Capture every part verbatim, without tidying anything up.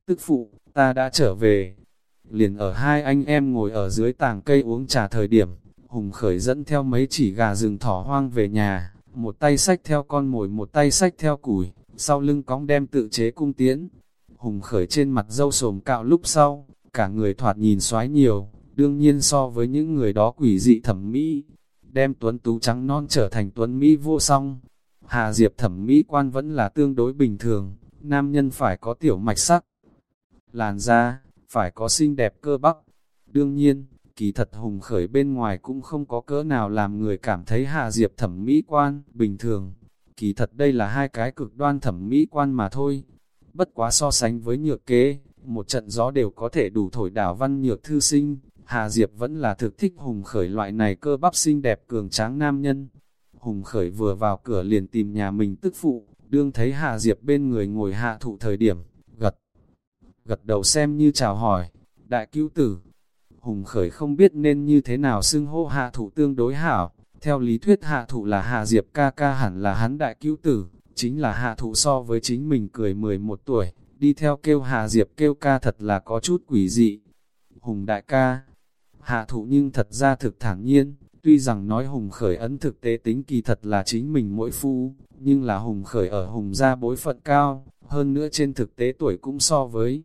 tức phụ, ta đã trở về. Liền ở hai anh em ngồi ở dưới tàng cây uống trà thời điểm, Hùng Khởi dẫn theo mấy chỉ gà rừng thỏ hoang về nhà, một tay xách theo con mồi một tay xách theo củi, sau lưng cõng đem tự chế cung tiễn. Hùng Khởi trên mặt râu sồm cạo lúc sau, cả người thoạt nhìn xoái nhiều, đương nhiên so với những người đó quỷ dị thẩm mỹ, đem tuấn tú trắng non trở thành tuấn mỹ vô song. Hà Diệp thẩm mỹ quan vẫn là tương đối bình thường, nam nhân phải có tiểu mạch sắc, làn da, phải có xinh đẹp cơ bắp. Đương nhiên, kỳ thật Hùng Khởi bên ngoài cũng không có cỡ nào làm người cảm thấy Hà Diệp thẩm mỹ quan bình thường. Kỳ thật đây là hai cái cực đoan thẩm mỹ quan mà thôi. Bất quá so sánh với Nhược Kế, một trận gió đều có thể đủ thổi đảo văn nhược thư sinh, Hà Diệp vẫn là thực thích Hùng Khởi loại này cơ bắp xinh đẹp cường tráng nam nhân. Hùng Khởi vừa vào cửa liền tìm nhà mình tức phụ, đương thấy Hà Diệp bên người ngồi hạ thụ thời điểm, gật, gật đầu xem như chào hỏi, đại cứu tử. Hùng Khởi không biết nên như thế nào xưng hô hạ thụ tương đối hảo, theo lý thuyết hạ thụ là Hà Diệp ca ca hẳn là hắn đại cứu tử, chính là hạ thụ so với chính mình cười mười một tuổi, đi theo kêu Hà Diệp kêu ca thật là có chút quỷ dị. Hùng đại ca, hạ thụ nhưng thật ra thực thản nhiên, tuy rằng nói Hùng Khởi ấn thực tế tính kỳ thật là chính mình mỗi phu, nhưng là Hùng Khởi ở Hùng gia bối phận cao, hơn nữa trên thực tế tuổi cũng so với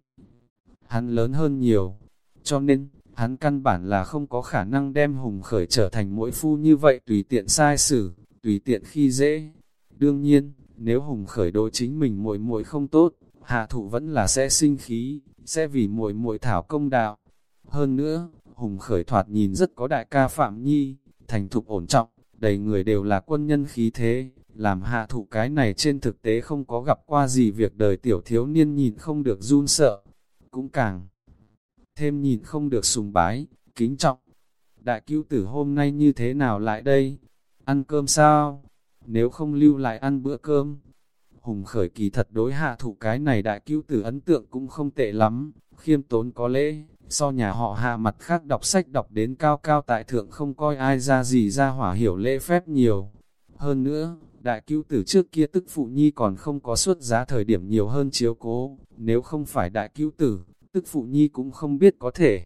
hắn lớn hơn nhiều, cho nên, hắn căn bản là không có khả năng đem Hùng Khởi trở thành mỗi phu như vậy tùy tiện sai xử, tùy tiện khi dễ. Đương nhiên, nếu Hùng Khởi đối chính mình muội muội không tốt, hạ thụ vẫn là sẽ sinh khí, sẽ vì muội muội thảo công đạo. Hơn nữa, Hùng Khởi thoạt nhìn rất có đại ca Phạm Nhi, thành thục ổn trọng, đầy người đều là quân nhân khí thế, làm hạ thụ cái này trên thực tế không có gặp qua gì việc đời tiểu thiếu niên nhìn không được run sợ, cũng càng thêm nhìn không được sùng bái, kính trọng. Đại cứu tử hôm nay như thế nào lại đây? Ăn cơm sao? Nếu không lưu lại ăn bữa cơm. Hùng Khởi kỳ thật đối hạ thụ cái này đại cứu tử ấn tượng cũng không tệ lắm, khiêm tốn có lễ, so nhà họ Hạ mặt khác đọc sách đọc đến cao cao tại thượng không coi ai ra gì ra hỏa hiểu lễ phép nhiều. Hơn nữa, đại cứu tử trước kia tức phụ nhi còn không có xuất giá thời điểm nhiều hơn chiếu cố, nếu không phải đại cứu tử, tức phụ nhi cũng không biết có thể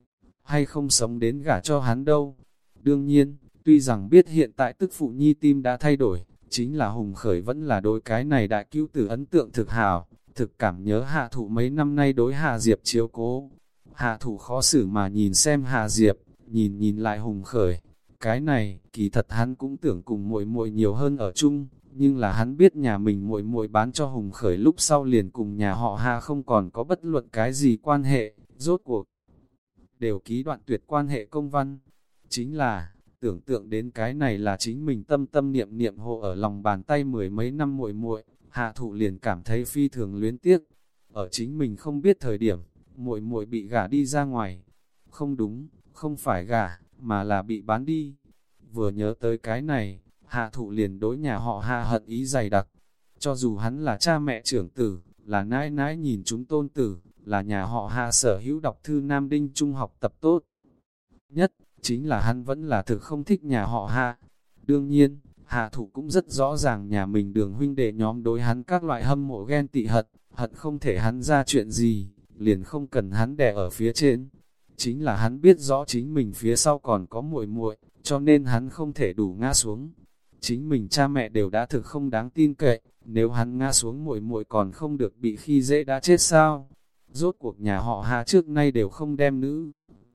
hay không sống đến gả cho hắn đâu. Đương nhiên, tuy rằng biết hiện tại tức phụ nhi tim đã thay đổi, chính là Hùng Khởi vẫn là đối cái này đại cứu tử ấn tượng thực hảo, thực cảm nhớ hạ thụ mấy năm nay đối Hà Diệp chiếu cố. Hạ thụ khó xử mà nhìn xem Hà Diệp, nhìn nhìn lại Hùng Khởi. Cái này, kỳ thật hắn cũng tưởng cùng muội muội nhiều hơn ở chung, nhưng là hắn biết nhà mình muội muội bán cho Hùng Khởi lúc sau liền cùng nhà họ Hà không còn có bất luận cái gì quan hệ, rốt cuộc đều ký đoạn tuyệt quan hệ công văn. Chính là, tưởng tượng đến cái này là chính mình tâm tâm niệm niệm hộ ở lòng bàn tay mười mấy năm muội muội, hạ thụ liền cảm thấy phi thường luyến tiếc. Ở chính mình không biết thời điểm, muội muội bị gả đi ra ngoài. Không đúng, không phải gả, mà là bị bán đi. Vừa nhớ tới cái này, hạ thụ liền đối nhà họ Hạ hận ý dày đặc. Cho dù hắn là cha mẹ trưởng tử, là nãi nãi nhìn chúng tôn tử, là nhà họ Hạ sở hữu đọc thư Nam Đinh Trung học tập tốt nhất, chính là hắn vẫn là thực không thích nhà họ Hạ. Đương nhiên, hạ thụ cũng rất rõ ràng nhà mình đường huynh đệ nhóm đối hắn các loại hâm mộ ghen tị hận, hận không thể hắn ra chuyện gì, liền không cần hắn đè ở phía trên. Chính là hắn biết rõ chính mình phía sau còn có muội muội, cho nên hắn không thể đủ ngã xuống. Chính mình cha mẹ đều đã thực không đáng tin cậy, nếu hắn ngã xuống muội muội còn không được bị khi dễ đã chết sao? Rốt cuộc nhà họ Hà trước nay đều không đem nữ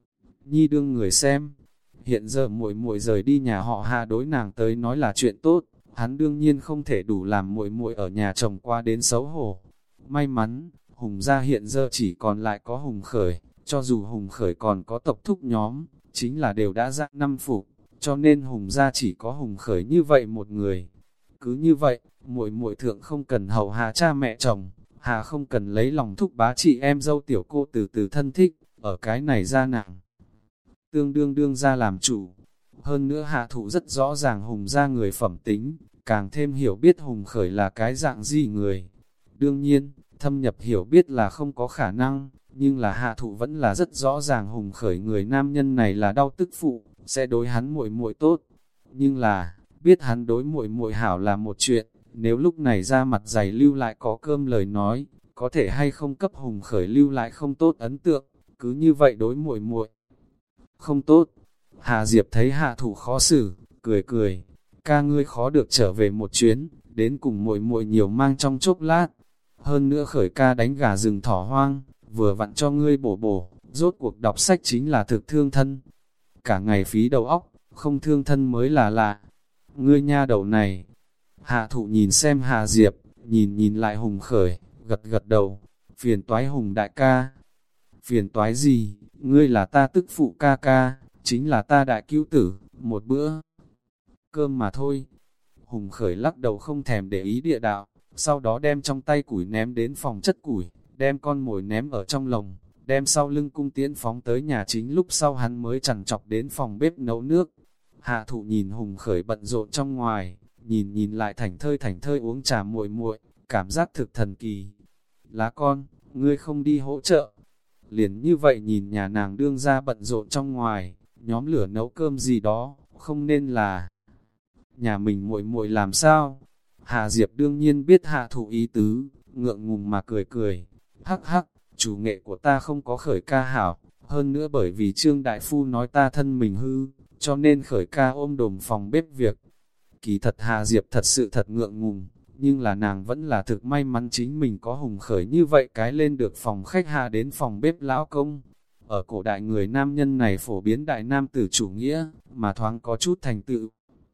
nhi đương người xem. Hiện giờ muội muội rời đi nhà họ Hà đối nàng tới nói là chuyện tốt, hắn đương nhiên không thể đủ làm muội muội ở nhà chồng qua đến xấu hổ. May mắn, Hùng gia hiện giờ chỉ còn lại có Hùng Khởi, cho dù Hùng Khởi còn có tộc thúc nhóm, chính là đều đã ra năm phục, cho nên Hùng gia chỉ có Hùng Khởi như vậy một người. Cứ như vậy, muội muội thượng không cần hầu hạ cha mẹ chồng, Hà không cần lấy lòng thúc bá chị em dâu tiểu cô từ từ thân thích, ở cái này ra nặng. Tương đương đương ra làm chủ. Hơn nữa hạ thụ rất rõ ràng Hùng gia người phẩm tính, càng thêm hiểu biết Hùng Khởi là cái dạng gì người. Đương nhiên, thâm nhập hiểu biết là không có khả năng, nhưng là hạ thụ vẫn là rất rõ ràng Hùng Khởi người nam nhân này là đau tức phụ, sẽ đối hắn muội muội tốt. Nhưng là, biết hắn đối muội muội hảo là một chuyện, nếu lúc này ra mặt dày lưu lại có cơm lời nói, có có thể hay không cấp Hùng Khởi lưu lại không tốt ấn tượng, cứ như vậy đối muội muội không tốt. Hà Diệp thấy Hạ Thụ khó xử, cười cười, ca ngươi khó được trở về một chuyến, đến cùng muội muội nhiều mang trong chốc lát. Hơn nữa Khởi ca đánh gà rừng thỏ hoang, vừa vặn cho ngươi bổ bổ, rốt cuộc đọc sách chính là thực thương thân. Cả ngày phí đầu óc, không thương thân mới là lạ. Ngươi nha đầu này. Hạ Thụ nhìn xem Hà Diệp, nhìn nhìn lại Hùng Khởi, gật gật đầu, phiền toái Hùng đại ca. Phiền toái gì, ngươi là ta tức phụ ca ca, chính là ta đại cứu tử, một bữa cơm mà thôi. Hùng Khởi lắc đầu không thèm để ý địa đạo, sau đó đem trong tay củi ném đến phòng chất củi, đem con mồi ném ở trong lồng, đem sau lưng cung tiễn phóng tới nhà chính, lúc sau hắn mới chằn chọc đến phòng bếp nấu nước. Hạ Thụ nhìn Hùng Khởi bận rộn trong ngoài, nhìn nhìn lại thảnh thơi thảnh thơi uống trà muội muội, cảm giác thực thần kỳ. Lá con, ngươi không đi hỗ trợ. Liền như vậy nhìn nhà nàng đương ra bận rộn trong ngoài, nhóm lửa nấu cơm gì đó, không nên là nhà mình muội muội làm sao? Hà Diệp đương nhiên biết Hạ Thụ ý tứ, ngượng ngùng mà cười cười. Hắc hắc, chủ nghệ của ta không có Khởi ca hảo, hơn nữa bởi vì Trương Đại Phu nói ta thân mình hư, cho nên Khởi ca ôm đồm phòng bếp việc. Kỳ thật Hà Diệp thật sự thật ngượng ngùng, nhưng là nàng vẫn là thực may mắn chính mình có Hùng Khởi như vậy cái lên được phòng khách hạ đến phòng bếp lão công. Ở cổ đại người nam nhân này phổ biến đại nam tử chủ nghĩa, mà thoáng có chút thành tựu.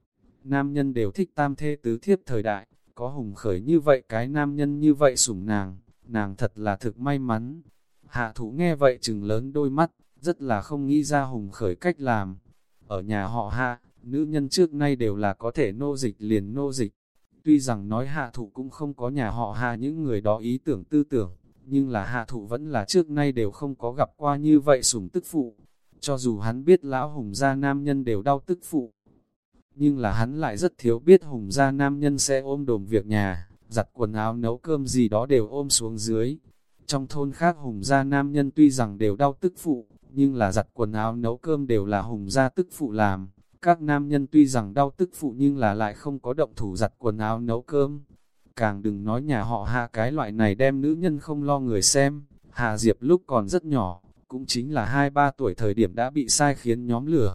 Nam nhân đều thích tam thê tứ thiếp thời đại, có Hùng Khởi như vậy cái nam nhân như vậy sủng nàng, nàng thật là thực may mắn. Hạ Thụ nghe vậy trừng lớn đôi mắt, rất là không nghĩ ra Hùng Khởi cách làm. Ở nhà họ Hạ, nữ nhân trước nay đều là có thể nô dịch liền nô dịch. Tuy rằng nói Hạ Thụ cũng không có nhà họ Hạ những người đó ý tưởng tư tưởng, nhưng là Hạ Thụ vẫn là trước nay đều không có gặp qua như vậy sủng tức phụ. Cho dù hắn biết lão Hùng gia nam nhân đều đau tức phụ, nhưng là hắn lại rất thiếu biết Hùng gia nam nhân sẽ ôm đồm việc nhà, giặt quần áo nấu cơm gì đó đều ôm xuống dưới. Trong thôn khác Hùng gia nam nhân tuy rằng đều đau tức phụ, nhưng là giặt quần áo nấu cơm đều là Hùng gia tức phụ làm. Các nam nhân tuy rằng đau tức phụ nhưng là lại không có động thủ giặt quần áo nấu cơm. Càng đừng nói nhà họ Hạ cái loại này đem nữ nhân không lo người xem. Hà Diệp lúc còn rất nhỏ, cũng chính là hai ba tuổi thời điểm đã bị sai khiến nhóm lửa.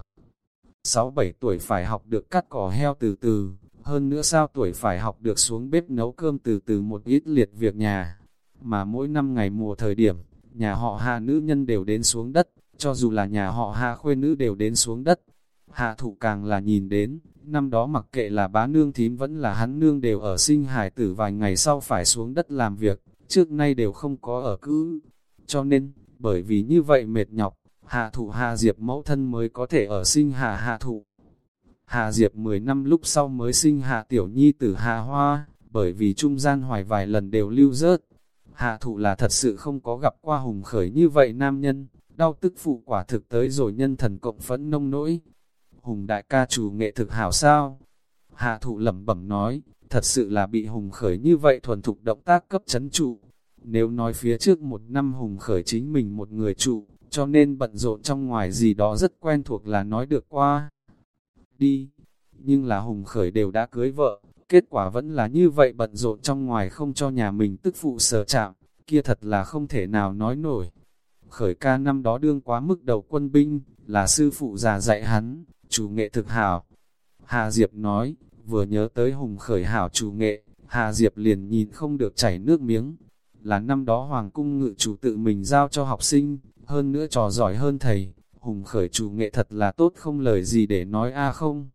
sáu bảy tuổi phải học được cắt cỏ heo từ từ, hơn nữa sao tuổi phải học được xuống bếp nấu cơm từ từ một ít liệt việc nhà. Mà mỗi năm ngày mùa thời điểm, nhà họ Hạ nữ nhân đều đến xuống đất, cho dù là nhà họ Hạ khuê nữ đều đến xuống đất. Hạ Thụ càng là nhìn đến, năm đó mặc kệ là bá nương thím vẫn là hắn nương đều ở sinh hải tử vài ngày sau phải xuống đất làm việc, trước nay đều không có ở cữ. Cho nên, bởi vì như vậy mệt nhọc, Hạ Thụ Hà Diệp mẫu thân mới có thể ở sinh hạ Hạ Thụ. Hà Diệp mười năm lúc sau mới sinh hạ tiểu nhi tử Hà Hoa, bởi vì trung gian hoài vài lần đều lưu rớt. Hạ Thụ là thật sự không có gặp qua Hùng Khởi như vậy nam nhân, đau tức phụ quả thực tới rồi nhân thần cộng phẫn nông nỗi. Hùng đại ca chủ nghệ thực hảo sao? Hạ Thụ lẩm bẩm nói, thật sự là bị Hùng Khởi như vậy thuần thục động tác cấp chấn trụ. Nếu nói phía trước một năm Hùng Khởi chính mình một người trụ, cho nên bận rộn trong ngoài gì đó rất quen thuộc là nói được qua đi. Nhưng là Hùng Khởi đều đã cưới vợ, kết quả vẫn là như vậy bận rộn trong ngoài không cho nhà mình tức phụ sở chạm, kia thật là không thể nào nói nổi. Khởi ca năm đó đương quá mức đầu quân binh, là sư phụ già dạy hắn, chủ nghệ thực hảo. Hà Diệp nói, vừa nhớ tới Hùng Khởi hảo chủ nghệ, Hà Diệp liền nhìn không được chảy nước miếng. Là năm đó Hoàng cung ngự chủ tự mình giao cho học sinh, hơn nữa trò giỏi hơn thầy. Hùng Khởi chủ nghệ thật là tốt không lời gì để nói a à không?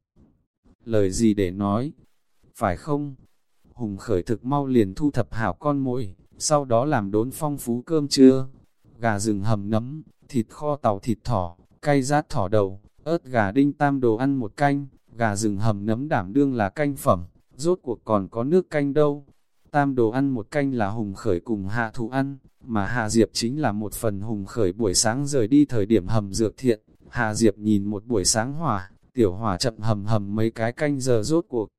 Lời gì để nói? Phải không? Hùng Khởi thực mau liền thu thập hảo con mồi, sau đó làm đốn phong phú cơm trưa. Gà rừng hầm nấm, thịt kho tàu thịt thỏ, cay rát thỏ đầu, ớt gà đinh tam đồ ăn một canh, gà rừng hầm nấm đảm đương là canh phẩm, rốt cuộc còn có nước canh đâu. Tam đồ ăn một canh là Hùng Khởi cùng Hạ Thụ ăn, mà Hà Diệp chính là một phần Hùng Khởi buổi sáng rời đi thời điểm hầm dược thiện. Hà Diệp nhìn một buổi sáng hỏa, tiểu hỏa chậm hầm hầm mấy cái canh giờ rốt cuộc.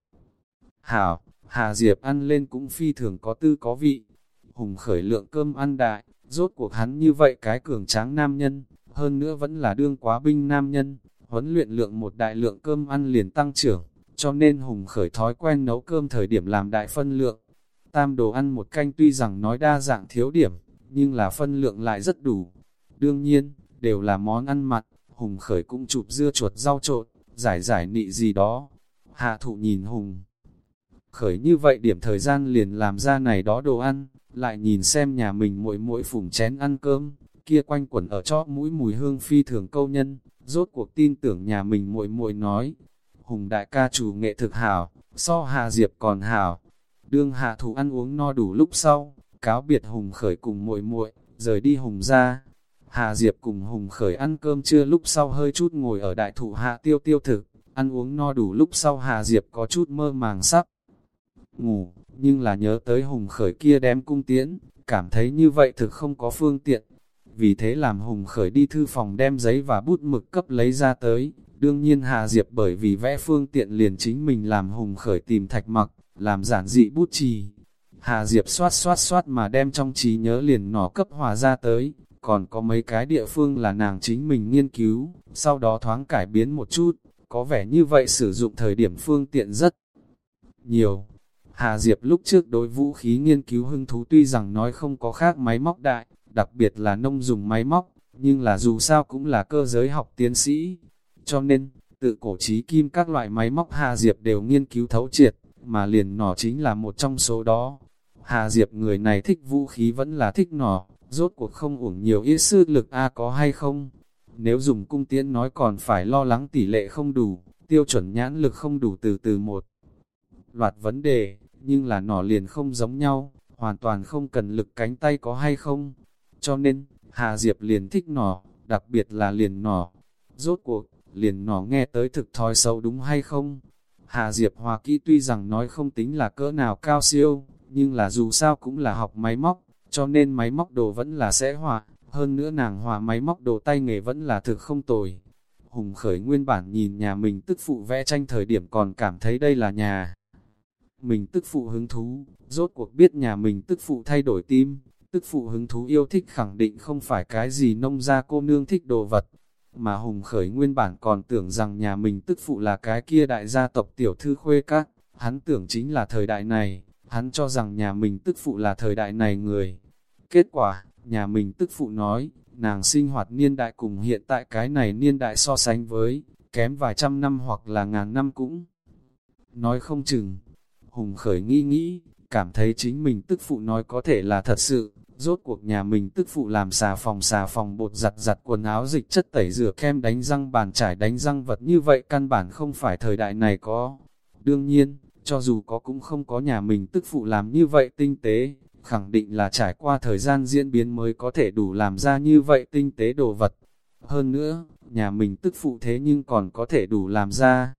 Hảo, Hà Diệp ăn lên cũng phi thường có tư có vị. Hùng Khởi lượng cơm ăn đại, rốt cuộc hắn như vậy cái cường tráng nam nhân, hơn nữa vẫn là đương quá binh nam nhân, huấn luyện lượng một đại lượng cơm ăn liền tăng trưởng, cho nên Hùng Khởi thói quen nấu cơm thời điểm làm đại phân lượng. Tam đồ ăn một canh tuy rằng nói đa dạng thiếu điểm, nhưng là phân lượng lại rất đủ. Đương nhiên, đều là món ăn mặn, Hùng Khởi cũng chụp dưa chuột rau trộn, giải giải nị gì đó. Hạ Thụ nhìn Hùng Khởi như vậy điểm thời gian liền làm ra này đó đồ ăn, lại nhìn xem nhà mình muội muội phủng chén ăn cơm, kia quanh quẩn ở chóp mũi mùi hương phi thường câu nhân, rốt cuộc tin tưởng nhà mình muội muội nói. Hùng đại ca chủ nghệ thực hảo, so Hà Diệp còn hảo. Đương Hạ Thụ ăn uống no đủ lúc sau, cáo biệt Hùng Khởi cùng muội muội, rời đi Hùng ra. Hà Diệp cùng Hùng Khởi ăn cơm trưa lúc sau hơi chút ngồi ở đại thụ hạ tiêu tiêu thực, ăn uống no đủ lúc sau Hà Diệp có chút mơ màng sắp ngủ, nhưng là nhớ tới Hùng Khởi kia đem cung tiễn, cảm thấy như vậy thực không có phương tiện. Vì thế làm Hùng Khởi đi thư phòng đem giấy và bút mực cấp lấy ra tới. Đương nhiên Hà Diệp bởi vì vẽ phương tiện liền chính mình làm Hùng Khởi tìm thạch mặc, làm giản dị bút chì. Hà Diệp xoát xoát xoát mà đem trong trí nhớ liền nỏ cấp hòa ra tới, còn có mấy cái địa phương là nàng chính mình nghiên cứu, sau đó thoáng cải biến một chút, có vẻ như vậy sử dụng thời điểm phương tiện rất nhiều. Hà Diệp lúc trước đối vũ khí nghiên cứu hứng thú tuy rằng nói không có khác máy móc đại, đặc biệt là nông dùng máy móc, nhưng là dù sao cũng là cơ giới học tiến sĩ. Cho nên, tự cổ chí kim các loại máy móc Hà Diệp đều nghiên cứu thấu triệt, mà liền nỏ chính là một trong số đó. Hà Diệp người này thích vũ khí vẫn là thích nỏ, rốt cuộc không uổng nhiều ít sư lực A có hay không. Nếu dùng cung tiễn nói còn phải lo lắng tỷ lệ không đủ, tiêu chuẩn nhãn lực không đủ từ từ một loạt vấn đề, nhưng là nỏ liền không giống nhau, hoàn toàn không cần lực cánh tay có hay không. Cho nên, Hà Diệp liền thích nỏ, đặc biệt là liền nỏ. Rốt cuộc, liền nỏ nghe tới thực thói xấu đúng hay không? Hà Diệp hòa kỹ tuy rằng nói không tính là cỡ nào cao siêu, nhưng là dù sao cũng là học máy móc, cho nên máy móc đồ vẫn là sẽ hòa, hơn nữa nàng hòa máy móc đồ tay nghề vẫn là thực không tồi. Hùng Khởi nguyên bản nhìn nhà mình tức phụ vẽ tranh thời điểm còn cảm thấy đây là nhà mình tức phụ hứng thú, rốt cuộc biết nhà mình tức phụ thay đổi tim, tức phụ hứng thú yêu thích khẳng định không phải cái gì nông gia cô nương thích đồ vật, mà Hùng Khởi nguyên bản còn tưởng rằng nhà mình tức phụ là cái kia đại gia tộc tiểu thư khuê các, hắn tưởng chính là thời đại này, hắn cho rằng nhà mình tức phụ là thời đại này người. Kết quả, nhà mình tức phụ nói, nàng sinh hoạt niên đại cùng hiện tại cái này niên đại so sánh với, kém vài trăm năm hoặc là ngàn năm cũng nói không chừng. Hùng Khởi nghĩ nghĩ, cảm thấy chính mình tức phụ nói có thể là thật sự, rốt cuộc nhà mình tức phụ làm xà phòng xà phòng bột giặt giặt quần áo dịch chất tẩy rửa kem đánh răng bàn chải đánh răng vật như vậy căn bản không phải thời đại này có. Đương nhiên, cho dù có cũng không có nhà mình tức phụ làm như vậy tinh tế, khẳng định là trải qua thời gian diễn biến mới có thể đủ làm ra như vậy tinh tế đồ vật. Hơn nữa, nhà mình tức phụ thế nhưng còn có thể đủ làm ra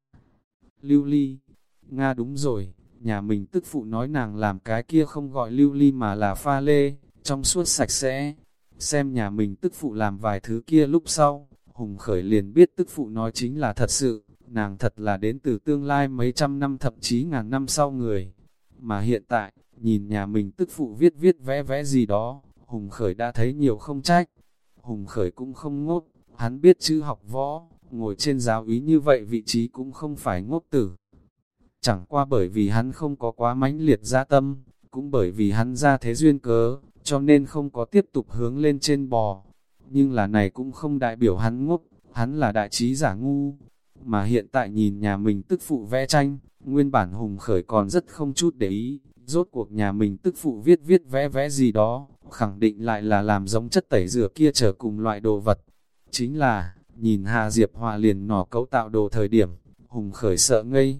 lưu ly. Nga đúng rồi, nhà mình tức phụ nói nàng làm cái kia không gọi lưu ly mà là pha lê, trong suốt sạch sẽ. Xem nhà mình tức phụ làm vài thứ kia lúc sau, Hùng Khởi liền biết tức phụ nói chính là thật sự, nàng thật là đến từ tương lai mấy trăm năm thậm chí ngàn năm sau người. Mà hiện tại, nhìn nhà mình tức phụ viết viết vẽ vẽ gì đó, Hùng Khởi đã thấy nhiều không trách. Hùng Khởi cũng không ngốc, hắn biết chữ học võ, ngồi trên giáo úy như vậy vị trí cũng không phải ngốc tử. Chẳng qua bởi vì hắn không có quá mãnh liệt gia tâm, cũng bởi vì hắn ra thế duyên cớ, cho nên không có tiếp tục hướng lên trên bò. Nhưng là này cũng không đại biểu hắn ngốc, hắn là đại trí giả ngu. Mà hiện tại nhìn nhà mình tức phụ vẽ tranh, nguyên bản Hùng Khởi còn rất không chút để ý, rốt cuộc nhà mình tức phụ viết viết vẽ vẽ gì đó, khẳng định lại là làm giống chất tẩy rửa kia trở cùng loại đồ vật. Chính là, nhìn Hà Diệp Hòa liền nỏ cấu tạo đồ thời điểm, Hùng Khởi sợ ngây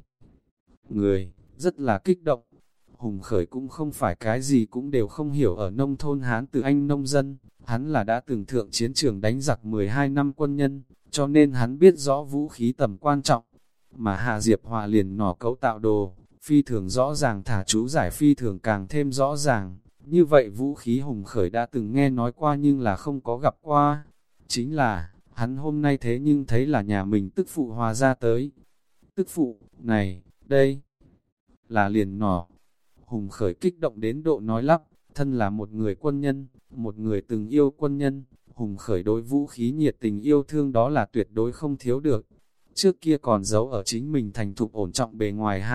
người, rất là kích động. Hùng Khởi cũng không phải cái gì cũng đều không hiểu ở nông thôn Hán từ anh nông dân, hắn là đã từng thượng chiến trường đánh giặc mười hai năm quân nhân, cho nên hắn biết rõ vũ khí tầm quan trọng. Mà Hà Diệp Hòa liền nỏ cấu tạo đồ, phi thường rõ ràng thả chú giải phi thường càng thêm rõ ràng. Như vậy vũ khí Hùng Khởi đã từng nghe nói qua nhưng là không có gặp qua. Chính là, hắn hôm nay thế nhưng thấy là nhà mình tức phụ hòa ra tới. Tức phụ, này, đây, là liền nỏ. Hùng Khởi kích động đến độ nói lắp, thân là một người quân nhân, một người từng yêu quân nhân, Hùng Khởi đối vũ khí nhiệt tình yêu thương đó là tuyệt đối không thiếu được. Trước kia còn giấu ở chính mình thành thục ổn trọng bề ngoài hạ,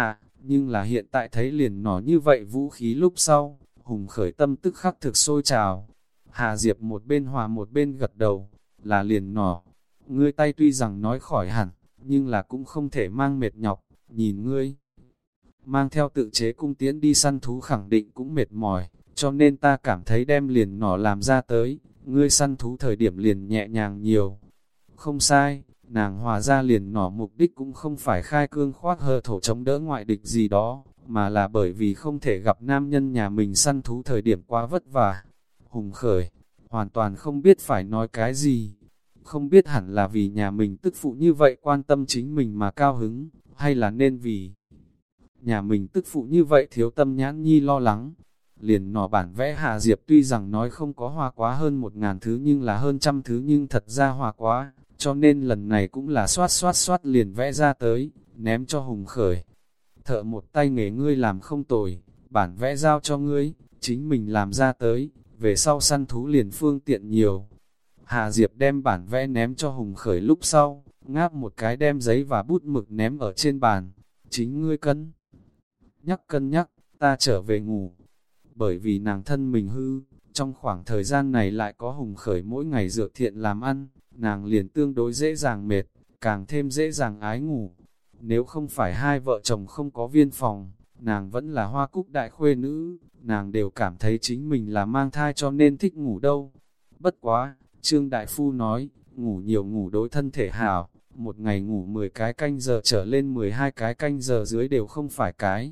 Nhưng là hiện tại thấy liền nỏ như vậy vũ khí lúc sau, Hùng Khởi tâm tức khắc thực sôi trào. Hà Diệp một bên hòa một bên gật đầu, là liền nỏ. Ngươi tay tuy rằng nói khỏi hẳn, nhưng là cũng không thể mang mệt nhọc, nhìn ngươi. Mang theo tự chế cung tiễn đi săn thú khẳng định cũng mệt mỏi, cho nên ta cảm thấy đem liền nỏ làm ra tới, ngươi săn thú thời điểm liền nhẹ nhàng nhiều. Không sai, nàng hòa ra liền nỏ mục đích cũng không phải khai cương khoác hơ thổ chống đỡ ngoại địch gì đó, mà là bởi vì không thể gặp nam nhân nhà mình săn thú thời điểm quá vất vả. Hùng Khởi, hoàn toàn không biết phải nói cái gì, không biết hẳn là vì nhà mình tức phụ như vậy quan tâm chính mình mà cao hứng, hay là nên vì nhà mình tức phụ như vậy thiếu tâm nhãn nhi lo lắng. Liền nỏ bản vẽ Hà Diệp tuy rằng nói không có hoa quá hơn một ngàn thứ nhưng là hơn trăm thứ nhưng thật ra hoa quá, cho nên lần này cũng là xoát xoát xoát liền vẽ ra tới, ném cho Hùng Khởi. Thợ một tay nghề ngươi làm không tồi, bản vẽ giao cho ngươi, chính mình làm ra tới, về sau săn thú liền phương tiện nhiều. Hà Diệp đem bản vẽ ném cho Hùng Khởi lúc sau, ngáp một cái đem giấy và bút mực ném ở trên bàn, chính ngươi cân nhắc cân nhắc, ta trở về ngủ. Bởi vì nàng thân mình hư, trong khoảng thời gian này lại có Hùng Khởi mỗi ngày dược thiện làm ăn, nàng liền tương đối dễ dàng mệt, càng thêm dễ dàng ái ngủ. Nếu không phải hai vợ chồng không có viên phòng, nàng vẫn là hoa cúc đại khuê nữ, nàng đều cảm thấy chính mình là mang thai cho nên thích ngủ đâu. Bất quá, Trương Đại Phu nói, ngủ nhiều ngủ đối thân thể hảo, một ngày ngủ mười cái canh giờ trở lên mười hai cái canh giờ dưới đều không phải cái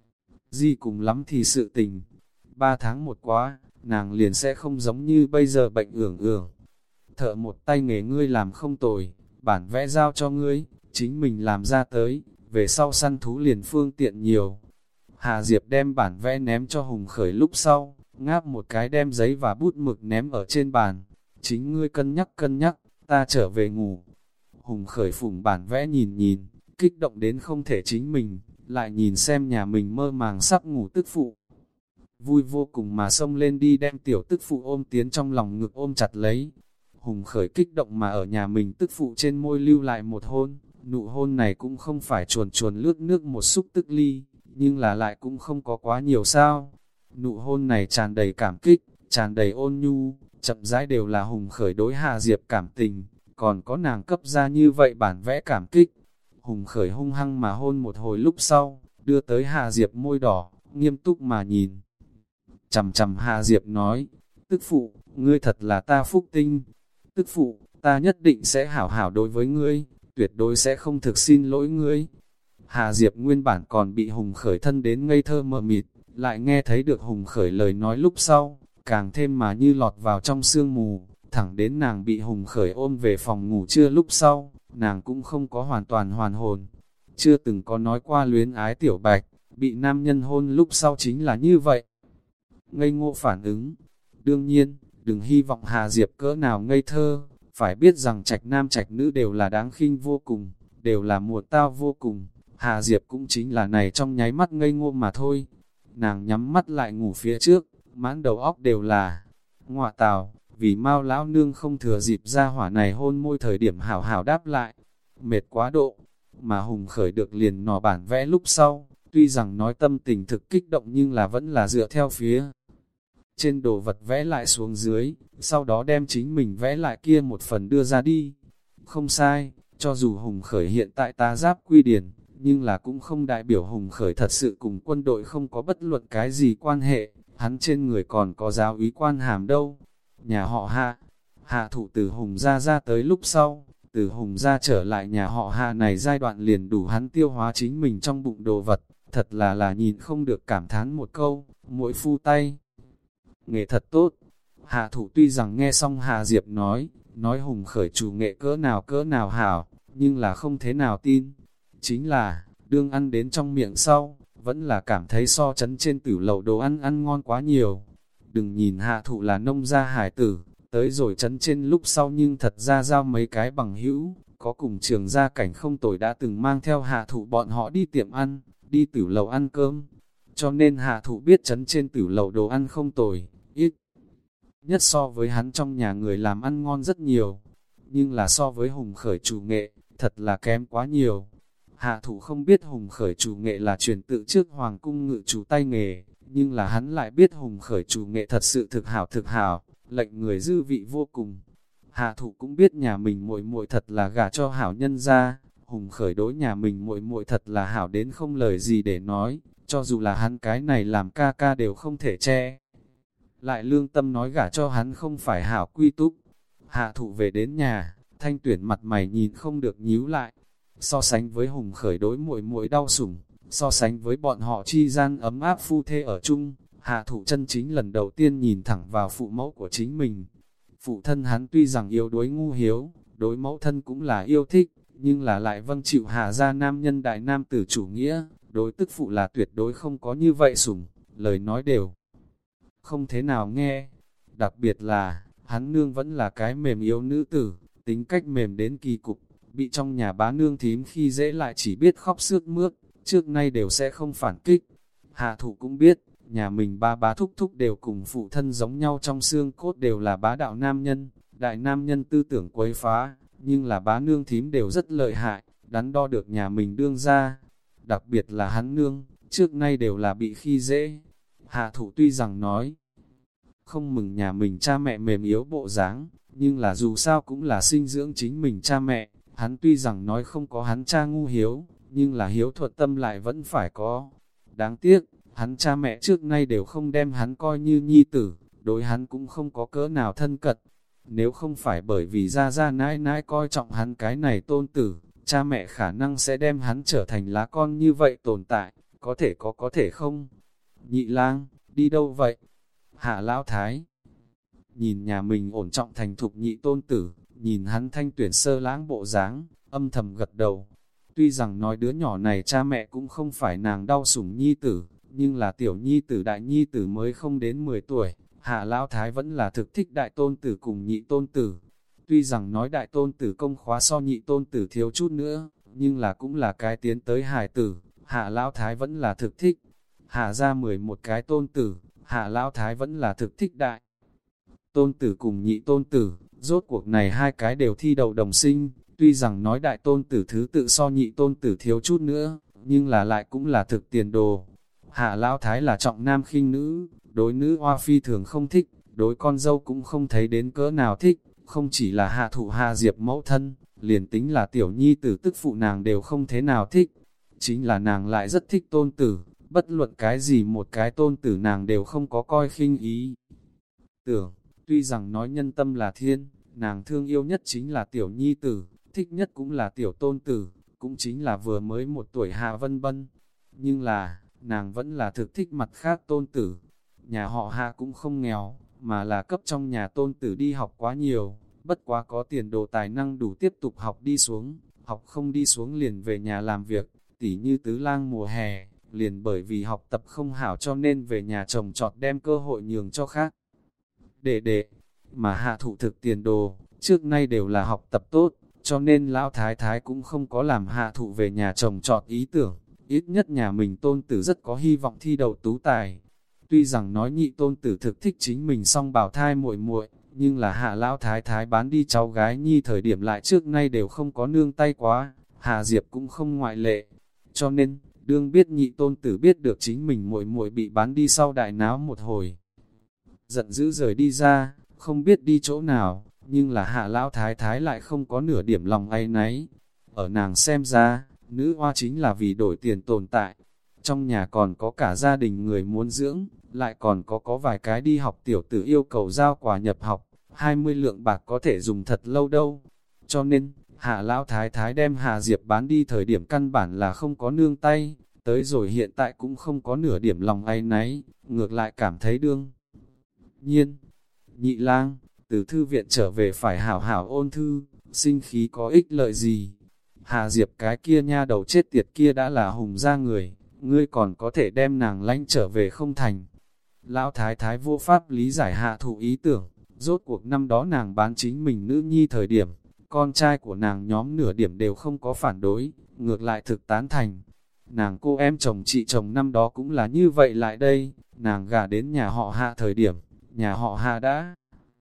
gì cùng lắm thì sự tình. Ba tháng một quá, nàng liền sẽ không giống như bây giờ bệnh ưởng ưởng. Thợ một tay nghề ngươi làm không tồi, bản vẽ giao cho ngươi, chính mình làm ra tới, về sau săn thú liền phương tiện nhiều. Hà Diệp đem bản vẽ ném cho Hùng Khởi lúc sau, ngáp một cái đem giấy và bút mực ném ở trên bàn. Chính ngươi cân nhắc cân nhắc, ta trở về ngủ. Hùng Khởi phủng bản vẽ nhìn nhìn, kích động đến không thể chính mình, lại nhìn xem nhà mình mơ màng sắp ngủ tức phụ. Vui vô cùng mà xông lên đi đem tiểu tức phụ ôm tiến trong lòng ngực ôm chặt lấy. Hùng Khởi kích động mà ở nhà mình tức phụ trên môi lưu lại một hôn, nụ hôn này cũng không phải chuồn chuồn lướt nước một xúc tức ly, nhưng là lại cũng không có quá nhiều sao. Nụ hôn này tràn đầy cảm kích, tràn đầy ôn nhu, chậm rãi đều là Hùng Khởi đối Hà Diệp cảm tình, còn có nàng cấp ra như vậy bản vẽ cảm kích. Hùng Khởi hung hăng mà hôn một hồi lúc sau, đưa tới Hà Diệp môi đỏ, nghiêm túc mà nhìn. Chầm chầm Hà Diệp nói, tức phụ, ngươi thật là ta phúc tinh. Tức phụ, ta nhất định sẽ hảo hảo đối với ngươi, tuyệt đối sẽ không thực xin lỗi ngươi. Hà Diệp nguyên bản còn bị Hùng Khởi thân đến ngây thơ mờ mịt, lại nghe thấy được Hùng Khởi lời nói lúc sau, càng thêm mà như lọt vào trong sương mù, thẳng đến nàng bị Hùng Khởi ôm về phòng ngủ trưa lúc sau, nàng cũng không có hoàn toàn hoàn hồn. Chưa từng có nói qua luyến ái tiểu bạch, bị nam nhân hôn lúc sau chính là như vậy. Ngây ngô phản ứng. Đương nhiên, đừng hy vọng Hà Diệp cỡ nào ngây thơ, phải biết rằng trạch nam trạch nữ đều là đáng khinh vô cùng, đều là muộn tao vô cùng. Hà Diệp cũng chính là này trong nháy mắt ngây ngô mà thôi. Nàng nhắm mắt lại ngủ phía trước, mãn đầu óc đều là ngọa tào, vì Mao lão nương không thừa dịp ra hỏa này hôn môi thời điểm hảo hảo đáp lại. Mệt quá độ, mà Hùng Khởi được liền nỏ bản vẽ lúc sau, tuy rằng nói tâm tình thực kích động nhưng là vẫn là dựa theo phía trên đồ vật vẽ lại xuống dưới, sau đó đem chính mình vẽ lại kia một phần đưa ra đi. Không sai, cho dù Hùng Khởi hiện tại tá giáp quy điển, nhưng là cũng không đại biểu Hùng Khởi thật sự cùng quân đội không có bất luận cái gì quan hệ, hắn trên người còn có giáo úy quan hàm đâu. Nhà họ Hạ, Hạ thủ từ Hùng gia ra tới lúc sau, từ Hùng gia trở lại nhà họ Hạ này giai đoạn liền đủ hắn tiêu hóa chính mình trong bụng đồ vật, thật là là nhìn không được cảm thán một câu, mỗi phu tay. Nghệ thật tốt. Hạ thủ tuy rằng nghe xong Hà Diệp nói, nói Hùng Khởi chủ nghệ cỡ nào cỡ nào hảo, nhưng là không thế nào tin. Chính là, đương ăn đến trong miệng sau, vẫn là cảm thấy so chấn trên tử lầu đồ ăn ăn ngon quá nhiều. Đừng nhìn hạ thủ là nông gia hải tử, tới rồi chấn trên lúc sau nhưng thật ra giao mấy cái bằng hữu, có cùng trường gia cảnh không tồi đã từng mang theo hạ thủ bọn họ đi tiệm ăn, đi tử lầu ăn cơm. Cho nên hạ thủ biết chấn trên tử lầu đồ ăn không tồi, ít nhất so với hắn trong nhà người làm ăn ngon rất nhiều. Nhưng là so với Hùng Khởi chủ nghệ, thật là kém quá nhiều. Hạ Thụ không biết Hùng Khởi chủ nghệ là truyền tự trước Hoàng cung ngự chủ tay nghề, nhưng là hắn lại biết Hùng Khởi chủ nghệ thật sự thực hảo thực hảo, lệnh người dư vị vô cùng. Hạ Thụ cũng biết nhà mình muội muội thật là gả cho hảo nhân gia, Hùng Khởi đối nhà mình muội muội thật là hảo đến không lời gì để nói, cho dù là hắn cái này làm ca ca đều không thể che. Lại lương tâm nói gả cho hắn không phải hảo quy túc. Hạ Thụ về đến nhà, Thanh Tuyển mặt mày nhìn không được nhíu lại. So sánh với Hùng Khởi đối muội muội đau sủng, so sánh với bọn họ chi gian ấm áp phu thê ở chung, Hạ Thụ chân chính lần đầu tiên nhìn thẳng vào phụ mẫu của chính mình. Phụ thân hắn tuy rằng yếu đuối ngu hiếu, đối mẫu thân cũng là yêu thích, nhưng là lại vâng chịu Hạ gia nam nhân đại nam tử chủ nghĩa, đối tức phụ là tuyệt đối không có như vậy sủng, lời nói đều không thế nào nghe. Đặc biệt là, hắn nương vẫn là cái mềm yếu nữ tử, tính cách mềm đến kỳ cục, bị trong nhà bá nương thím khi dễ lại chỉ biết khóc sướt mướt, trước nay đều sẽ không phản kích. Hạ Thụ cũng biết, nhà mình ba bá thúc thúc đều cùng phụ thân giống nhau, trong xương cốt đều là bá đạo nam nhân, đại nam nhân tư tưởng quấy phá, nhưng là bá nương thím đều rất lợi hại, đắn đo được nhà mình đương ra. Đặc biệt là hắn nương, trước nay đều là bị khi dễ. Hạ Thụ tuy rằng nói không mừng nhà mình cha mẹ mềm yếu bộ dáng, nhưng là dù sao cũng là sinh dưỡng chính mình cha mẹ. Hắn tuy rằng nói không có hắn cha ngu hiếu, nhưng là hiếu thuật tâm lại vẫn phải có. Đáng tiếc, hắn cha mẹ trước nay đều không đem hắn coi như nhi tử, đối hắn cũng không có cỡ nào thân cận. Nếu không phải bởi vì ra ra nãi nãi coi trọng hắn cái này tôn tử, cha mẹ khả năng sẽ đem hắn trở thành lá con như vậy tồn tại, có thể có có thể không. Nhị lang, đi đâu vậy? Hạ Lão Thái nhìn nhà mình ổn trọng thành thục nhị tôn tử, nhìn hắn Thanh Tuyển sơ lãng bộ dáng, âm thầm gật đầu. Tuy rằng nói đứa nhỏ này cha mẹ cũng không phải nàng đau sủng nhi tử, nhưng là tiểu nhi tử đại nhi tử mới không đến mười tuổi, Hạ Lão Thái vẫn là thực thích đại tôn tử cùng nhị tôn tử. Tuy rằng nói đại tôn tử công khóa so nhị tôn tử thiếu chút nữa, nhưng là cũng là cái tiến tới hài tử, Hạ Lão Thái vẫn là thực thích. Hạ ra mười một cái tôn tử, Hạ Lão Thái vẫn là thực thích đại tôn tử cùng nhị tôn tử, rốt cuộc này hai cái đều thi đậu đồng sinh, tuy rằng nói đại tôn tử thứ tự so nhị tôn tử thiếu chút nữa, nhưng là lại cũng là thực tiền đồ. Hạ Lão Thái là trọng nam khinh nữ, đối nữ oa phi thường không thích, đối con dâu cũng không thấy đến cỡ nào thích, không chỉ là Hạ Thụ Hạ Diệp mẫu thân, liền tính là tiểu nhi tử tức phụ nàng đều không thế nào thích. Chính là nàng lại rất thích tôn tử, bất luận cái gì một cái tôn tử nàng đều không có coi khinh ý. Tưởng, tuy rằng nói nhân tâm là thiên, nàng thương yêu nhất chính là tiểu nhi tử, thích nhất cũng là tiểu tôn tử, cũng chính là vừa mới một tuổi Hạ Vân Bân. Nhưng là, nàng vẫn là thực thích mặt khác tôn tử. Nhà họ Hạ cũng không nghèo, mà là cấp trong nhà tôn tử đi học quá nhiều, bất quá có tiền đồ tài năng đủ tiếp tục học đi xuống, học không đi xuống liền về nhà làm việc, tỉ như tứ lang mùa hè, liền bởi vì học tập không hảo cho nên về nhà trồng trọt đem cơ hội nhường cho khác. Đệ đệ, mà Hạ Thụ thực tiền đồ, trước nay đều là học tập tốt, cho nên lão thái thái cũng không có làm Hạ Thụ về nhà trồng trọt ý tưởng, ít nhất nhà mình tôn tử rất có hy vọng thi đậu tú tài. Tuy rằng nói nhị tôn tử thực thích chính mình song bào thai muội muội, nhưng là Hạ lão thái thái bán đi cháu gái nhi thời điểm lại trước nay đều không có nương tay quá, Hạ Diệp cũng không ngoại lệ. Cho nên, đương biết nhị tôn tử biết được chính mình muội muội bị bán đi sau đại náo một hồi, giận dữ rời đi ra, không biết đi chỗ nào, nhưng là Hạ lão thái thái lại không có nửa điểm lòng áy náy. Ở nàng xem ra, nữ hoa chính là vì đổi tiền tồn tại. Trong nhà còn có cả gia đình người muốn dưỡng, lại còn có có vài cái đi học tiểu tử yêu cầu giao quà nhập học, hai mươi lượng bạc có thể dùng thật lâu đâu. Cho nên, Hạ lão thái thái đem Hạ Diệp bán đi thời điểm căn bản là không có nương tay, tới rồi hiện tại cũng không có nửa điểm lòng áy náy, ngược lại cảm thấy đương nhiên. Nhị lang, từ thư viện trở về phải hảo hảo ôn thư, sinh khí có ích lợi gì? Hạ Diệp cái kia nha đầu chết tiệt kia đã là Hùng gia người, ngươi còn có thể đem nàng lánh trở về không thành? Lão thái thái vô pháp lý giải Hạ Thụ ý tưởng, rốt cuộc năm đó nàng bán chính mình nữ nhi thời điểm, con trai của nàng nhóm nửa điểm đều không có phản đối, ngược lại thực tán thành. Nàng cô em chồng chị chồng năm đó cũng là như vậy lại đây, nàng gả đến nhà họ Hạ thời điểm, nhà họ Hạ đã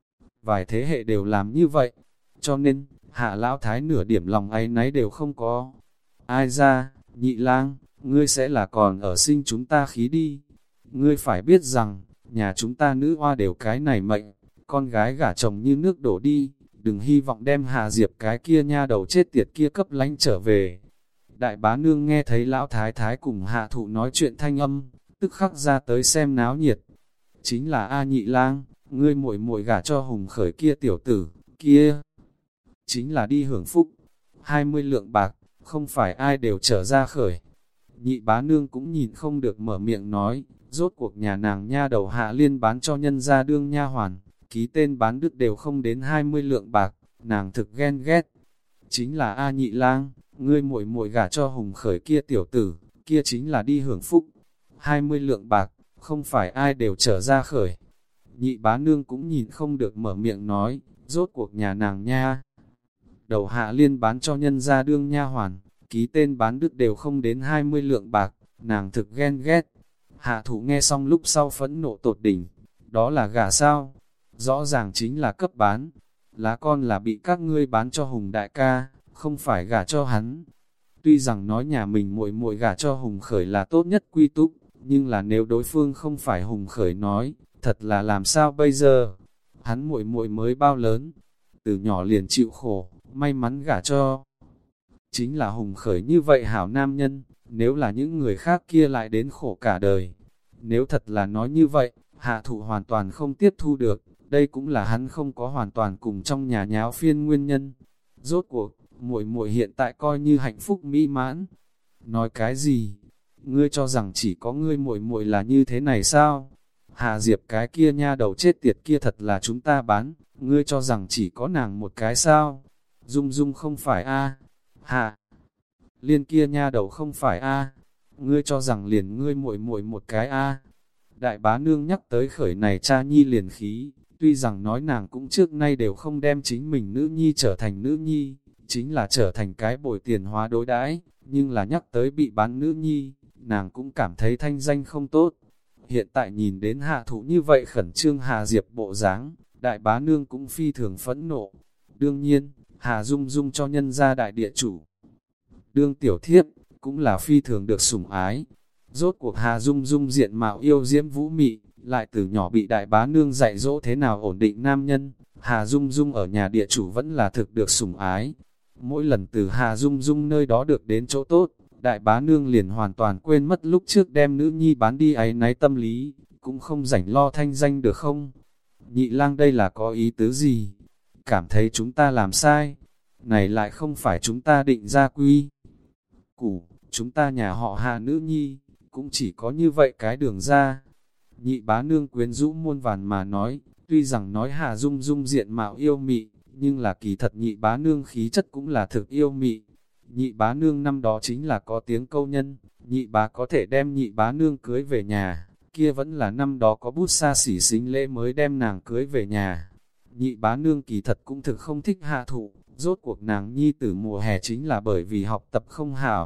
vài thế hệ đều làm như vậy, cho nên, Hạ lão thái nửa điểm lòng áy náy đều không có. Ai ra, nhị lang, ngươi sẽ là còn ở sinh chúng ta khí đi. Ngươi phải biết rằng, nhà chúng ta nữ hoa đều cái này mệnh, con gái gả chồng như nước đổ đi, đừng hy vọng đem Hà Diệp cái kia nha đầu chết tiệt kia cấp lánh trở về. Đại bá nương nghe thấy lão thái thái cùng hạ thụ nói chuyện thanh âm, tức khắc ra tới xem náo nhiệt. Chính là A nhị lang, ngươi muội muội gả cho hùng khởi kia tiểu tử, kia chính là đi hưởng phúc, hai mươi lượng bạc, không phải ai đều trở ra khởi. Nhị bá nương cũng nhìn không được mở miệng nói, rốt cuộc nhà nàng nha đầu Hạ Liên bán cho nhân gia đương nha hoàn, ký tên bán đức đều không đến hai mươi lượng bạc, nàng thực ghen ghét. Chính là A nhị lang, ngươi muội muội gả cho hùng khởi kia tiểu tử, kia chính là đi hưởng phúc, hai mươi lượng bạc, không phải ai đều trở ra khởi. Nhị bá nương cũng nhìn không được mở miệng nói, rốt cuộc nhà nàng nha đầu Hạ Liên bán cho nhân gia đương nha hoàn, ký tên bán đức đều không đến hai mươi lượng bạc, nàng thực ghen ghét. Hạ thủ nghe xong lúc sau phẫn nộ tột đỉnh, đó là gả sao? Rõ ràng chính là cấp bán, lá con là bị các ngươi bán cho Hùng đại ca, không phải gả cho hắn. Tuy rằng nói nhà mình muội muội gả cho Hùng khởi là tốt nhất quy túc, nhưng là nếu đối phương không phải Hùng khởi nói, thật là làm sao bây giờ? Hắn muội muội mới bao lớn, từ nhỏ liền chịu khổ, may mắn gả cho. Chính là Hùng khởi như vậy hảo nam nhân, nếu là những người khác kia lại đến khổ cả đời. Nếu thật là nói như vậy, hạ thụ hoàn toàn không tiếp thu được, đây cũng là hắn không có hoàn toàn cùng trong nhà nháo phiên nguyên nhân. Rốt cuộc, muội muội hiện tại coi như hạnh phúc mỹ mãn. Nói cái gì? Ngươi cho rằng chỉ có ngươi muội muội là như thế này sao? Hạ Diệp cái kia nha đầu chết tiệt kia thật là chúng ta bán, ngươi cho rằng chỉ có nàng một cái sao? Dung Dung không phải a? Hạ Liên kia nha đầu không phải a? Ngươi cho rằng liền ngươi muội muội một cái a? Đại bá nương nhắc tới khởi này cha nhi liền khí, tuy rằng nói nàng cũng trước nay đều không đem chính mình nữ nhi trở thành nữ nhi, chính là trở thành cái bồi tiền hóa đối đãi, nhưng là nhắc tới bị bán nữ nhi, nàng cũng cảm thấy thanh danh không tốt. Hiện tại nhìn đến hạ thụ như vậy khẩn trương Hà Diệp bộ dáng, đại bá nương cũng phi thường phẫn nộ. Đương nhiên, Hà Dung Dung cho nhân gia đại địa chủ đương tiểu thiếp, cũng là phi thường được sủng ái. Rốt cuộc Hà Dung Dung diện mạo yêu diễm vũ mị, lại từ nhỏ bị đại bá nương dạy dỗ thế nào ổn định nam nhân, Hà Dung Dung ở nhà địa chủ vẫn là thực được sủng ái. Mỗi lần từ Hà Dung Dung nơi đó được đến chỗ tốt, đại bá nương liền hoàn toàn quên mất lúc trước đem nữ nhi bán đi áy náy tâm lý, cũng không rảnh lo thanh danh được không? Nhị lang đây là có ý tứ gì? Cảm thấy chúng ta làm sai? Này lại không phải chúng ta định ra quy củ, chúng ta nhà họ Hà nữ nhi, cũng chỉ có như vậy cái đường ra. Nhị bá nương quyến rũ muôn vàn mà nói, tuy rằng nói Hà Dung Dung diện mạo yêu mị, nhưng là kỳ thật nhị bá nương khí chất cũng là thực yêu mị. Nhị bá nương năm đó chính là có tiếng câu nhân, nhị bá có thể đem nhị bá nương cưới về nhà, kia vẫn là năm đó có bút xa xỉ xính lễ mới đem nàng cưới về nhà. Nhị bá nương kỳ thật cũng thực không thích hạ thụ, rốt cuộc nàng nhi tử mùa hè chính là bởi vì học tập không hảo,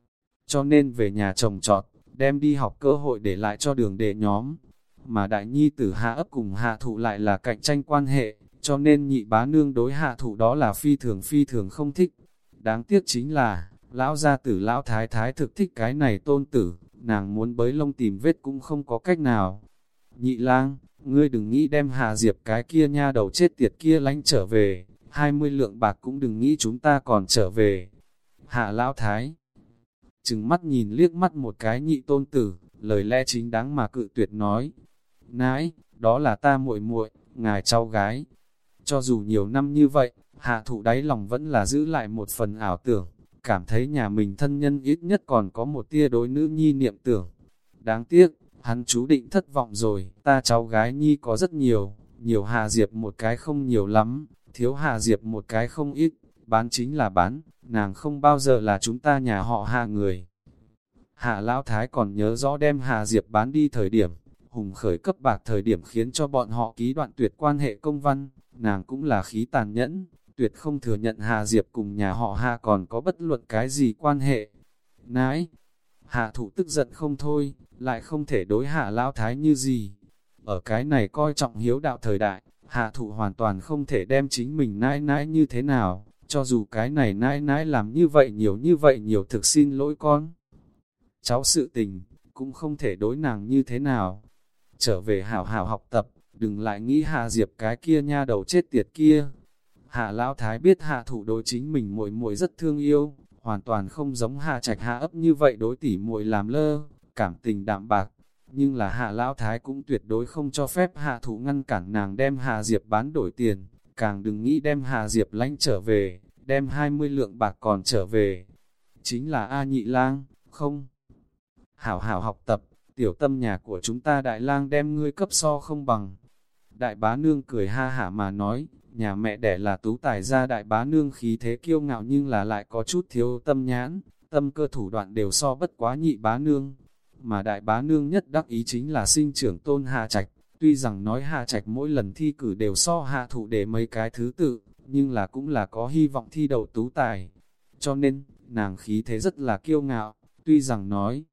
cho nên về nhà trồng trọt, đem đi học cơ hội để lại cho đường đệ nhóm. Mà đại nhi tử hạ ấp cùng hạ thụ lại là cạnh tranh quan hệ, cho nên nhị bá nương đối hạ thụ đó là phi thường phi thường không thích. Đáng tiếc chính là, lão gia tử lão thái thái thực thích cái này tôn tử, nàng muốn bới lông tìm vết cũng không có cách nào. Nhị lang, ngươi đừng nghĩ đem Hà Diệp cái kia nha đầu chết tiệt kia lánh trở về, hai mươi lượng bạc cũng đừng nghĩ chúng ta còn trở về. Hạ lão thái chừng mắt nhìn liếc mắt một cái nhị tôn tử, lời lẽ chính đáng mà cự tuyệt nói. Nãi, đó là ta muội muội, ngài cháu gái. Cho dù nhiều năm như vậy, hạ thụ đáy lòng vẫn là giữ lại một phần ảo tưởng, cảm thấy nhà mình thân nhân ít nhất còn có một tia đối nữ nhi niệm tưởng. Đáng tiếc, hắn chú định thất vọng rồi, ta cháu gái nhi có rất nhiều, nhiều Hà Diệp một cái không nhiều lắm, thiếu Hà Diệp một cái không ít, bán chính là bán, nàng không bao giờ là chúng ta nhà họ Hà người. Hạ lão thái còn nhớ rõ đem Hà Diệp bán đi thời điểm, Hùng khởi cấp bạc thời điểm khiến cho bọn họ ký đoạn tuyệt quan hệ công văn, nàng cũng là khí tàn nhẫn, tuyệt không thừa nhận Hà Diệp cùng nhà họ Hà còn có bất luận cái gì quan hệ. Nãi, Hạ thủ tức giận không thôi, lại không thể đối Hạ lão thái như gì. Ở cái này coi trọng hiếu đạo thời đại, Hạ thủ hoàn toàn không thể đem chính mình nãi nãi như thế nào, cho dù cái này nãi nãi làm như vậy nhiều như vậy nhiều thực xin lỗi con. Cháu sự tình, cũng không thể đối nàng như thế nào. Trở về hảo hảo học tập, đừng lại nghĩ Hạ Diệp cái kia nha đầu chết tiệt kia. Hạ Lão Thái biết Hạ Thụ đối chính mình muội muội rất thương yêu, hoàn toàn không giống Hạ Trạch Hạ ấp như vậy đối tỉ muội làm lơ, cảm tình đạm bạc. Nhưng là Hạ Lão Thái cũng tuyệt đối không cho phép Hạ Thụ ngăn cản nàng đem Hạ Diệp bán đổi tiền, càng đừng nghĩ đem Hạ Diệp lánh trở về, đem hai mươi lượng bạc còn trở về. Chính là A Nhị Lang, không. Hảo hảo học tập, tiểu tâm nhà của chúng ta Đại Lang đem ngươi cấp so không bằng. Đại bá nương cười ha hả mà nói, nhà mẹ đẻ là tú tài gia, đại bá nương khí thế kiêu ngạo nhưng là lại có chút thiếu tâm nhãn, tâm cơ thủ đoạn đều so bất quá nhị bá nương. Mà đại bá nương nhất đắc ý chính là sinh trưởng Tôn Hạ Trạch, tuy rằng nói Hạ Trạch mỗi lần thi cử đều so Hạ Thụ để mấy cái thứ tự, nhưng là cũng là có hy vọng thi đậu tú tài. Cho nên, nàng khí thế rất là kiêu ngạo, tuy rằng nói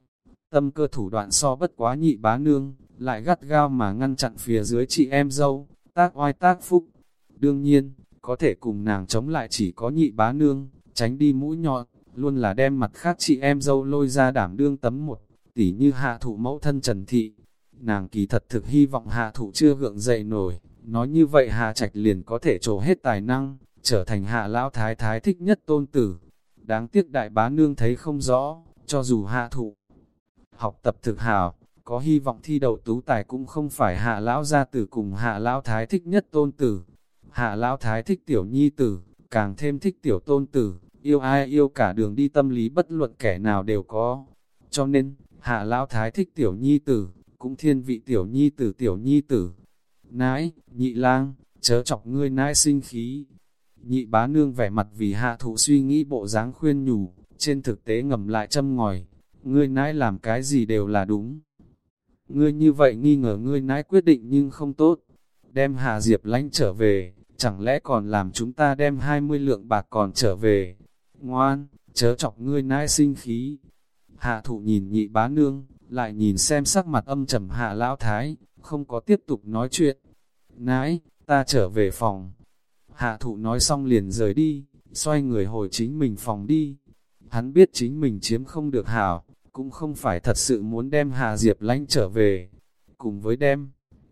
tâm cơ thủ đoạn so bất quá nhị bá nương, lại gắt gao mà ngăn chặn phía dưới chị em dâu, tác oai tác phúc. Đương nhiên, có thể cùng nàng chống lại chỉ có nhị bá nương, tránh đi mũi nhọn, luôn là đem mặt khác chị em dâu lôi ra đảm đương tấm một, tỉ như Hạ Thụ mẫu thân Trần Thị. Nàng kỳ thật thực hy vọng Hạ Thụ chưa gượng dậy nổi, nói như vậy Hạ Trạch liền có thể trổ hết tài năng, trở thành Hạ Lão Thái Thái thích nhất tôn tử. Đáng tiếc đại bá nương thấy không rõ, cho dù Hạ Thụ học tập thực hảo, có hy vọng thi đậu tú tài cũng không phải Hạ Lão gia tử cùng Hạ Lão Thái thích nhất tôn tử. Hạ Lão Thái thích tiểu nhi tử, càng thêm thích tiểu tôn tử, yêu ai yêu cả đường đi tâm lý bất luận kẻ nào đều có. Cho nên, Hạ Lão Thái thích tiểu nhi tử, cũng thiên vị tiểu nhi tử tiểu nhi tử. Nãi, Nhị Lang, chớ chọc ngươi nãi sinh khí. Nhị bá nương vẻ mặt vì Hạ Thụ suy nghĩ bộ dáng khuyên nhủ, trên thực tế ngầm lại châm ngòi. Ngươi nãi làm cái gì đều là đúng. Ngươi như vậy nghi ngờ ngươi nãi quyết định nhưng không tốt. Đem Hạ Diệp lánh trở về, chẳng lẽ còn làm chúng ta đem hai mươi lượng bạc còn trở về. Ngoan, chớ chọc ngươi nãi sinh khí. Hạ Thụ nhìn nhị bá nương, lại nhìn xem sắc mặt âm trầm Hạ Lão Thái, không có tiếp tục nói chuyện. Nãi, ta trở về phòng. Hạ Thụ nói xong liền rời đi, xoay người hồi chính mình phòng đi. Hắn biết chính mình chiếm không được hảo, cũng không phải thật sự muốn đem Hạ Diệp lánh trở về. Cùng với đem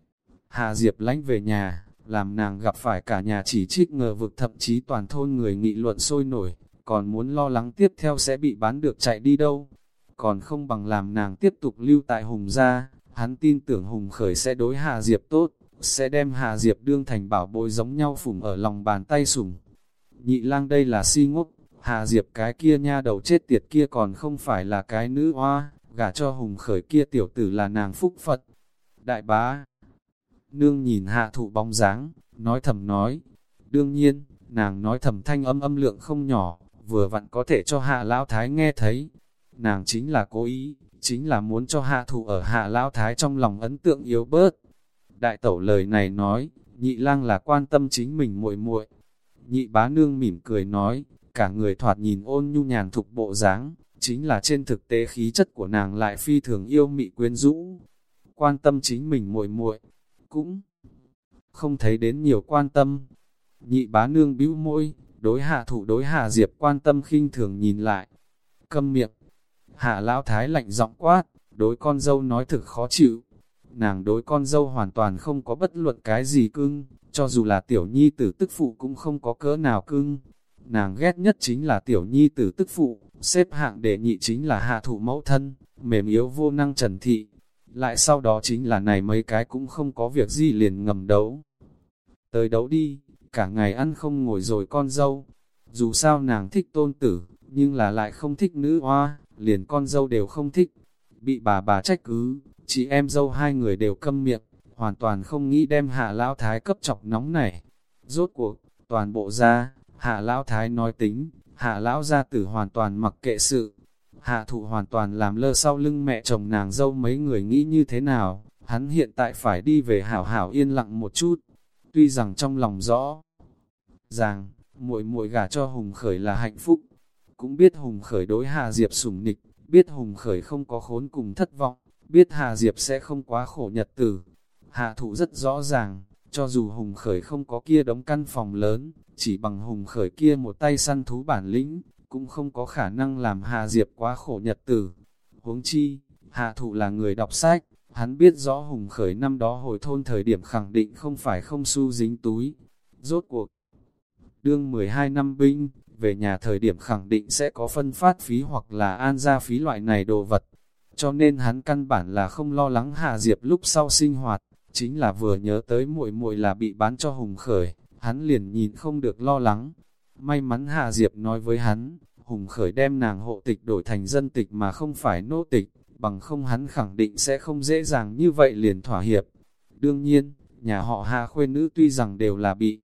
Hạ Diệp lánh về nhà, làm nàng gặp phải cả nhà chỉ trích ngờ vực, thậm chí toàn thôn người nghị luận sôi nổi, còn muốn lo lắng tiếp theo sẽ bị bán được chạy đi đâu. Còn không bằng làm nàng tiếp tục lưu tại Hùng gia, hắn tin tưởng Hùng Khởi sẽ đối Hạ Diệp tốt, sẽ đem Hạ Diệp đương thành bảo bối giống nhau phủng ở lòng bàn tay sủng. Nhị Lang đây là si ngốc, Hạ Diệp cái kia nha đầu chết tiệt kia còn không phải là cái nữ oa, gả cho Hùng Khởi kia tiểu tử là nàng phúc Phật. Đại bá nương nhìn Hạ Thụ bóng dáng, nói thầm nói. Đương nhiên, nàng nói thầm thanh âm âm lượng không nhỏ, vừa vặn có thể cho Hạ Lão Thái nghe thấy. Nàng chính là cố ý, chính là muốn cho Hạ Thụ ở Hạ Lão Thái trong lòng ấn tượng yếu bớt. Đại tẩu lời này nói, Nhị Lang là quan tâm chính mình muội muội. Nhị bá nương mỉm cười nói, cả người thoạt nhìn ôn nhu nhàn thục bộ dáng, chính là trên thực tế khí chất của nàng lại phi thường yêu mị quyến rũ. Quan tâm chính mình muội muội, cũng không thấy đến nhiều quan tâm. Nhị bá nương bĩu môi, đối Hạ Thụ đối Hạ Diệp quan tâm khinh thường nhìn lại. Câm miệng. Hạ Lão Thái lạnh giọng quát, đối con dâu nói thực khó chịu. Nàng đối con dâu hoàn toàn không có bất luận cái gì cưng, cho dù là tiểu nhi tử tức phụ cũng không có cỡ nào cưng. Nàng ghét nhất chính là tiểu nhi tử tức phụ, xếp hạng đệ nhị chính là Hạ Thụ mẫu thân, mềm yếu vô năng Trần Thị. Lại sau đó chính là này mấy cái cũng không có việc gì liền ngầm đấu. Tới đấu đi, cả ngày ăn không ngồi rồi con dâu. Dù sao nàng thích tôn tử, nhưng là lại không thích nữ hoa, liền con dâu đều không thích. Bị bà bà trách cứ, chị em dâu hai người đều câm miệng, hoàn toàn không nghĩ đem Hạ Lão Thái cấp chọc nóng này. Rốt cuộc, toàn bộ ra, Hạ Lão Thái nói tính, Hạ Lão gia tử hoàn toàn mặc kệ sự. Hạ Thụ hoàn toàn làm lơ sau lưng mẹ chồng nàng dâu mấy người nghĩ như thế nào, hắn hiện tại phải đi về hảo hảo yên lặng một chút. Tuy rằng trong lòng rõ ràng, muội muội gả cho Hùng Khởi là hạnh phúc, cũng biết Hùng Khởi đối Hạ Diệp sủng nịch, biết Hùng Khởi không có khốn cùng thất vọng, biết Hạ Diệp sẽ không quá khổ nhật tử. Hạ Thụ rất rõ ràng, Cho dù Hùng Khởi không có kia đống căn phòng lớn, chỉ bằng Hùng Khởi kia một tay săn thú bản lĩnh, cũng không có khả năng làm Hà Diệp quá khổ nhật tử. Huống chi, Hạ Thụ là người đọc sách, hắn biết rõ Hùng Khởi năm đó hồi thôn thời điểm khẳng định không phải không xu dính túi. Rốt cuộc, đương mười hai năm binh, về nhà thời điểm khẳng định sẽ có phân phát phí hoặc là an gia phí loại này đồ vật. Cho nên hắn căn bản là không lo lắng Hà Diệp lúc sau sinh hoạt, chính là vừa nhớ tới muội muội là bị bán cho Hùng Khởi, hắn liền nhìn không được lo lắng. May mắn Hà Diệp nói với hắn, Hùng Khởi đem nàng hộ tịch đổi thành dân tịch mà không phải nô tịch, bằng không hắn khẳng định sẽ không dễ dàng như vậy liền thỏa hiệp. Đương nhiên, nhà họ Hà khuê nữ tuy rằng đều là bị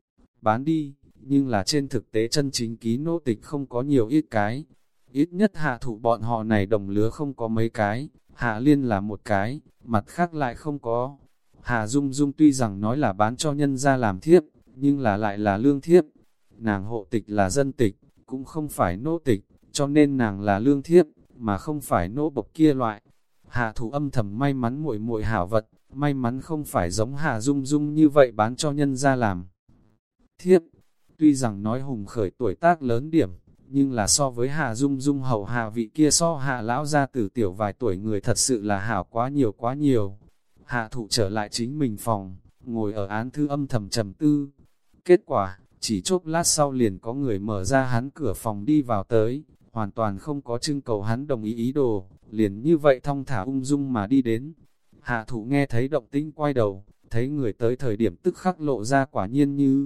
bán đi, nhưng là trên thực tế chân chính ký nô tịch không có nhiều ít cái. Ít nhất Hạ Thụ bọn họ này đồng lứa không có mấy cái, Hạ Liên là một cái, mặt khác lại không có. Hà Dung Dung tuy rằng nói là bán cho nhân ra làm thiếp, nhưng là lại là lương thiếp. Nàng hộ tịch là dân tịch, cũng không phải nô tịch, cho nên nàng là lương thiếp, mà không phải nô bộc kia loại. Hạ Thụ âm thầm may mắn muội muội hảo vật, may mắn không phải giống Hà Dung Dung như vậy bán cho nhân ra làm thiếp. Tuy rằng nói Hùng Khởi tuổi tác lớn điểm, nhưng là so với Hà Dung Dung hậu hạ vị kia so Hạ lão gia tử tiểu vài tuổi người thật sự là hảo quá nhiều quá nhiều. Hạ Thụ trở lại chính mình phòng, ngồi ở án thư âm thầm trầm tư. Kết quả, chỉ chốc lát sau liền có người mở ra hắn cửa phòng đi vào tới, hoàn toàn không có trưng cầu hắn đồng ý ý đồ, liền như vậy thong thả ung dung mà đi đến. Hạ Thụ nghe thấy động tĩnh quay đầu, thấy người tới thời điểm tức khắc lộ ra quả nhiên như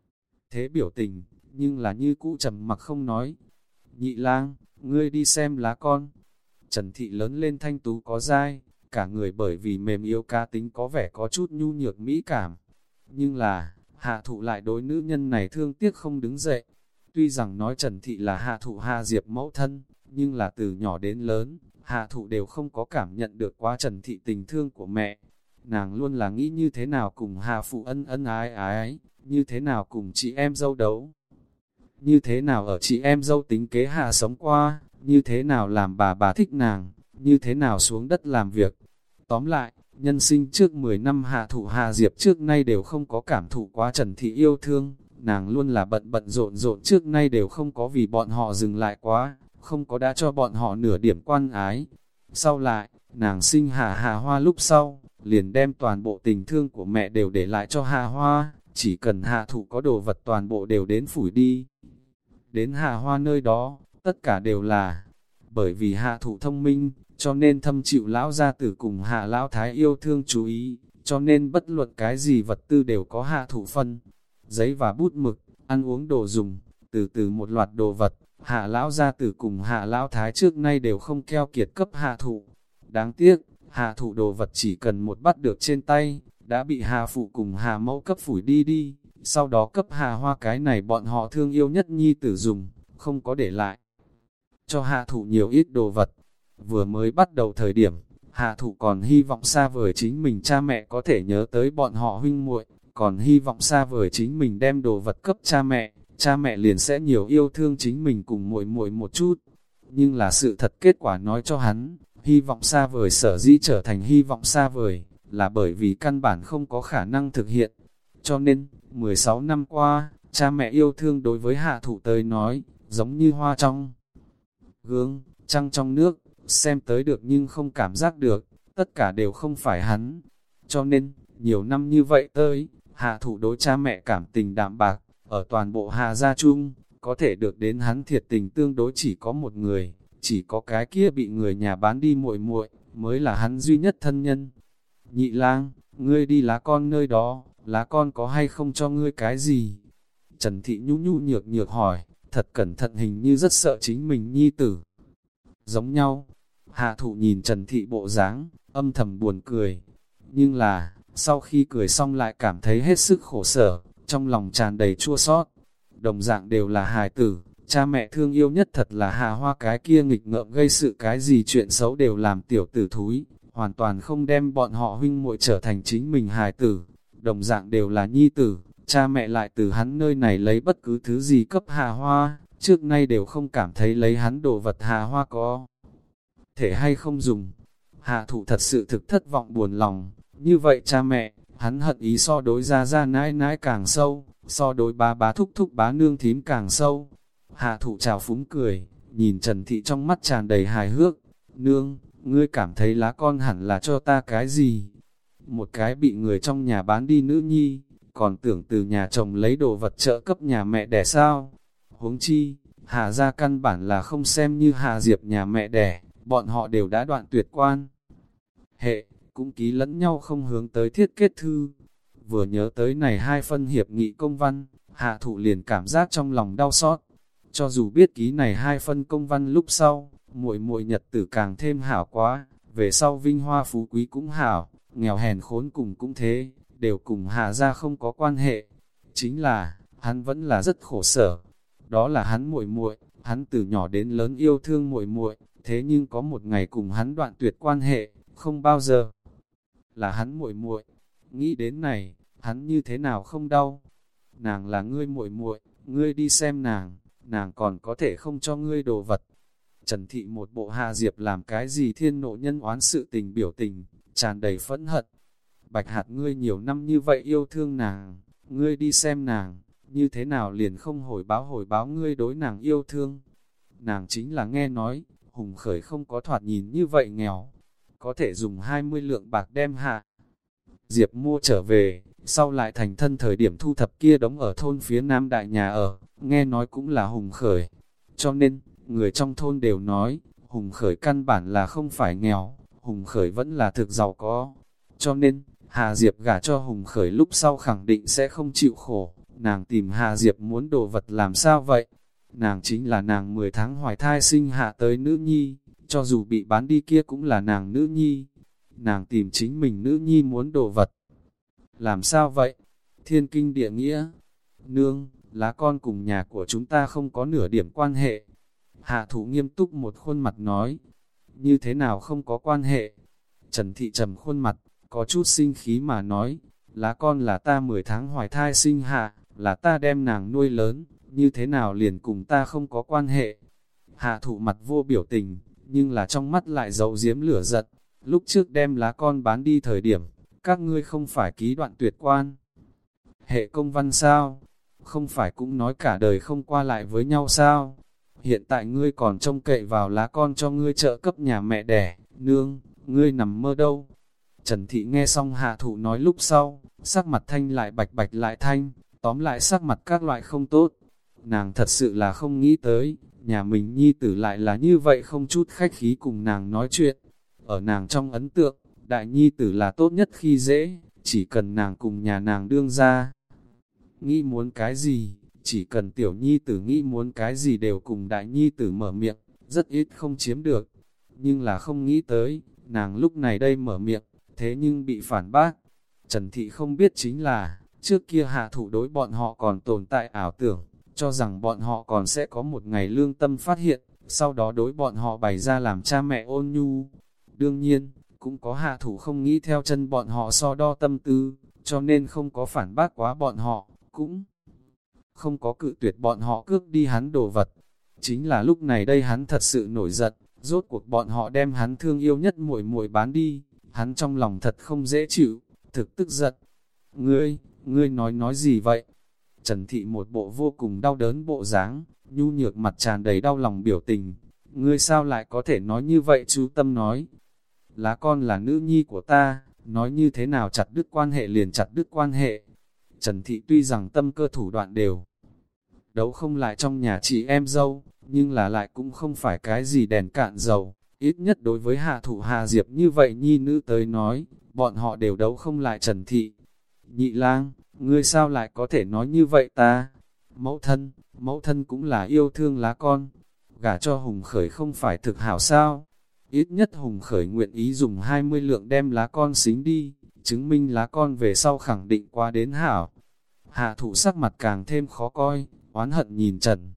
thế biểu tình, nhưng là như cũ trầm mặc không nói. Nhị lang, ngươi đi xem lá con. Trần Thị lớn lên thanh tú có dai, cả người bởi vì mềm yếu cá tính có vẻ có chút nhu nhược mỹ cảm. Nhưng là, Hạ Thụ lại đối nữ nhân này thương tiếc không đứng dậy. Tuy rằng nói Trần Thị là Hạ Thụ Hà Diệp mẫu thân, nhưng là từ nhỏ đến lớn, Hạ Thụ đều không có cảm nhận được quá Trần Thị tình thương của mẹ. Nàng luôn là nghĩ như thế nào cùng Hà Phụ ân ân ái ái, như thế nào cùng chị em dâu đấu. Như thế nào ở chị em dâu tính kế Hạ sống qua, như thế nào làm bà bà thích nàng, như thế nào xuống đất làm việc. Tóm lại, nhân sinh trước mười năm Hạ Thụ Hà Diệp trước nay đều không có cảm thụ quá Trần Thị yêu thương, nàng luôn là bận bận rộn rộn trước nay đều không có vì bọn họ dừng lại quá, không có đã cho bọn họ nửa điểm quan ái. Sau lại, nàng sinh Hà Hà Hoa lúc sau, liền đem toàn bộ tình thương của mẹ đều để lại cho Hà Hoa, chỉ cần Hạ Thụ có đồ vật toàn bộ đều đến phủi đi. Đến Hà Hoa nơi đó, tất cả đều là, bởi vì Hạ Thụ thông minh, cho nên thâm chịu lão gia tử cùng Hạ lão thái yêu thương chú ý, cho nên bất luận cái gì vật tư đều có Hạ Thụ phân. Giấy và bút mực, ăn uống đồ dùng, từ từ một loạt đồ vật, Hạ lão gia tử cùng Hạ lão thái trước nay đều không keo kiệt cấp Hạ Thụ. Đáng tiếc, Hạ Thụ đồ vật chỉ cần một bắt được trên tay, đã bị Hà Phụ cùng Hà Mẫu cấp phủi đi đi, sau đó cấp Hà Hoa cái này bọn họ thương yêu nhất nhi tử dùng, không có để lại cho Hạ Thụ nhiều ít đồ vật. Vừa mới bắt đầu thời điểm, Hạ Thụ còn hy vọng xa vời chính mình cha mẹ có thể nhớ tới bọn họ huynh muội, còn hy vọng xa vời chính mình đem đồ vật cấp cha mẹ, cha mẹ liền sẽ nhiều yêu thương chính mình cùng muội muội một chút. Nhưng là sự thật kết quả nói cho hắn, hy vọng xa vời sở dĩ trở thành hy vọng xa vời, là bởi vì căn bản không có khả năng thực hiện. Cho nên, mười sáu năm qua, cha mẹ yêu thương đối với Hạ Thụ tới nói, giống như hoa trong gương, trăng trong nước, xem tới được nhưng không cảm giác được, tất cả đều không phải hắn. Cho nên, nhiều năm như vậy tới, Hạ Thụ đối cha mẹ cảm tình đạm bạc, ở toàn bộ Hà gia chung, có thể được đến hắn thiệt tình tương đối chỉ có một người, chỉ có cái kia bị người nhà bán đi muội muội mới là hắn duy nhất thân nhân. Nhị lang, ngươi đi lá con nơi đó, lá con có hay không cho ngươi cái gì? Trần Thị nhu nhu nhược nhược hỏi, thật cẩn thận hình như rất sợ chính mình nhi tử. Giống nhau, Hạ Thụ nhìn Trần Thị bộ dáng, âm thầm buồn cười. Nhưng là, sau khi cười xong lại cảm thấy hết sức khổ sở, trong lòng tràn đầy chua xót. Đồng dạng đều là hài tử, cha mẹ thương yêu nhất thật là Hà Hoa cái kia nghịch ngợm gây sự cái gì chuyện xấu đều làm tiểu tử thúi, hoàn toàn không đem bọn họ huynh muội trở thành chính mình hài tử. Đồng dạng đều là nhi tử, cha mẹ lại từ hắn nơi này lấy bất cứ thứ gì cấp Hà Hoa, trước nay đều không cảm thấy lấy hắn đồ vật Hà Hoa có thể hay không dùng. Hạ Thụ thật sự thực thất vọng buồn lòng, như vậy cha mẹ, Hắn hận ý so đối ra ra nãi nãi càng sâu, so đối bá bá thúc thúc bá nương thím càng sâu. Hạ thụ trào phúng cười, nhìn Trần Thị trong mắt tràn đầy hài hước. Nương, ngươi cảm thấy lá con hẳn là cho ta cái gì? Một cái bị người trong nhà bán đi nữ nhi, còn tưởng từ nhà chồng lấy đồ vật trợ cấp nhà mẹ đẻ sao? Huống chi, Hà gia căn bản là không xem như Hà Diệp nhà mẹ đẻ, bọn họ đều đã đoạn tuyệt quan hệ, cũng ký lẫn nhau không hướng tới thiết kết thư. Vừa nhớ tới này hai phân hiệp nghị công văn, Hạ thụ liền cảm giác trong lòng đau xót. Cho dù biết ký này hai phân công văn lúc sau, muội muội nhật tử càng thêm hảo quá, về sau vinh hoa phú quý cũng hảo, nghèo hèn khốn cùng cũng thế, đều cùng Hạ gia không có quan hệ. Chính là, hắn vẫn là rất khổ sở. Đó là hắn muội muội, hắn từ nhỏ đến lớn yêu thương muội muội, thế nhưng có một ngày cùng hắn đoạn tuyệt quan hệ, không bao giờ là hắn muội muội. Nghĩ đến này, hắn như thế nào không đau? Nàng là ngươi muội muội, ngươi đi xem nàng, nàng còn có thể không cho ngươi đồ vật. Trần Thị một bộ Hà Diệp làm cái gì thiên nộ nhân oán sự tình biểu tình, tràn đầy phẫn hận. Bạch Hạt, ngươi nhiều năm như vậy yêu thương nàng, ngươi đi xem nàng, như thế nào liền không hồi báo hồi báo ngươi đối nàng yêu thương. Nàng chính là nghe nói, Hùng Khởi không có thoạt nhìn như vậy nghèo, có thể dùng hai mươi lượng bạc đem Hạ Diệp mua trở về, sau lại thành thân thời điểm thu thập kia đóng ở thôn phía nam đại nhà ở, nghe nói cũng là Hùng Khởi. Cho nên, người trong thôn đều nói, Hùng Khởi căn bản là không phải nghèo, Hùng Khởi vẫn là thực giàu có. Cho nên, Hà Diệp gả cho Hùng Khởi lúc sau khẳng định sẽ không chịu khổ. Nàng tìm Hà Diệp muốn đồ vật làm sao vậy? Nàng chính là nàng mười tháng hoài thai sinh hạ tới nữ nhi, cho dù bị bán đi kia cũng là nàng nữ nhi. Nàng tìm chính mình nữ nhi muốn đồ vật. Làm sao vậy? Thiên kinh địa nghĩa. Nương, lá con cùng nhà của chúng ta không có nửa điểm quan hệ. Hạ thủ nghiêm túc một khuôn mặt nói. Như thế nào không có quan hệ? Trần Thị trầm khuôn mặt, có chút sinh khí mà nói. Lá con là ta mười tháng hoài thai sinh hạ, là ta đem nàng nuôi lớn, như thế nào liền cùng ta không có quan hệ. Hạ thủ mặt vô biểu tình, nhưng là trong mắt lại giấu giếm lửa giận. Lúc trước đem lá con bán đi thời điểm, các ngươi không phải ký đoạn tuyệt quan hệ công văn sao? Không phải cũng nói cả đời không qua lại với nhau sao? Hiện tại ngươi còn trông cậy vào lá con cho ngươi trợ cấp nhà mẹ đẻ, nương, ngươi nằm mơ đâu? Trần Thị nghe xong Hạ Thụ nói lúc sau, sắc mặt thanh lại bạch bạch lại thanh, tóm lại sắc mặt các loại không tốt. Nàng thật sự là không nghĩ tới, nhà mình nhi tử lại là như vậy không chút khách khí cùng nàng nói chuyện. Ở nàng trong ấn tượng, đại nhi tử là tốt nhất khi dễ, chỉ cần nàng cùng nhà nàng đương ra. Nghĩ muốn cái gì, chỉ cần tiểu nhi tử nghĩ muốn cái gì đều cùng đại nhi tử mở miệng, rất ít không chiếm được. Nhưng là không nghĩ tới, nàng lúc này đây mở miệng, thế nhưng bị phản bác. Trần Thị không biết chính là, trước kia Hạ Thụ đối bọn họ còn tồn tại ảo tưởng, cho rằng bọn họ còn sẽ có một ngày lương tâm phát hiện, sau đó đối bọn họ bày ra làm cha mẹ ôn nhu. Đương nhiên, cũng có Hạ Thụ không nghĩ theo chân bọn họ so đo tâm tư, cho nên không có phản bác quá bọn họ, cũng không có cự tuyệt bọn họ cướp đi hắn đồ vật. Chính là lúc này đây hắn thật sự nổi giận, rốt cuộc bọn họ đem hắn thương yêu nhất muội muội bán đi, hắn trong lòng thật không dễ chịu, thực tức giận. Ngươi, ngươi nói nói gì vậy? Trần Thị một bộ vô cùng đau đớn bộ dáng, nhu nhược mặt tràn đầy đau lòng biểu tình. Ngươi sao lại có thể nói như vậy? Chú Tâm nói, lá con là nữ nhi của ta, nói như thế nào chặt đứt quan hệ liền chặt đứt quan hệ. Trần Thị tuy rằng tâm cơ thủ đoạn đều đấu không lại trong nhà chị em dâu, nhưng là lại cũng không phải cái gì đèn cạn dầu. Ít nhất đối với Hạ Thụ Hà Diệp như vậy nhi nữ tới nói, bọn họ đều đấu không lại Trần Thị. Nhị lang, ngươi sao lại có thể nói như vậy ta? Mẫu thân, mẫu thân cũng là yêu thương lá con. Gả cho Hùng Khởi không phải thực hảo sao? Ít nhất Hùng Khởi nguyện ý dùng hai mươi lượng đem lá con xính đi, chứng minh lá con về sau khẳng định qua đến hảo. Hạ Thụ sắc mặt càng thêm khó coi, oán hận nhìn Trần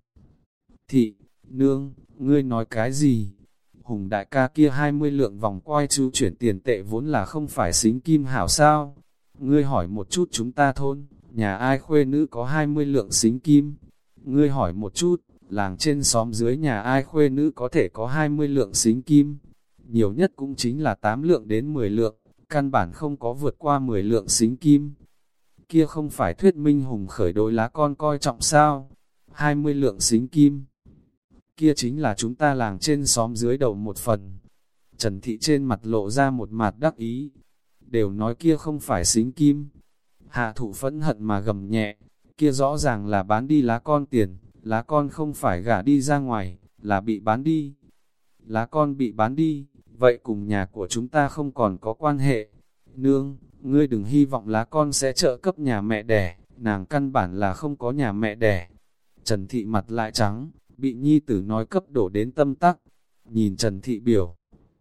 Thị. Nương, ngươi nói cái gì? Hùng đại ca kia hai mươi lượng vòng quay chu chuyển tiền tệ vốn là không phải xính kim hảo sao? Ngươi hỏi một chút chúng ta thôn, nhà ai khuê nữ có hai mươi lượng xính kim? Ngươi hỏi một chút, làng trên xóm dưới nhà ai khuê nữ có thể có hai mươi lượng xính kim? Nhiều nhất cũng chính là tám lượng đến mười lượng, căn bản không có vượt qua mười lượng xính kim. Kia không phải thuyết minh Hùng Khởi đối lá con coi trọng sao? hai mươi lượng xính kim. Kia chính là chúng ta làng trên xóm dưới đầu một phần. Trần Thị trên mặt lộ ra một mặt đắc ý. Đều nói kia không phải xính kim. Hạ Thụ phẫn hận mà gầm nhẹ. Kia rõ ràng là bán đi lá con tiền. Lá con không phải gả đi ra ngoài, là bị bán đi. Lá con bị bán đi, vậy cùng nhà của chúng ta không còn có quan hệ. Nương, ngươi đừng hy vọng lá con sẽ trợ cấp nhà mẹ đẻ, nàng căn bản là không có nhà mẹ đẻ. Trần Thị mặt lại trắng, bị nhi tử nói cấp đổ đến tâm tắc. Nhìn Trần Thị biểu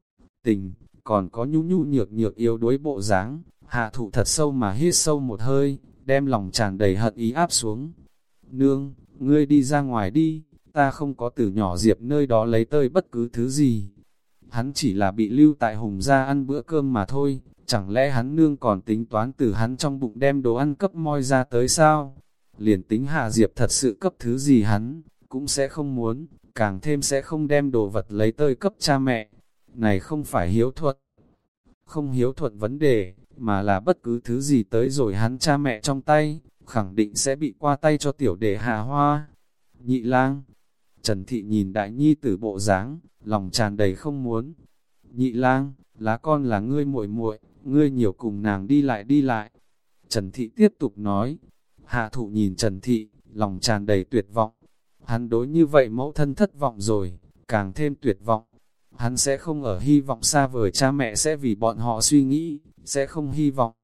tình, còn có nhu nhu nhược nhược yếu đuối bộ dáng, Hạ Thụ thật sâu mà hít sâu một hơi, đem lòng tràn đầy hận ý áp xuống. Nương, ngươi đi ra ngoài đi, ta không có từ nhỏ Diệp nơi đó lấy tơi bất cứ thứ gì. Hắn chỉ là bị lưu tại Hùng gia ăn bữa cơm mà thôi, chẳng lẽ hắn nương còn tính toán từ hắn trong bụng đem đồ ăn cấp moi ra tới sao? Liền tính Hạ Diệp thật sự cấp thứ gì hắn, cũng sẽ không muốn, càng thêm sẽ không đem đồ vật lấy tơi cấp cha mẹ. Này không phải hiếu thuận, không hiếu thuận vấn đề, mà là bất cứ thứ gì tới rồi hắn cha mẹ trong tay, khẳng định sẽ bị qua tay cho tiểu đệ Hà Hoa. Nhị lang, Trần Thị nhìn đại nhi tử bộ dáng, lòng tràn đầy không muốn. Nhị lang, lá con là ngươi muội muội, ngươi nhiều cùng nàng đi lại đi lại. Trần Thị tiếp tục nói. Hạ Thụ nhìn Trần Thị, lòng tràn đầy tuyệt vọng. Hắn đối như vậy mẫu thân thất vọng rồi, càng thêm tuyệt vọng. Hắn sẽ không ở hy vọng xa vời cha mẹ sẽ vì bọn họ suy nghĩ, sẽ không hy vọng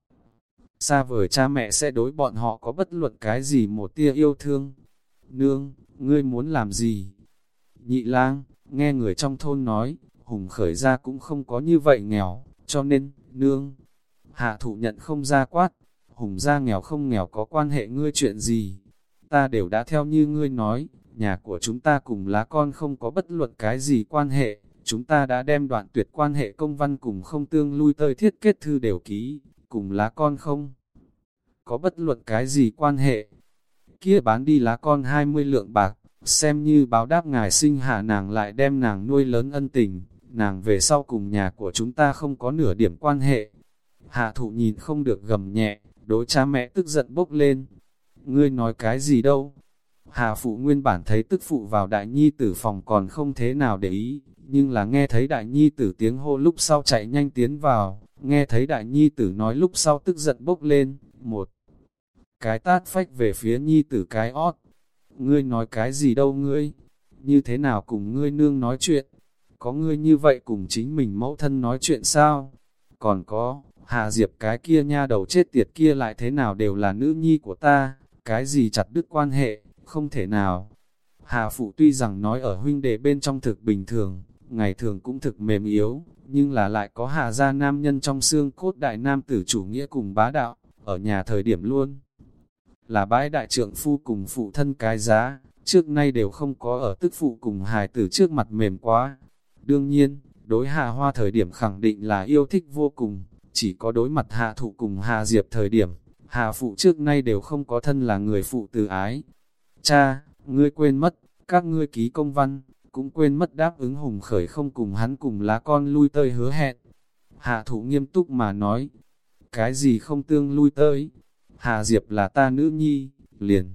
xa vời cha mẹ sẽ đối bọn họ có bất luận cái gì một tia yêu thương. Nương, ngươi muốn làm gì? Nhị lang, nghe người trong thôn nói, Hùng Khởi ra cũng không có như vậy nghèo, cho nên, nương. Hạ Thụ nhận không ra quát, Hùng ra nghèo không nghèo có quan hệ ngươi chuyện gì? Ta đều đã theo như ngươi nói, nhà của chúng ta cùng lá con không có bất luận cái gì quan hệ, chúng ta đã đem đoạn tuyệt quan hệ công văn cùng không tương lui tơi thiết kết thư đều ký, cùng lá con không có bất luận cái gì quan hệ. Kia bán đi lá con hai mươi lượng bạc, xem như báo đáp ngài sinh hạ nàng lại đem nàng nuôi lớn ân tình, nàng về sau cùng nhà của chúng ta không có nửa điểm quan hệ. Hạ Thụ nhìn không được gầm nhẹ, đối cha mẹ tức giận bốc lên. Ngươi nói cái gì đâu? Hà Phụ nguyên bản thấy tức phụ vào đại nhi tử phòng còn không thế nào để ý, nhưng là nghe thấy đại nhi tử tiếng hô lúc sau chạy nhanh tiến vào, nghe thấy đại nhi tử nói lúc sau tức giận bốc lên, một cái tát phách về phía nhi tử cái ót. Ngươi nói cái gì đâu ngươi? Như thế nào cùng ngươi nương nói chuyện? Có ngươi như vậy cùng chính mình mẫu thân nói chuyện sao? Còn có, Hà Diệp cái kia nha đầu chết tiệt kia lại thế nào đều là nữ nhi của ta, cái gì chặt đứt quan hệ, không thể nào. Hà Phụ tuy rằng nói ở huynh đệ bên trong thực bình thường, ngày thường cũng thực mềm yếu, nhưng là lại có Hà gia nam nhân trong xương cốt đại nam tử chủ nghĩa cùng bá đạo, ở nhà thời điểm luôn là bãi đại trượng phu cùng phụ thân cái giá, trước nay đều không có ở tức phụ cùng hài tử trước mặt mềm quá. Đương nhiên, đối Hà Hoa thời điểm khẳng định là yêu thích vô cùng, chỉ có đối mặt Hạ Thụ cùng Hà Diệp thời điểm, Hà Phụ trước nay đều không có thân là người phụ từ ái. Cha, ngươi quên mất, các ngươi ký công văn, cũng quên mất đáp ứng Hùng Khởi không cùng hắn cùng lá con lui tơi hứa hẹn. Hạ Thụ nghiêm túc mà nói, cái gì không tương lui tơi? Hà Diệp là ta nữ nhi, liền.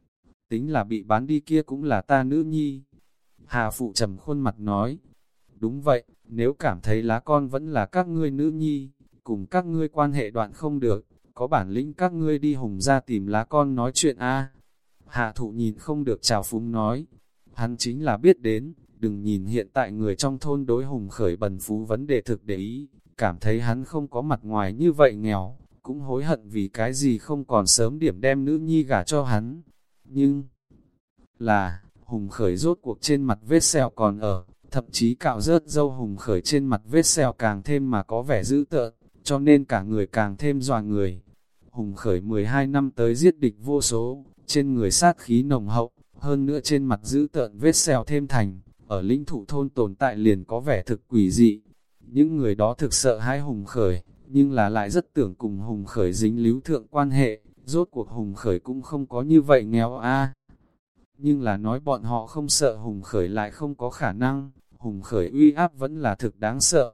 Tính là bị bán đi kia cũng là ta nữ nhi. Hà Phụ trầm khuôn mặt nói, đúng vậy, nếu cảm thấy lá con vẫn là các ngươi nữ nhi, cùng các ngươi quan hệ đoạn không được, có bản lĩnh các ngươi đi Hùng ra tìm lá con nói chuyện a. Hạ Thụ nhìn không được trào phúng nói, hắn chính là biết đến, đừng nhìn hiện tại người trong thôn đối Hùng Khởi bần phú vấn đề thực để ý, cảm thấy hắn không có mặt ngoài như vậy nghèo, cũng hối hận vì cái gì không còn sớm điểm đem nữ nhi gả cho hắn. Nhưng là, Hùng Khởi rốt cuộc trên mặt vết sẹo còn ở, thậm chí cạo rớt râu Hùng Khởi trên mặt vết sẹo càng thêm mà có vẻ dữ tợn, cho nên cả người càng thêm dọa người. Hùng Khởi mười hai năm tới giết địch vô số, trên người sát khí nồng hậu, hơn nữa trên mặt dữ tợn vết sẹo thêm thành, ở lĩnh thụ thôn tồn tại liền có vẻ thực quỷ dị. Những người đó thực sợ hãi Hùng Khởi, nhưng là lại rất tưởng cùng Hùng Khởi dính líu thượng quan hệ, rốt cuộc Hùng Khởi cũng không có như vậy nghèo a. Nhưng là nói bọn họ không sợ Hùng Khởi lại không có khả năng, Hùng Khởi uy áp vẫn là thực đáng sợ.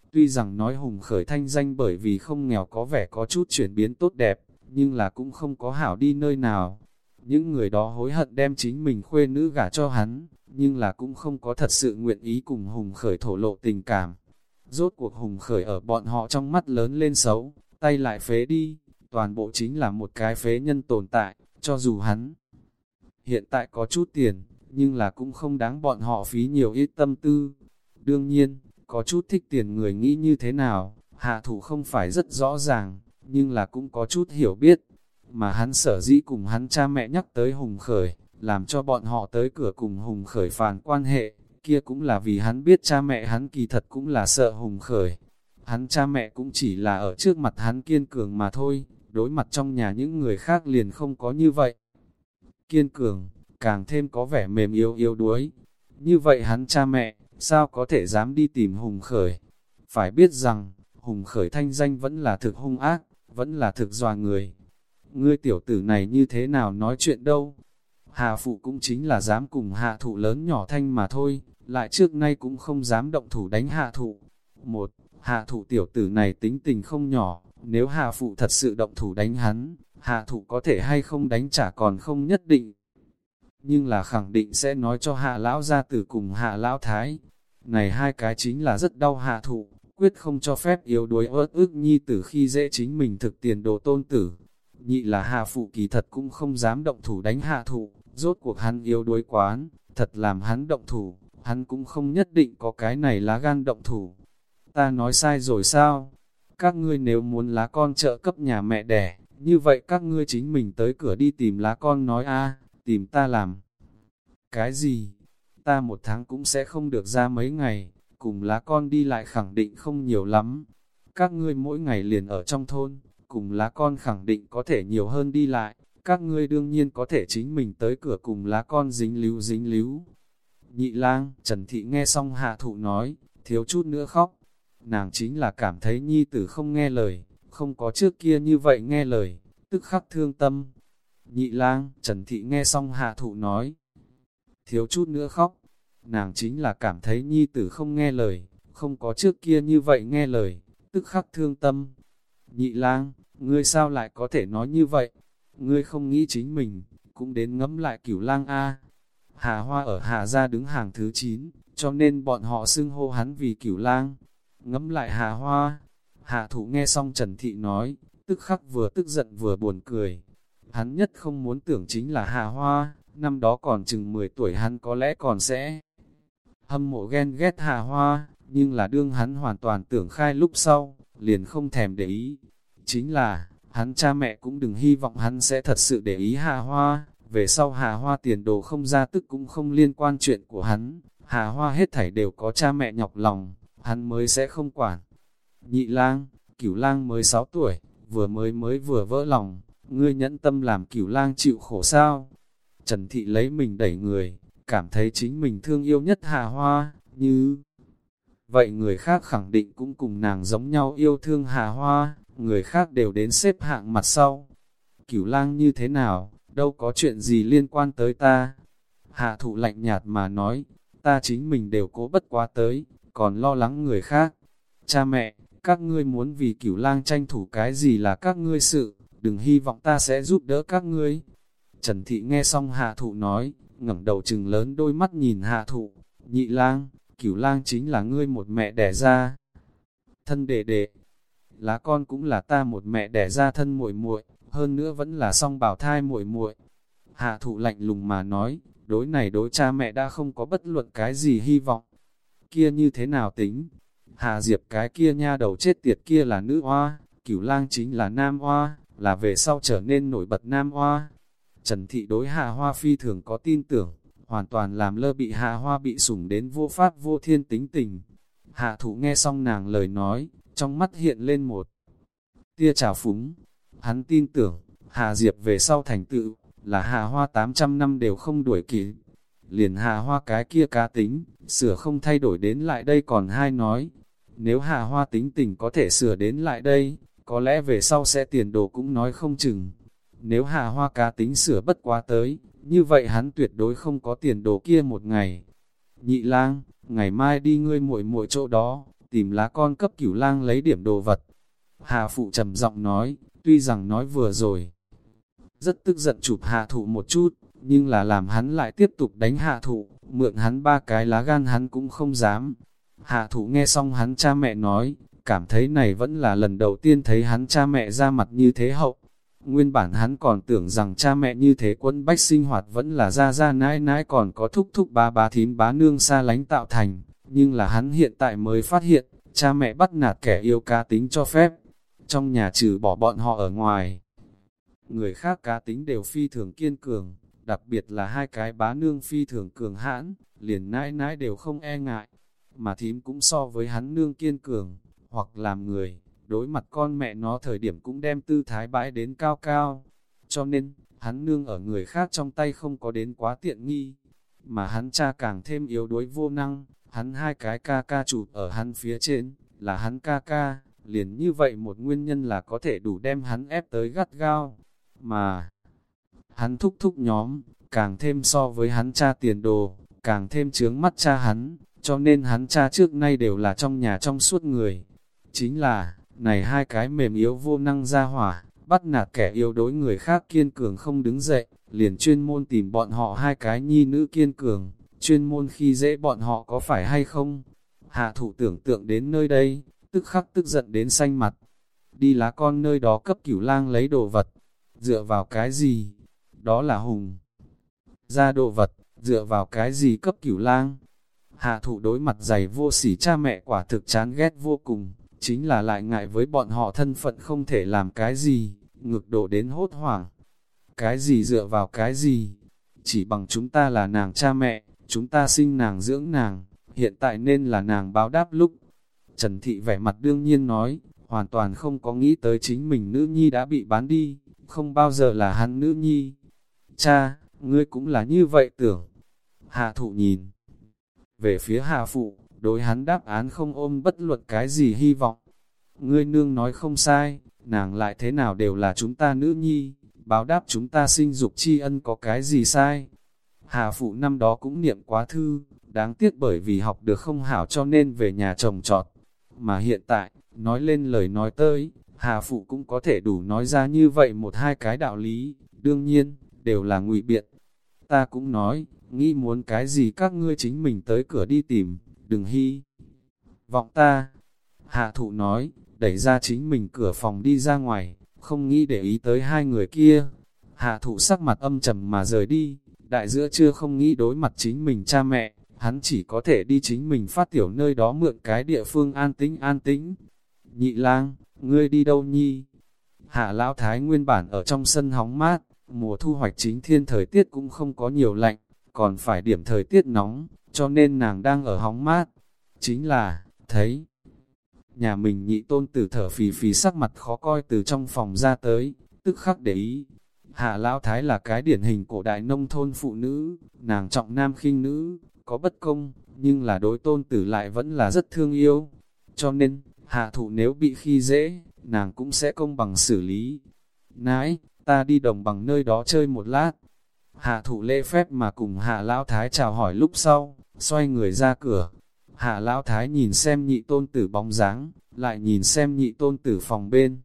Tuy rằng nói Hùng Khởi thanh danh bởi vì không nghèo có vẻ có chút chuyển biến tốt đẹp, nhưng là cũng không có hảo đi nơi nào. Những người đó hối hận đem chính mình khuê nữ gả cho hắn, nhưng là cũng không có thật sự nguyện ý cùng Hùng Khởi thổ lộ tình cảm. Rốt cuộc Hùng Khởi ở bọn họ trong mắt lớn lên xấu, tay lại phế đi, toàn bộ chính là một cái phế nhân tồn tại, cho dù hắn hiện tại có chút tiền, nhưng là cũng không đáng bọn họ phí nhiều ít tâm tư. Đương nhiên, có chút thích tiền người nghĩ như thế nào, Hạ Thụ không phải rất rõ ràng, nhưng là cũng có chút hiểu biết. Mà hắn sở dĩ cùng hắn cha mẹ nhắc tới Hùng Khởi, làm cho bọn họ tới cửa cùng Hùng Khởi phàn quan hệ, kia cũng là vì hắn biết cha mẹ hắn kỳ thật cũng là sợ Hùng Khởi. Hắn cha mẹ cũng chỉ là ở trước mặt hắn kiên cường mà thôi, đối mặt trong nhà những người khác liền không có như vậy. Kiên cường, càng thêm có vẻ mềm yếu yếu đuối. Như vậy hắn cha mẹ, sao có thể dám đi tìm Hùng Khởi? Phải biết rằng, Hùng Khởi thanh danh vẫn là thực hung ác, vẫn là thực dọa người. Ngươi tiểu tử này như thế nào nói chuyện đâu? Hạ phụ cũng chính là dám cùng Hạ Thụ lớn nhỏ thanh mà thôi, lại trước nay cũng không dám động thủ đánh Hạ Thụ. Một, Hạ Thụ tiểu tử này tính tình không nhỏ, nếu Hạ phụ thật sự động thủ đánh hắn, Hạ Thụ có thể hay không đánh trả còn không nhất định. Nhưng là khẳng định sẽ nói cho Hạ lão gia tử cùng Hạ lão thái. Này hai cái chính là rất đau Hạ Thụ, quyết không cho phép yếu đuối ớt ức nhi tử khi dễ chính mình thực tiền đồ tôn tử. Nhị là Hạ phụ kỳ thật cũng không dám động thủ đánh Hạ Thụ, rốt cuộc hắn yếu đuối quán, thật làm hắn động thủ, hắn cũng không nhất định có cái này lá gan động thủ. Ta nói sai rồi sao? Các ngươi nếu muốn lá con trợ cấp nhà mẹ đẻ, như vậy các ngươi chính mình tới cửa đi tìm lá con nói a, tìm ta làm. Cái gì? Ta một tháng cũng sẽ không được ra mấy ngày, cùng lá con đi lại khẳng định không nhiều lắm. Các ngươi mỗi ngày liền ở trong thôn, cùng lá con khẳng định có thể nhiều hơn đi lại, các ngươi đương nhiên có thể chính mình tới cửa cùng lá con dính líu dính líu. Nhị lang, Trần Thị nghe xong Hạ Thụ nói, thiếu chút nữa khóc. Nàng chính là cảm thấy nhi tử không nghe lời, không có trước kia như vậy nghe lời, tức khắc thương tâm. Nhị lang, Trần Thị nghe xong Hạ Thụ nói, thiếu chút nữa khóc. Nàng chính là cảm thấy nhi tử không nghe lời, không có trước kia như vậy nghe lời, tức khắc thương tâm. Nhị lang, ngươi sao lại có thể nói như vậy? Ngươi không nghĩ chính mình, cũng đến ngẫm lại Cửu lang a. Hà Hoa ở Hà gia đứng hàng thứ chín, cho nên bọn họ xưng hô hắn vì Cửu lang. Ngẫm lại Hà Hoa, Hạ Thụ nghe xong Trần Thị nói, tức khắc vừa tức giận vừa buồn cười. Hắn nhất không muốn tưởng chính là Hà Hoa, năm đó còn chừng mười tuổi hắn có lẽ còn sẽ hâm mộ ghen ghét Hà Hoa, nhưng là đương hắn hoàn toàn tưởng khai lúc sau, liền không thèm để ý. Chính là, hắn cha mẹ cũng đừng hy vọng hắn sẽ thật sự để ý Hà Hoa, về sau Hà Hoa tiền đồ không ra tức cũng không liên quan chuyện của hắn, Hà Hoa hết thảy đều có cha mẹ nhọc lòng, hắn mới sẽ không quản. Nhị lang, Cửu lang mới sáu tuổi, vừa mới mới vừa vỡ lòng, ngươi nhẫn tâm làm Cửu lang chịu khổ sao? Trần Thị lấy mình đẩy người, cảm thấy chính mình thương yêu nhất Hà Hoa, như vậy người khác khẳng định cũng cùng nàng giống nhau yêu thương Hà Hoa, người khác đều đến xếp hạng mặt sau. Cửu lang như thế nào, đâu có chuyện gì liên quan tới ta. Hạ Thụ lạnh nhạt mà nói, ta chính mình đều cố bất quá tới, còn lo lắng người khác. Cha mẹ, các ngươi muốn vì Cửu lang tranh thủ cái gì là các ngươi sự, đừng hy vọng ta sẽ giúp đỡ các ngươi. Trần Thị nghe xong Hạ Thụ nói, ngẩng đầu trừng lớn đôi mắt nhìn Hạ Thụ, nhị lang, Cửu lang chính là ngươi một mẹ đẻ ra. Thân đệ đệ, lá con cũng là ta một mẹ đẻ ra thân muội muội, hơn nữa vẫn là song bào thai muội muội. Hạ Thụ lạnh lùng mà nói, đối này đối cha mẹ đã không có bất luận cái gì hy vọng. Kia như thế nào tính? Hà Diệp cái kia nha đầu chết tiệt kia là nữ oa, Cửu lang chính là nam oa, là về sau trở nên nổi bật nam oa. Trần Thị đối Hà Hoa phi thường có tin tưởng, hoàn toàn làm lơ bị Hà Hoa bị sủng đến vô pháp vô thiên tính tình. Hạ Thụ nghe xong nàng lời nói, trong mắt hiện lên một tia trào phúng. Hắn tin tưởng, Hà Diệp về sau thành tựu, là Hà Hoa tám trăm năm đều không đuổi kịp. Liền Hà Hoa cái kia cá tính, sửa không thay đổi đến lại đây còn hai nói. Nếu Hà Hoa tính tình có thể sửa đến lại đây, có lẽ về sau sẽ tiền đồ cũng nói không chừng. Nếu Hà Hoa cá tính sửa bất quá tới, như vậy hắn tuyệt đối không có tiền đồ kia một ngày. Nhị lang, ngày mai đi ngươi muội muội chỗ đó, tìm lá con cấp Cửu Lang lấy điểm đồ vật. Hạ Phụ trầm giọng nói, tuy rằng nói vừa rồi, rất tức giận chụp Hạ Thụ một chút, nhưng là làm hắn lại tiếp tục đánh Hạ Thụ, mượn hắn ba cái lá gan hắn cũng không dám. Hạ Thụ nghe xong hắn cha mẹ nói, cảm thấy này vẫn là lần đầu tiên thấy hắn cha mẹ ra mặt như thế hậu. Nguyên bản hắn còn tưởng rằng cha mẹ như thế quân bách sinh hoạt vẫn là ra ra nãi nãi còn có thúc thúc bá bá thím bá nương xa lánh tạo thành, nhưng là hắn hiện tại mới phát hiện, cha mẹ bắt nạt kẻ yêu cá tính cho phép. Trong nhà trừ bỏ bọn họ ở ngoài, người khác cá tính đều phi thường kiên cường, đặc biệt là hai cái bá nương phi thường cường hãn, liền nãi nãi đều không e ngại, mà thím cũng so với hắn nương kiên cường, hoặc làm người, đối mặt con mẹ nó thời điểm cũng đem tư thái bãi đến cao cao, cho nên, hắn nương ở người khác trong tay không có đến quá tiện nghi, mà hắn cha càng thêm yếu đuối vô năng, hắn hai cái ca ca chụp ở hắn phía trên, là hắn ca ca, liền như vậy một nguyên nhân là có thể đủ đem hắn ép tới gắt gao, mà hắn thúc thúc nhóm, càng thêm so với hắn cha tiền đồ, càng thêm chướng mắt cha hắn, cho nên hắn cha trước nay đều là trong nhà trong suốt người. Chính là, này hai cái mềm yếu vô năng ra hỏa, bắt nạt kẻ yếu đối người khác kiên cường không đứng dậy, liền chuyên môn tìm bọn họ hai cái nhi nữ kiên cường, chuyên môn khi dễ bọn họ có phải hay không? Hạ Thụ tưởng tượng đến nơi đây, tức khắc tức giận đến xanh mặt. Đi lá con nơi đó cấp Cửu Lang lấy đồ vật, dựa vào cái gì? Đó là Hùng ra đồ vật, dựa vào cái gì cấp Cửu Lang? Hạ Thụ đối mặt dày vô sỉ cha mẹ quả thực chán ghét vô cùng, chính là lại ngại với bọn họ thân phận không thể làm cái gì, ngực đổ đến hốt hoảng. Cái gì dựa vào cái gì? Chỉ bằng chúng ta là nàng cha mẹ, chúng ta sinh nàng dưỡng nàng, hiện tại nên là nàng báo đáp lúc. Trần Thị vẻ mặt đương nhiên nói, hoàn toàn không có nghĩ tới chính mình nữ nhi đã bị bán đi, không bao giờ là hắn nữ nhi. Cha, ngươi cũng là như vậy tưởng. Hạ Thụ nhìn về phía Hạ Phụ, đối hắn đáp án không ôm bất luận cái gì hy vọng. Ngươi nương nói không sai, nàng lại thế nào đều là chúng ta nữ nhi, báo đáp chúng ta sinh dục tri ân có cái gì sai. Hạ Phụ năm đó cũng niệm quá thư, đáng tiếc bởi vì học được không hảo cho nên về nhà trồng trọt. Mà hiện tại, nói lên lời nói tới, Hạ Phụ cũng có thể đủ nói ra như vậy một hai cái đạo lý, đương nhiên, đều là ngụy biện. Ta cũng nói, nghĩ muốn cái gì các ngươi chính mình tới cửa đi tìm, đừng hy vọng ta. Hạ Thụ nói, đẩy ra chính mình cửa phòng đi ra ngoài, không nghĩ để ý tới hai người kia. Hạ Thụ sắc mặt âm trầm mà rời đi, đại giữa trưa không nghĩ đối mặt chính mình cha mẹ, hắn chỉ có thể đi chính mình phát tiểu nơi đó mượn cái địa phương an tĩnh an tĩnh. Nhị Lang, ngươi đi đâu nhi? Hạ Lão Thái nguyên bản ở trong sân hóng mát, mùa thu hoạch chính thiên thời tiết cũng không có nhiều lạnh, còn phải điểm thời tiết nóng, cho nên nàng đang ở hóng mát. Chính là, thấy nhà mình nhị tôn tử thở phì phì sắc mặt khó coi từ trong phòng ra tới, tức khắc để ý. Hạ Lão Thái là cái điển hình cổ đại nông thôn phụ nữ, nàng trọng nam khinh nữ, có bất công, nhưng là đối tôn tử lại vẫn là rất thương yêu. Cho nên, Hạ Thụ nếu bị khi dễ, nàng cũng sẽ công bằng xử lý. Nãi, ta đi đồng bằng nơi đó chơi một lát. Hạ Thụ lễ phép mà cùng Hạ Lão Thái chào hỏi lúc sau, xoay người ra cửa. Hạ Lão Thái nhìn xem nhị tôn tử bóng dáng, lại nhìn xem nhị tôn tử phòng bên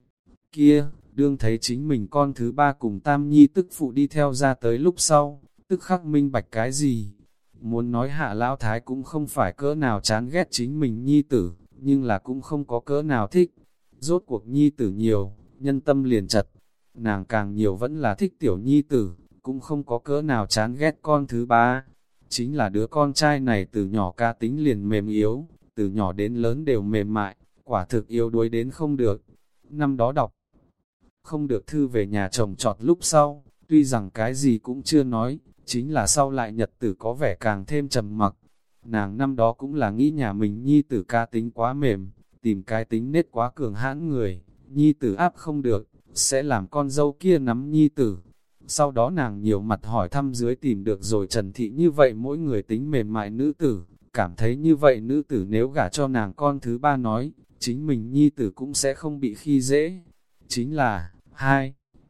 kia, đương thấy chính mình con thứ ba cùng tam nhi tức phụ đi theo ra tới lúc sau, tức khắc minh bạch cái gì. Muốn nói Hạ Lão Thái cũng không phải cỡ nào chán ghét chính mình nhi tử, nhưng là cũng không có cỡ nào thích. Rốt cuộc nhi tử nhiều, nhân tâm liền chật. Nàng càng nhiều vẫn là thích tiểu nhi tử, cũng không có cỡ nào chán ghét con thứ ba. Chính là đứa con trai này từ nhỏ ca tính liền mềm yếu, từ nhỏ đến lớn đều mềm mại, quả thực yếu đuối đến không được. Năm đó đọc không được thư về nhà chồng trọt lúc sau, tuy rằng cái gì cũng chưa nói, chính là sau lại nhật tử có vẻ càng thêm trầm mặc. Nàng năm đó cũng là nghĩ nhà mình nhi tử ca tính quá mềm, tìm cái tính nết quá cường hãn người, nhi tử áp không được, sẽ làm con dâu kia nắm nhi tử. Sau đó nàng nhiều mặt hỏi thăm dưới tìm được rồi Trần Thị như vậy mỗi người tính mềm mại nữ tử, cảm thấy như vậy nữ tử nếu gả cho nàng con thứ ba nói, chính mình nhi tử cũng sẽ không bị khi dễ. Chính là, hai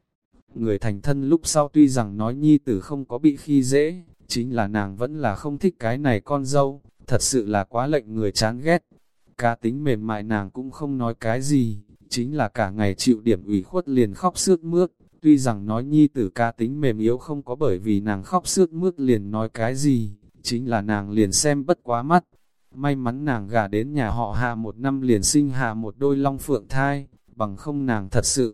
người thành thân lúc sau tuy rằng nói nhi tử không có bị khi dễ, chính là nàng vẫn là không thích cái này con dâu, thật sự là quá lệnh người chán ghét. cá tính mềm mại nàng cũng không nói cái gì, chính là cả ngày chịu điểm ủy khuất liền khóc sướt mướt. Tuy rằng nói nhi tử cá tính mềm yếu không có bởi vì nàng khóc sướt mướt liền nói cái gì, chính là nàng liền xem bất quá mắt. May mắn nàng gả đến nhà họ Hạ một năm liền sinh hạ một đôi long phượng thai, bằng không nàng thật sự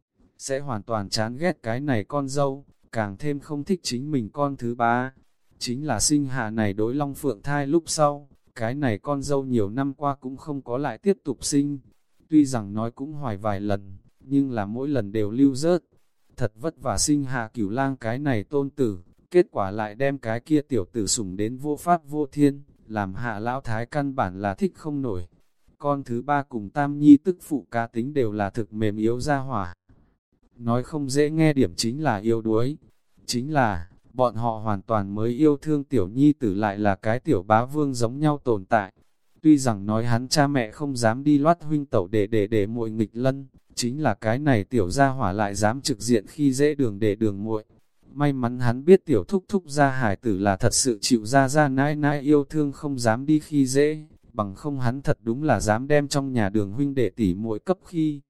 sẽ hoàn toàn chán ghét cái này con dâu, càng thêm không thích chính mình con thứ ba. Chính là sinh hạ này đối long phượng thai lúc sau, cái này con dâu nhiều năm qua cũng không có lại tiếp tục sinh. Tuy rằng nói cũng hoài vài lần, nhưng là mỗi lần đều lưu rớt. Thật vất vả sinh hạ Cửu Lang cái này tôn tử, kết quả lại đem cái kia tiểu tử sủng đến vô pháp vô thiên, làm Hạ lão thái căn bản là thích không nổi. Con thứ ba cùng Tam Nhi tức phụ cá tính đều là thực mềm yếu ra hỏa. Nói không dễ nghe điểm chính là yếu đuối. Chính là, bọn họ hoàn toàn mới yêu thương tiểu nhi tử lại là cái tiểu bá vương giống nhau tồn tại. Tuy rằng nói hắn cha mẹ không dám đi loát huynh tẩu để để để muội nghịch lân, chính là cái này tiểu gia hỏa lại dám trực diện khi dễ đường để đường muội. May mắn hắn biết tiểu thúc thúc gia hải tử là thật sự chịu ra ra nãi nãi yêu thương không dám đi khi dễ, bằng không hắn thật đúng là dám đem trong nhà đường huynh đệ tỷ muội cấp khi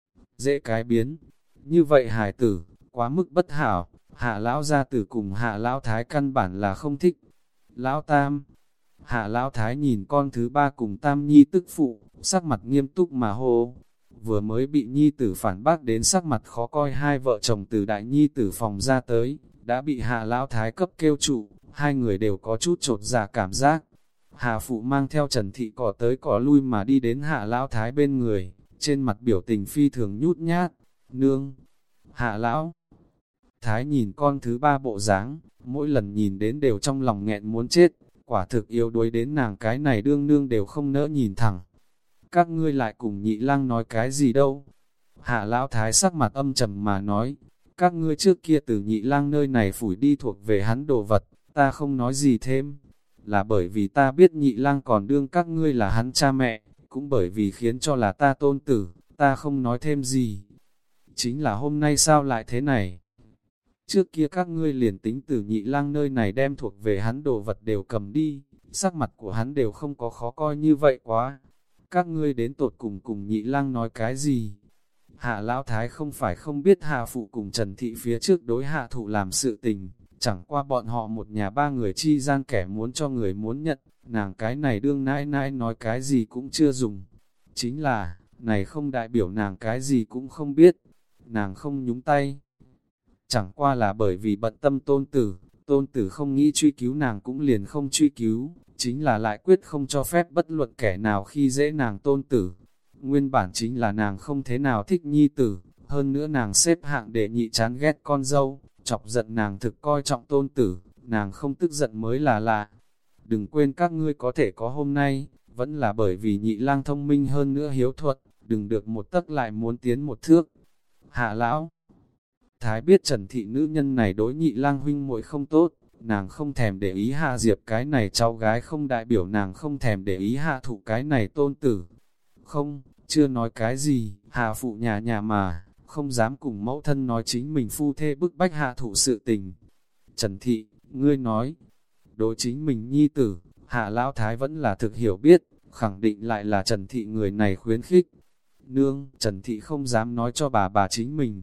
dễ cái biến. Như vậy hải tử, quá mức bất hảo, Hạ lão gia tử cùng Hạ lão thái căn bản là không thích. Lão Tam, Hạ lão thái nhìn con thứ ba cùng Tam Nhi tức phụ, sắc mặt nghiêm túc mà hô. Vừa mới bị Nhi tử phản bác đến sắc mặt khó coi hai vợ chồng từ đại Nhi tử phòng ra tới, đã bị Hạ lão thái cấp kêu trụ, hai người đều có chút trột dạ cảm giác. Hạ phụ mang theo Trần Thị cỏ tới cỏ lui mà đi đến Hạ lão thái bên người, trên mặt biểu tình phi thường nhút nhát. Nương, Hạ lão thái nhìn con thứ ba bộ dáng, mỗi lần nhìn đến đều trong lòng nghẹn muốn chết, quả thực yếu đuối đến nàng cái này đương nương đều không nỡ nhìn thẳng. Các ngươi lại cùng Nhị Lang nói cái gì đâu? Hạ lão thái sắc mặt âm trầm mà nói, các ngươi trước kia từ Nhị Lang nơi này phủi đi thuộc về hắn đồ vật, ta không nói gì thêm, là bởi vì ta biết Nhị Lang còn đương các ngươi là hắn cha mẹ, cũng bởi vì khiến cho là ta tôn tử, ta không nói thêm gì. Chính là hôm nay sao lại thế này? Trước kia các ngươi liền tính từ Nhị Lang nơi này đem thuộc về hắn đồ vật đều cầm đi, sắc mặt của hắn đều không có khó coi như vậy quá. Các ngươi đến tột cùng cùng Nhị Lang nói cái gì? Hạ lão thái không phải không biết Hạ phụ cùng Trần Thị phía trước đối Hạ thụ làm sự tình, chẳng qua bọn họ một nhà ba người chi gian kẻ muốn cho người muốn nhận, nàng cái này đương nãi nãi nói cái gì cũng chưa dùng. Chính là, này không đại biểu nàng cái gì cũng không biết, nàng không nhúng tay. Chẳng qua là bởi vì bận tâm tôn tử, tôn tử không nghĩ truy cứu nàng cũng liền không truy cứu, chính là lại quyết không cho phép bất luận kẻ nào khi dễ nàng tôn tử. Nguyên bản chính là nàng không thế nào thích nhi tử, hơn nữa nàng xếp hạng để nhị chán ghét con dâu, chọc giận nàng thực coi trọng tôn tử, nàng không tức giận mới là lạ. Đừng quên các ngươi có thể có hôm nay, vẫn là bởi vì Nhị Lang thông minh hơn nữa hiếu thuận, đừng được một tấc lại muốn tiến một thước. Hạ lão thái biết Trần Thị nữ nhân này đối Nhị Lang huynh muội không tốt, nàng không thèm để ý Hạ Diệp cái này cháu gái không đại biểu nàng không thèm để ý Hạ thụ cái này tôn tử. Không, chưa nói cái gì, Hạ phụ nhà nhà mà, không dám cùng mẫu thân nói chính mình phu thê bức bách Hạ thụ sự tình. Trần Thị, ngươi nói, đối chính mình nhi tử, Hạ lão thái vẫn là thực hiểu biết, khẳng định lại là Trần Thị người này khuyến khích. Nương, Trần Thị không dám nói cho bà bà chính mình.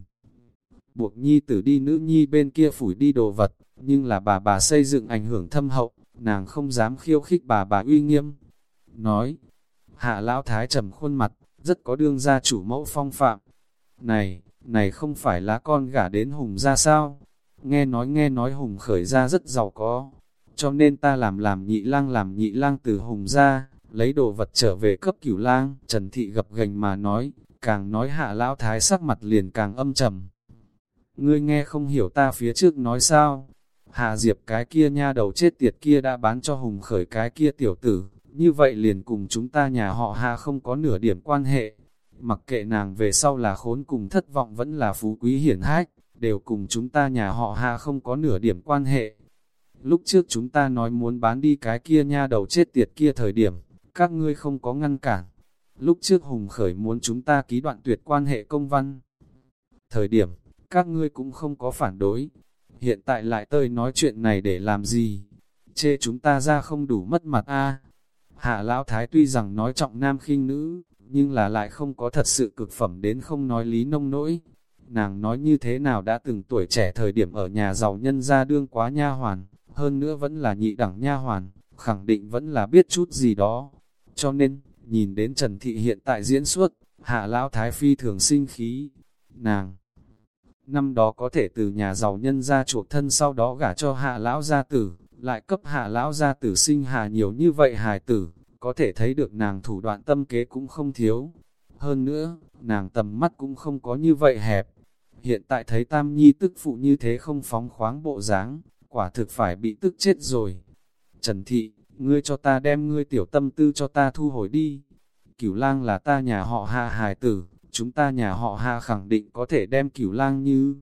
Buộc nhi tử đi nữ nhi bên kia phủi đi đồ vật, nhưng là bà bà xây dựng ảnh hưởng thâm hậu, nàng không dám khiêu khích bà bà uy nghiêm. Nói, Hạ lão thái trầm khuôn mặt, rất có đương gia chủ mẫu phong phạm. Này, này không phải lá con gả đến Hùng gia sao? Nghe nói nghe nói Hùng khởi gia rất giàu có, cho nên ta làm làm Nhị Lang làm Nhị Lang từ Hùng gia, lấy đồ vật trở về cấp Cửu Lang. Trần Thị gập ghềnh mà nói, càng nói Hạ lão thái sắc mặt liền càng âm trầm. Ngươi nghe không hiểu ta phía trước nói sao? Hạ Diệp cái kia nha đầu chết tiệt kia đã bán cho Hùng khởi cái kia tiểu tử, như vậy liền cùng chúng ta nhà họ Hạ không có nửa điểm quan hệ. Mặc kệ nàng về sau là khốn cùng thất vọng vẫn là phú quý hiển hách, đều cùng chúng ta nhà họ Hạ không có nửa điểm quan hệ. Lúc trước chúng ta nói muốn bán đi cái kia nha đầu chết tiệt kia thời điểm, các ngươi không có ngăn cản. Lúc trước Hùng khởi muốn chúng ta ký đoạn tuyệt quan hệ công văn thời điểm, các ngươi cũng không có phản đối. Hiện tại lại tơi nói chuyện này để làm gì? Chê chúng ta ra không đủ mất mặt a. Hạ Lão Thái tuy rằng nói trọng nam khinh nữ, nhưng là lại không có thật sự cực phẩm đến không nói lý nông nỗi. Nàng nói như thế nào đã từng tuổi trẻ thời điểm ở nhà giàu nhân gia đương quá nha hoàn, hơn nữa vẫn là nhị đẳng nha hoàn, khẳng định vẫn là biết chút gì đó. Cho nên, nhìn đến Trần Thị hiện tại diễn xuất, Hạ Lão Thái phi thường sinh khí. Nàng năm đó có thể từ nhà giàu nhân gia chuộc thân, sau đó gả cho Hạ Lão gia tử, lại cấp Hạ Lão gia tử sinh hạ nhiều như vậy hài tử, có thể thấy được nàng thủ đoạn tâm kế cũng không thiếu. Hơn nữa, nàng tầm mắt cũng không có như vậy hẹp. Hiện tại thấy Tam Nhi tức phụ như thế không phóng khoáng bộ dáng, quả thực phải bị tức chết rồi. Trần Thị, ngươi cho ta đem ngươi tiểu tâm tư cho ta thu hồi đi. Cửu Lang là ta nhà họ Hạ hài tử, chúng ta nhà họ Hạ khẳng định có thể đem Cửu Lang như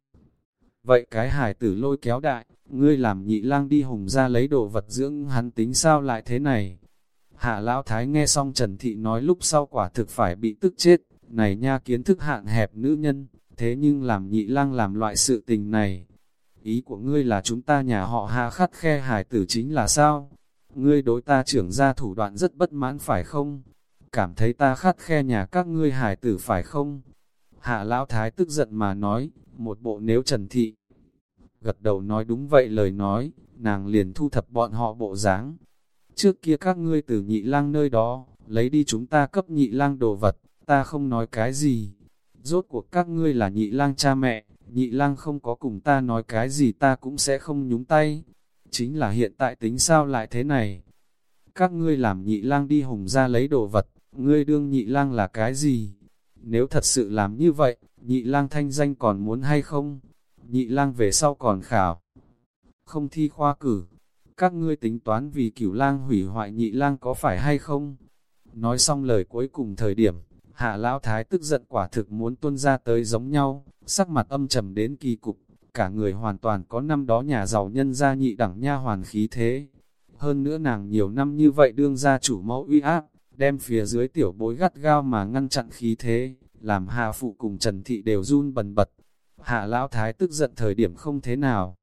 vậy cái hài tử lôi kéo đại. Ngươi làm Nhị Lang đi Hùng ra lấy đồ vật dưỡng hắn tính sao lại thế này? Hạ Lão Thái nghe xong Trần Thị nói lúc sau quả thực phải bị tức chết. Này nha, kiến thức hạn hẹp nữ nhân, thế nhưng làm Nhị Lang làm loại sự tình này. Ý của ngươi là chúng ta nhà họ Hạ khắt khe hài tử chính là sao? Ngươi đối ta trưởng gia thủ đoạn rất bất mãn phải không? Cảm thấy ta khắt khe nhà các ngươi hài tử phải không? Hạ Lão Thái tức giận mà nói, một bộ nếu Trần Thị gật đầu nói đúng vậy lời nói, nàng liền thu thập bọn họ bộ dáng. Trước kia các ngươi từ Nhị Lang nơi đó, lấy đi chúng ta cấp Nhị Lang đồ vật, ta không nói cái gì. Rốt cuộc các ngươi là Nhị Lang cha mẹ, Nhị Lang không có cùng ta nói cái gì ta cũng sẽ không nhúng tay. Chính là hiện tại tính sao lại thế này? Các ngươi làm Nhị Lang đi Hùng ra lấy đồ vật, ngươi đương Nhị Lang là cái gì? Nếu thật sự làm như vậy, Nhị Lang thanh danh còn muốn hay không? Nhị Lang về sau còn khảo, không thi khoa cử. Các ngươi tính toán vì Cửu Lang hủy hoại Nhị Lang có phải hay không? Nói xong lời cuối cùng thời điểm, Hạ Lão Thái tức giận quả thực muốn tuôn ra tới giống nhau, sắc mặt âm trầm đến kỳ cục, cả người hoàn toàn có năm đó nhà giàu nhân gia nhị đẳng nha hoàn khí thế. Hơn nữa nàng nhiều năm như vậy đương gia chủ mẫu uy áp, đem phía dưới tiểu bối gắt gao mà ngăn chặn khí thế, làm Hạ Phụ cùng Trần Thị đều run bần bật. Hạ Lão Thái tức giận thời điểm không thế nào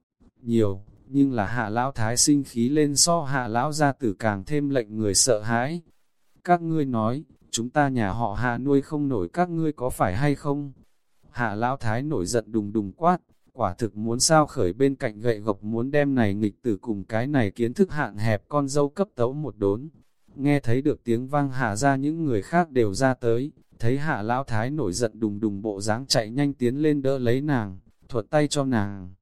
nhiều, nhưng là Hạ Lão Thái sinh khí lên so Hạ Lão gia tử càng thêm lệnh người sợ hãi. Các ngươi nói, chúng ta nhà họ Hạ nuôi không nổi các ngươi có phải hay không? Hạ Lão Thái nổi giận đùng đùng quát, quả thực muốn sao khởi bên cạnh gậy gộc muốn đem này nghịch tử cùng cái này kiến thức hạn hẹp con dâu cấp tấu một đốn. Nghe thấy được tiếng vang Hạ ra những người khác đều ra tới, thấy Hạ Lão Thái nổi giận đùng đùng bộ dáng chạy nhanh tiến lên đỡ lấy nàng, thuật tay cho nàng.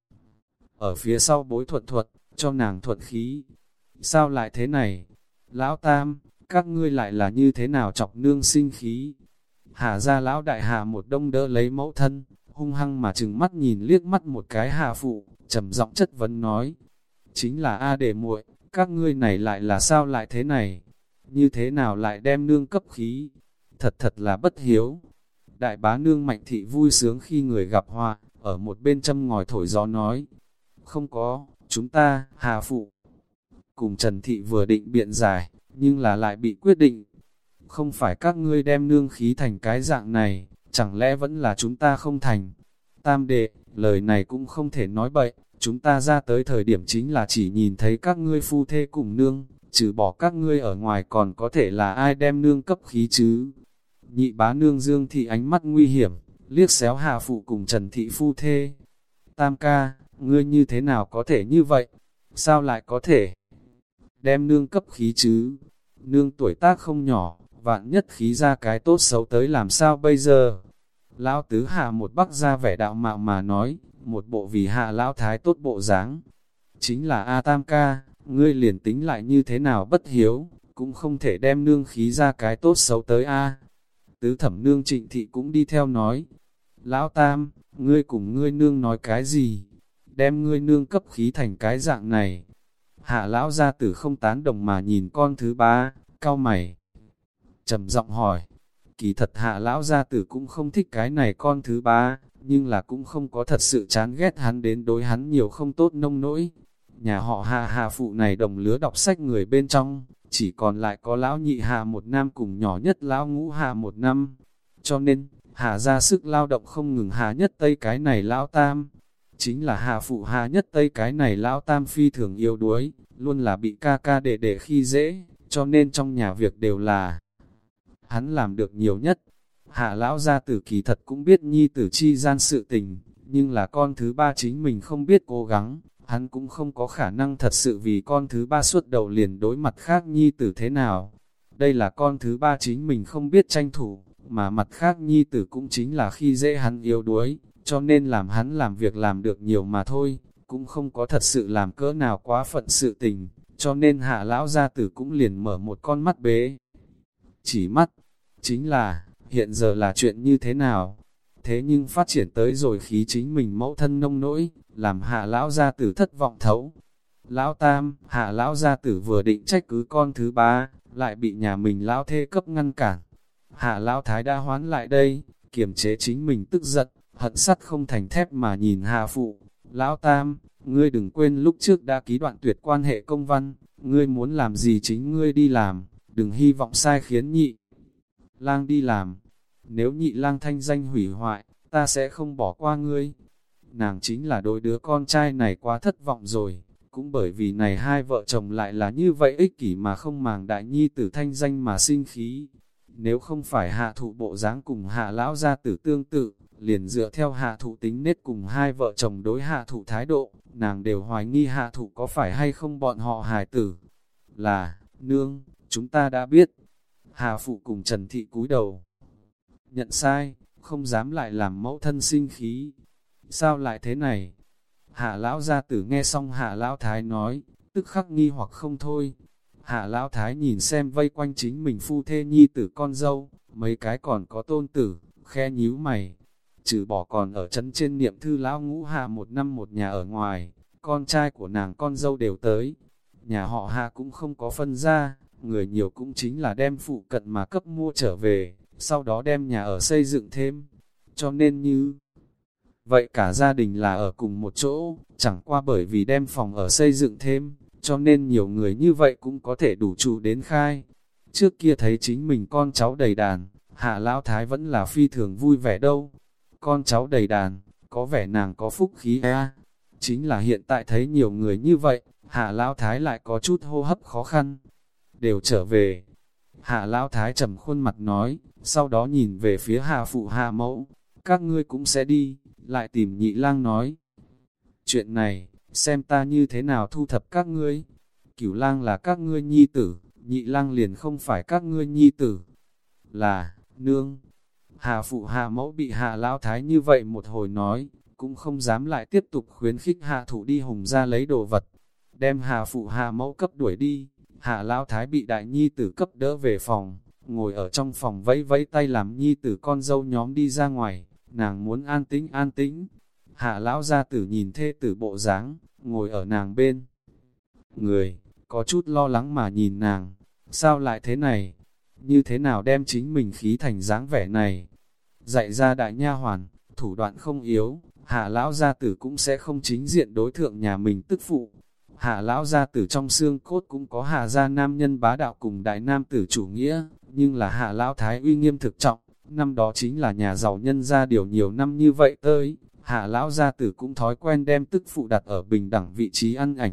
Ở phía sau bối thuật thuật, cho nàng thuật khí. Sao lại thế này? Lão Tam, các ngươi lại là như thế nào chọc nương sinh khí? Hạ ra lão đại hạ một đông đỡ lấy mẫu thân, hung hăng mà trừng mắt nhìn liếc mắt một cái Hạ Phụ, trầm giọng chất vấn nói. Chính là A để muội, các ngươi này lại là sao lại thế này? Như thế nào lại đem nương cấp khí? Thật thật là bất hiếu. Đại bá nương Mạnh Thị vui sướng khi người gặp hoa, ở một bên châm ngòi thổi gió nói. Không có, chúng ta, Hà Phụ. Cùng Trần Thị vừa định biện giải, nhưng là lại bị quyết định. Không phải các ngươi đem nương khí thành cái dạng này, chẳng lẽ vẫn là chúng ta không thành. Tam đệ, lời này cũng không thể nói bậy, chúng ta ra tới thời điểm chính là chỉ nhìn thấy các ngươi phu thê cùng nương, trừ bỏ các ngươi ở ngoài còn có thể là ai đem nương cấp khí chứ. Nhị bá nương Dương Thị ánh mắt nguy hiểm, liếc xéo Hà Phụ cùng Trần Thị phu thê. Tam ca, ngươi như thế nào có thể như vậy? Sao lại có thể đem nương cấp khí chứ? Nương tuổi tác không nhỏ, vạn nhất khí ra cái tốt xấu tới làm sao bây giờ? Lão tứ Hạ một bắc ra vẻ đạo mạo mà nói, một bộ vì Hạ Lão Thái tốt bộ dáng. Chính là A Tam ca, ngươi liền tính lại như thế nào bất hiếu, cũng không thể đem nương khí ra cái tốt xấu tới A. Tứ thẩm nương Trịnh Thị cũng đi theo nói. Lão Tam, ngươi cùng ngươi nương nói cái gì? Đem ngươi nương cấp khí thành cái dạng này. Hạ lão gia tử không tán đồng mà nhìn con thứ ba, cau mày. Trầm giọng hỏi, kỳ thật hạ lão gia tử cũng không thích cái này con thứ ba, nhưng là cũng không có thật sự chán ghét hắn đến đối hắn nhiều không tốt nông nỗi. Nhà họ Hạ Hạ Phụ này đồng lứa đọc sách người bên trong, chỉ còn lại có lão nhị Hạ một năm cùng nhỏ nhất lão ngũ Hạ một năm. Cho nên, Hạ ra sức lao động không ngừng Hạ nhất tây cái này lão tam. Chính là Hạ Phụ Hạ nhất tây cái này lão tam phi thường yêu đuối, luôn là bị ca ca đệ đệ khi dễ, cho nên trong nhà việc đều là hắn làm được nhiều nhất. Hạ lão gia tử kỳ thật cũng biết nhi tử chi gian sự tình, nhưng là con thứ ba chính mình không biết cố gắng, hắn cũng không có khả năng thật sự vì con thứ ba suốt đầu liền đối mặt khác nhi tử thế nào. Đây là con thứ ba chính mình không biết tranh thủ, mà mặt khác nhi tử cũng chính là khi dễ hắn yếu đuối, cho nên làm hắn làm việc làm được nhiều mà thôi, cũng không có thật sự làm cỡ nào quá phận sự tình, cho nên hạ lão gia tử cũng liền mở một con mắt bế. Chỉ mắt, chính là, hiện giờ là chuyện như thế nào? Thế nhưng phát triển tới rồi khí chính mình mẫu thân nông nỗi, làm hạ lão gia tử thất vọng thấu. Lão tam, hạ lão gia tử vừa định trách cứ con thứ ba, lại bị nhà mình lão thê cấp ngăn cản. Hạ lão thái đã hoán lại đây, kiềm chế chính mình tức giận, hận sắt không thành thép mà nhìn hạ phụ. Lão tam, ngươi đừng quên lúc trước đã ký đoạn tuyệt quan hệ công văn, ngươi muốn làm gì chính ngươi đi làm, đừng hy vọng sai khiến nhị lang đi làm. Nếu nhị lang thanh danh hủy hoại, ta sẽ không bỏ qua ngươi. Nàng chính là đối đứa con trai này quá thất vọng rồi, cũng bởi vì này hai vợ chồng lại là như vậy ích kỷ mà không màng đại nhi tử thanh danh mà sinh khí. Nếu không phải hạ thụ bộ dáng cùng hạ lão gia tử tương tự, liền dựa theo hạ thụ tính nết cùng hai vợ chồng đối hạ thụ thái độ, nàng đều hoài nghi hạ thụ có phải hay không bọn họ hài tử. Là, nương, chúng ta đã biết. Hạ phụ cùng Trần Thị cúi đầu nhận sai, không dám lại làm mẫu thân sinh khí. Sao lại thế này? Hạ lão gia tử nghe xong hạ lão thái nói, tức khắc nghi hoặc không thôi. Hạ lão thái nhìn xem vây quanh chính mình phu thê nhi tử con dâu, mấy cái còn có tôn tử, khe nhíu mày. Trừ bỏ còn ở trấn trên niệm thư lão ngũ hạ một năm một nhà ở ngoài, con trai của nàng con dâu đều tới. Nhà họ hạ cũng không có phân ra, người nhiều cũng chính là đem phụ cận mà cấp mua trở về, sau đó đem nhà ở xây dựng thêm. Cho nên như vậy cả gia đình là ở cùng một chỗ, chẳng qua bởi vì đem phòng ở xây dựng thêm, cho nên nhiều người như vậy cũng có thể đủ trụ đến khai. Trước kia thấy chính mình con cháu đầy đàn, hạ lão thái vẫn là phi thường vui vẻ đâu. Con cháu đầy đàn, có vẻ nàng có phúc khí a. Chính là hiện tại thấy nhiều người như vậy, hạ lão thái lại có chút hô hấp khó khăn. Đều trở về. Hạ lão thái trầm khuôn mặt nói, sau đó nhìn về phía hạ phụ hạ mẫu, các ngươi cũng sẽ đi, lại tìm nhị lang nói. Chuyện này, xem ta như thế nào thu thập các ngươi. Cửu lang là các ngươi nhi tử, nhị lang liền không phải các ngươi nhi tử. Là, nương. Hạ phụ hạ mẫu bị hạ lão thái như vậy một hồi nói, cũng không dám lại tiếp tục khuyến khích hạ thủ đi hùng ra lấy đồ vật. Đem hạ phụ hạ mẫu cấp đuổi đi, hạ lão thái bị đại nhi tử cấp đỡ về phòng, ngồi ở trong phòng vẫy vẫy tay làm nhi tử con dâu nhóm đi ra ngoài, nàng muốn an tĩnh an tĩnh. Hạ lão gia tử nhìn thê tử bộ dáng, ngồi ở nàng bên người, có chút lo lắng mà nhìn nàng, sao lại thế này? Như thế nào đem chính mình khí thành dáng vẻ này? Dạy ra đại nha hoàn, thủ đoạn không yếu, hạ lão gia tử cũng sẽ không chính diện đối thượng nhà mình tức phụ. Hạ lão gia tử trong xương cốt cũng có hạ gia nam nhân bá đạo cùng đại nam tử chủ nghĩa, nhưng là hạ lão thái uy nghiêm thực trọng, năm đó chính là nhà giàu nhân gia điều nhiều năm như vậy tới, hạ lão gia tử cũng thói quen đem tức phụ đặt ở bình đẳng vị trí ăn ảnh.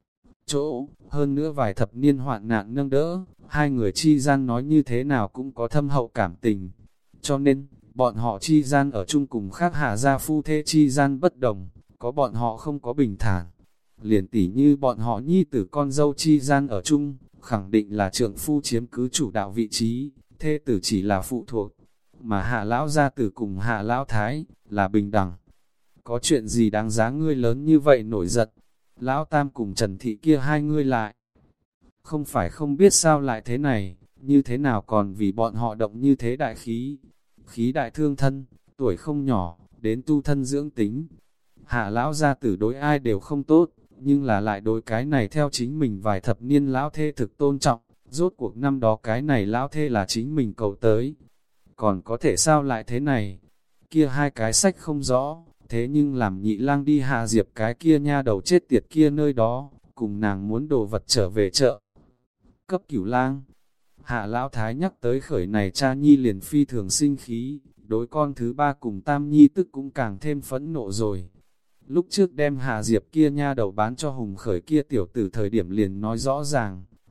Chỗ, hơn nữa vài thập niên hoạn nạn nâng đỡ, hai người chi gian nói như thế nào cũng có thâm hậu cảm tình. Cho nên, bọn họ chi gian ở chung cùng khác hạ gia phu thê chi gian bất đồng, có bọn họ không có bình thản. Liền tỉ như bọn họ nhi tử con dâu chi gian ở chung, khẳng định là trượng phu chiếm cứ chủ đạo vị trí, thê tử chỉ là phụ thuộc, mà hạ lão gia tử cùng hạ lão thái, là bình đẳng. Có chuyện gì đáng giá ngươi lớn như vậy nổi giận? Lão tam cùng Trần Thị kia hai ngươi lại. Không phải không biết sao lại thế này, như thế nào còn vì bọn họ động như thế đại khí. Khí đại thương thân, tuổi không nhỏ, đến tu thân dưỡng tính. Hạ lão gia tử đối ai đều không tốt, nhưng là lại đối cái này theo chính mình vài thập niên lão thê thực tôn trọng, rốt cuộc năm đó cái này lão thê là chính mình cầu tới. Còn có thể sao lại thế này? Kia hai cái sách không rõ, thế nhưng làm nhị lang đi hạ diệp cái kia nha đầu chết tiệt kia nơi đó, cùng nàng muốn đồ vật trở về chợ. Cấp cửu lang, hạ lão thái nhắc tới khởi này cha nhi liền phi thường sinh khí, đối con thứ ba cùng tam nhi tức cũng càng thêm phẫn nộ rồi. Lúc trước đem hạ diệp kia nha đầu bán cho hùng khởi kia tiểu tử thời điểm liền nói rõ ràng,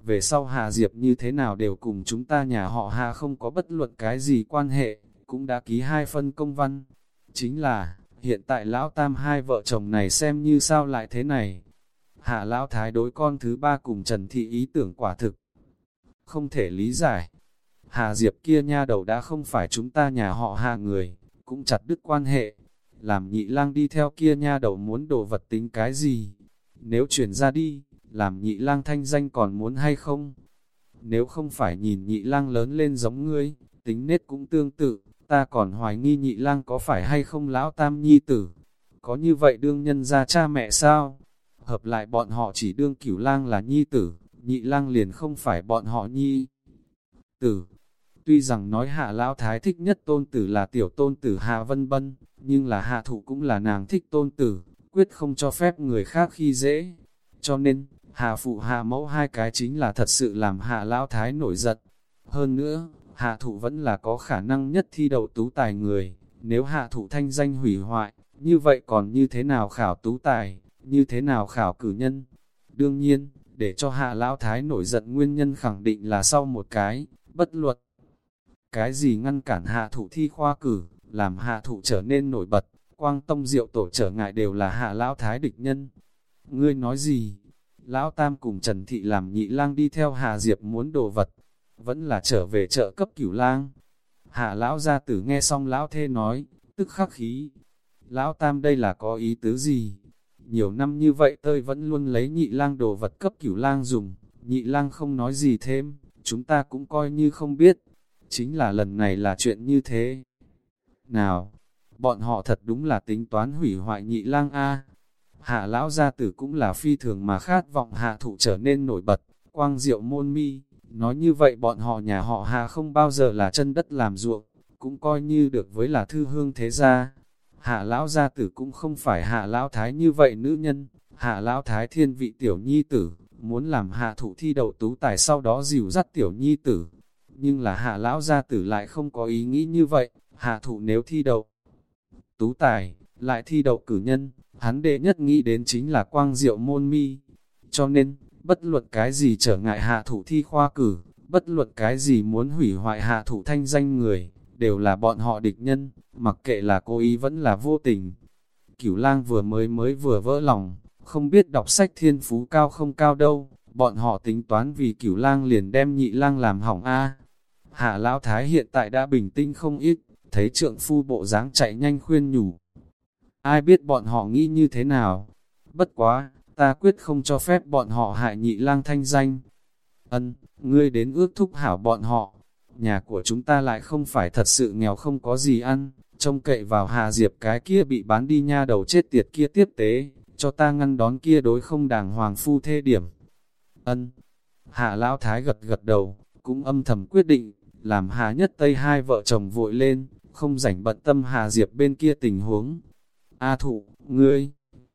về sau Hà Diệp như thế nào đều cùng chúng ta nhà họ Hà không có bất luận cái gì quan hệ, cũng đã ký hai phân công văn. Chính là, hiện tại lão tam hai vợ chồng này xem như sao lại thế này. Hạ lão thái đối con thứ ba cùng Trần Thị ý tưởng quả thực không thể lý giải. Hà Diệp kia nha đầu đã không phải chúng ta nhà họ Hà người, cũng chặt đứt quan hệ. Làm nhị lang đi theo kia nha đầu muốn đồ vật tính cái gì? Nếu chuyển ra đi, làm nhị lang thanh danh còn muốn hay không? Nếu không phải nhìn nhị lang lớn lên giống ngươi, tính nết cũng tương tự, ta còn hoài nghi nhị lang có phải hay không lão tam nhi tử. Có như vậy đương nhân ra cha mẹ sao? Hợp lại bọn họ chỉ đương cửu lang là nhi tử, nhị lang liền không phải bọn họ nhi tử. Tuy rằng nói Hạ lão thái thích nhất tôn tử là tiểu tôn tử Hạ Vân Bân, nhưng là Hạ Thụ cũng là nàng thích tôn tử, quyết không cho phép người khác khi dễ. Cho nên, Hạ Phụ Hạ Mẫu hai cái chính là thật sự làm Hạ lão thái nổi giận. Hơn nữa, Hạ Thụ vẫn là có khả năng nhất thi đậu tú tài người, nếu Hạ Thụ thanh danh hủy hoại, như vậy còn như thế nào khảo tú tài, như thế nào khảo cử nhân? Đương nhiên, để cho Hạ lão thái nổi giận nguyên nhân khẳng định là sau một cái, bất luật. Cái gì ngăn cản Hạ Thụ thi khoa cử, làm Hạ Thụ trở nên nổi bật, quang tông diệu tổ trở ngại đều là Hạ lão thái địch nhân. Ngươi nói gì? Lão Tam cùng Trần Thị làm nhị lang đi theo Hà Diệp muốn đồ vật, vẫn là trở về chợ cấp cửu lang. Hạ lão gia tử nghe xong lão thê nói, tức khắc khí. Lão Tam đây là có ý tứ gì? Nhiều năm như vậy tôi vẫn luôn lấy nhị lang đồ vật cấp cửu lang dùng, nhị lang không nói gì thêm, chúng ta cũng coi như không biết. Chính là lần này là chuyện như thế. Nào, bọn họ thật đúng là tính toán hủy hoại nhị lang A. Hạ lão gia tử cũng là phi thường mà khát vọng Hạ Thụ trở nên nổi bật, quang diệu môn mi. Nói như vậy bọn họ nhà họ Hạ không bao giờ là chân đất làm ruộng, cũng coi như được với là thư hương thế gia. Hạ lão gia tử cũng không phải Hạ lão thái như vậy nữ nhân, Hạ lão thái thiên vị tiểu nhi tử, muốn làm Hạ Thụ thi đậu tú tài sau đó dìu dắt tiểu nhi tử. Nhưng là Hạ lão gia tử lại không có ý nghĩ như vậy, Hạ Thụ nếu thi đậu tú tài, lại thi đậu cử nhân, hắn đệ nhất nghĩ đến chính là quang diệu môn mi. Cho nên, bất luận cái gì trở ngại Hạ Thụ thi khoa cử, bất luận cái gì muốn hủy hoại Hạ Thụ thanh danh người, đều là bọn họ địch nhân, mặc kệ là cố ý vẫn là vô tình. Cửu lang vừa mới mới vừa vỡ lòng, không biết đọc sách thiên phú cao không cao đâu, bọn họ tính toán vì Cửu lang liền đem nhị lang làm hỏng a. Hạ lão thái hiện tại đã bình tĩnh không ít, thấy trượng phu bộ dáng chạy nhanh khuyên nhủ. Ai biết bọn họ nghĩ như thế nào? Bất quá, ta quyết không cho phép bọn họ hại nhị lang thanh danh. Ân, ngươi đến ước thúc hảo bọn họ. Nhà của chúng ta lại không phải thật sự nghèo không có gì ăn, trông cậy vào Hà Diệp cái kia bị bán đi nha đầu chết tiệt kia tiếp tế, cho ta ngăn đón kia đối không đàng hoàng phu thê điểm. Ân, Hạ lão thái gật gật đầu, cũng âm thầm quyết định, làm Hà Nhất Tây hai vợ chồng vội lên, không rảnh bận tâm Hà Diệp bên kia tình huống. A Thụ, ngươi,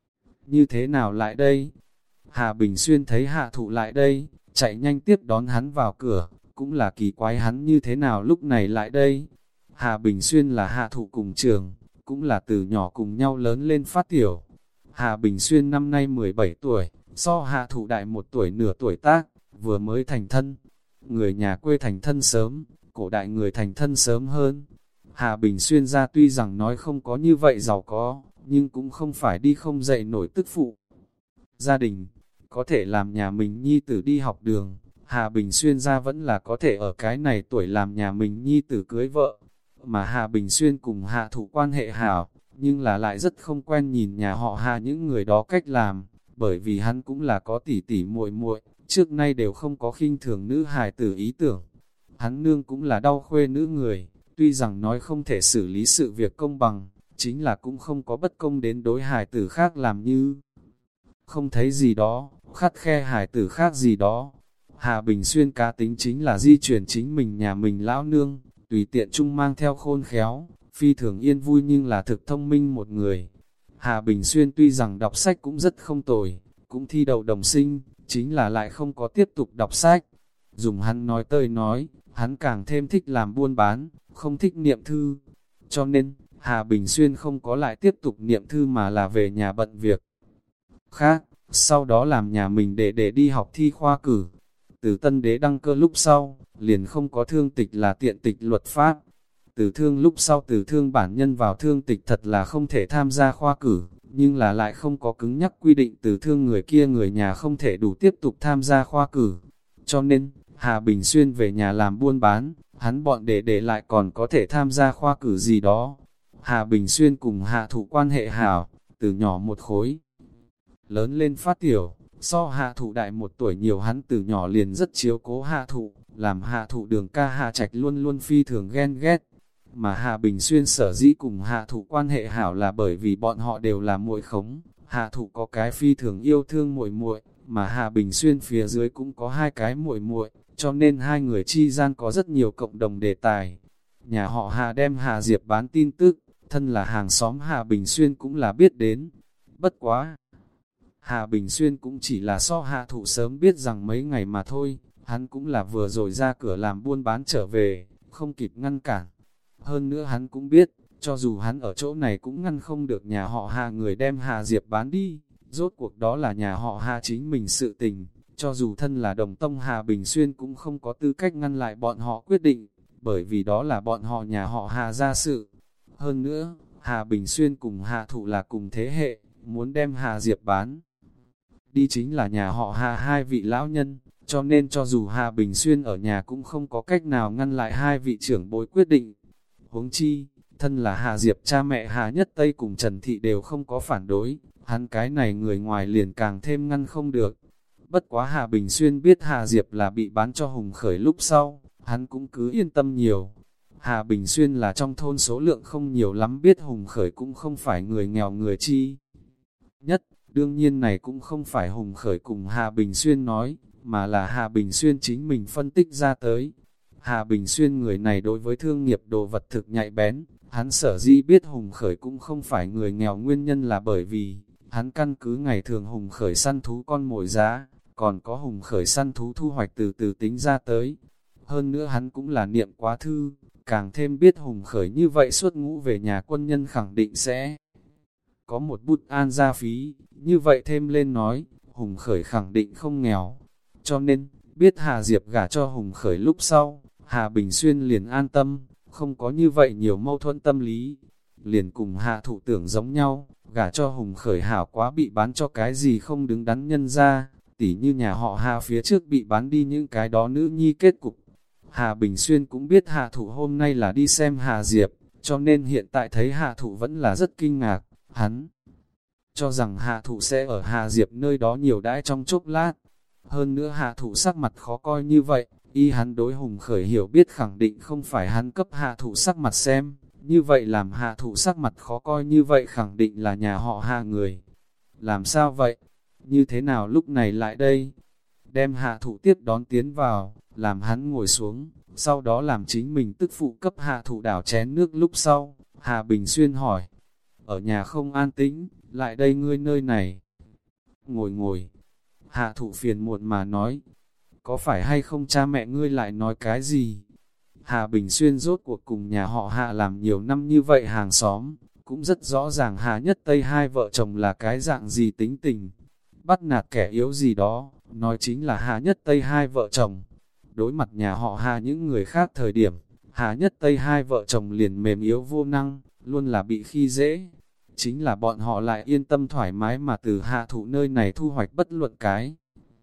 như thế nào lại đây? Hà Bình Xuyên thấy Hạ Thụ lại đây, chạy nhanh tiếp đón hắn vào cửa, cũng là kỳ quái hắn như thế nào lúc này lại đây. Hà Bình Xuyên là Hạ Thụ cùng trường, cũng là từ nhỏ cùng nhau lớn lên phát tiểu. Hà Bình Xuyên năm nay mười bảy tuổi, so Hạ Thụ đại một tuổi nửa tuổi tác, vừa mới thành thân. Người nhà quê thành thân sớm, cổ đại người thành thân sớm hơn. Hà Bình Xuyên ra tuy rằng nói không có như vậy giàu có, nhưng cũng không phải đi không dậy nổi tức phụ. Gia đình, có thể làm nhà mình nhi tử đi học đường, Hà Bình Xuyên ra vẫn là có thể ở cái này tuổi làm nhà mình nhi tử cưới vợ. Mà Hà Bình Xuyên cùng Hạ Thụ quan hệ hảo, nhưng là lại rất không quen nhìn nhà họ Hà những người đó cách làm, bởi vì hắn cũng là có tỷ tỷ muội muội, trước nay đều không có khinh thường nữ hài tử ý tưởng. Hắn nương cũng là đau khuê nữ người, tuy rằng nói không thể xử lý sự việc công bằng, chính là cũng không có bất công đến đối hài tử khác làm như không thấy gì đó, khắt khe hài tử khác gì đó. Hà Bình Xuyên cá tính chính là di chuyển chính mình nhà mình lão nương, tùy tiện chung mang theo khôn khéo, phi thường yên vui nhưng là thực thông minh một người. Hà Bình Xuyên tuy rằng đọc sách cũng rất không tồi, cũng thi đậu đồng sinh, chính là lại không có tiếp tục đọc sách. Dùng hắn nói tơi nói, hắn càng thêm thích làm buôn bán, không thích niệm thư. Cho nên, Hà Bình Xuyên không có lại tiếp tục niệm thư mà là về nhà bận việc khác, sau đó làm nhà mình để để đi học thi khoa cử. Từ tân đế đăng cơ lúc sau, liền không có thương tịch là tiện tịch luật pháp. Từ thương lúc sau từ thương bản nhân vào thương tịch thật là không thể tham gia khoa cử, nhưng là lại không có cứng nhắc quy định từ thương người kia người nhà không thể đủ tiếp tục tham gia khoa cử. Cho nên, Hà Bình Xuyên về nhà làm buôn bán, hắn bọn để để lại còn có thể tham gia khoa cử gì đó. Hà Bình Xuyên cùng Hạ Thụ quan hệ hảo, từ nhỏ một khối. Lớn lên phát tiểu, so Hạ Thụ đại một tuổi nhiều, hắn từ nhỏ liền rất chiếu cố Hạ Thụ, làm Hạ Thụ Đường ca Hạ Trạch luôn luôn phi thường ghen ghét. Mà Hà Bình Xuyên sở dĩ cùng Hạ Thụ quan hệ hảo là bởi vì bọn họ đều là muội khống. Hạ Thụ có cái phi thường yêu thương muội muội, mà Hà Bình Xuyên phía dưới cũng có hai cái muội muội, cho nên hai người chi gian có rất nhiều cộng đồng đề tài. Nhà họ Hà đem Hà Diệp bán tin tức, thân là hàng xóm Hà Bình Xuyên cũng là biết đến. Bất quá, Hà Bình Xuyên cũng chỉ là so Hạ Thụ sớm biết rằng mấy ngày mà thôi, hắn cũng là vừa rồi ra cửa làm buôn bán trở về, không kịp ngăn cản. Hơn nữa hắn cũng biết, cho dù hắn ở chỗ này cũng ngăn không được nhà họ Hà người đem Hà Diệp bán đi, rốt cuộc đó là nhà họ Hà chính mình sự tình, cho dù thân là đồng tông Hà Bình Xuyên cũng không có tư cách ngăn lại bọn họ quyết định, bởi vì đó là bọn họ nhà họ Hà ra sự. Hơn nữa, Hà Bình Xuyên cùng Hạ Thụ là cùng thế hệ, muốn đem Hà Diệp bán đi chính là nhà họ Hà hai vị lão nhân, cho nên cho dù Hà Bình Xuyên ở nhà cũng không có cách nào ngăn lại hai vị trưởng bối quyết định. Huống chi, thân là Hà Diệp cha mẹ Hà Nhất Tây cùng Trần Thị đều không có phản đối, hắn cái này người ngoài liền càng thêm ngăn không được. Bất quá Hà Bình Xuyên biết Hà Diệp là bị bán cho Hùng Khởi lúc sau, hắn cũng cứ yên tâm nhiều. Hà Bình Xuyên là trong thôn số lượng không nhiều lắm, biết Hùng Khởi cũng không phải người nghèo người chi nhất, đương nhiên này cũng không phải Hùng Khởi cùng Hà Bình Xuyên nói, mà là Hà Bình Xuyên chính mình phân tích ra tới. Hà Bình Xuyên người này đối với thương nghiệp đồ vật thực nhạy bén, hắn sở dĩ biết Hùng Khởi cũng không phải người nghèo nguyên nhân là bởi vì, hắn căn cứ ngày thường Hùng Khởi săn thú con mồi giá, còn có Hùng Khởi săn thú thu hoạch từ từ tính ra tới. Hơn nữa hắn cũng là niệm quá thư, càng thêm biết Hùng Khởi như vậy suốt ngũ về nhà quân nhân khẳng định sẽ có một bút an gia phí, như vậy thêm lên nói, Hùng Khởi khẳng định không nghèo. Cho nên, biết Hà Diệp gả cho Hùng Khởi lúc sau, Hà Bình Xuyên liền an tâm, không có như vậy nhiều mâu thuẫn tâm lý. Liền cùng Hạ Thụ tưởng giống nhau, gả cho Hùng Khởi hảo quá bị bán cho cái gì không đứng đắn nhân ra, tỉ như nhà họ Hà phía trước bị bán đi những cái đó nữ nhi kết cục. Hà Bình Xuyên cũng biết Hạ Thụ hôm nay là đi xem Hà Diệp, cho nên hiện tại thấy Hạ Thụ vẫn là rất kinh ngạc, hắn cho rằng Hạ Thụ sẽ ở Hà Diệp nơi đó nhiều đãi trong chốc lát. Hơn nữa Hạ Thụ sắc mặt khó coi như vậy, y hắn đối Hùng Khởi hiểu biết khẳng định không phải hắn cấp Hạ Thụ sắc mặt xem, như vậy làm Hạ Thụ sắc mặt khó coi như vậy khẳng định là nhà họ Hà người. Làm sao vậy? Như thế nào lúc này lại đây? Đem Hạ Thụ tiếp đón tiến vào, làm hắn ngồi xuống, sau đó làm chính mình tức phụ cấp Hạ Thụ đảo chén nước lúc sau. Hà Bình Xuyên hỏi, ở nhà không an tĩnh, lại đây ngươi nơi này. Ngồi ngồi. Hạ Thụ phiền muộn mà nói, có phải hay không cha mẹ ngươi lại nói cái gì? Hà Bình Xuyên rốt cuộc cùng nhà họ Hạ làm nhiều năm như vậy hàng xóm, cũng rất rõ ràng Hà Nhất Tây hai vợ chồng là cái dạng gì tính tình. Bắt nạt kẻ yếu gì đó, nói chính là Hà Nhất Tây hai vợ chồng. Đối mặt nhà họ Hà những người khác thời điểm, Hà Nhất Tây hai vợ chồng liền mềm yếu vô năng, luôn là bị khi dễ. Chính là bọn họ lại yên tâm thoải mái mà từ Hạ Thụ nơi này thu hoạch bất luận cái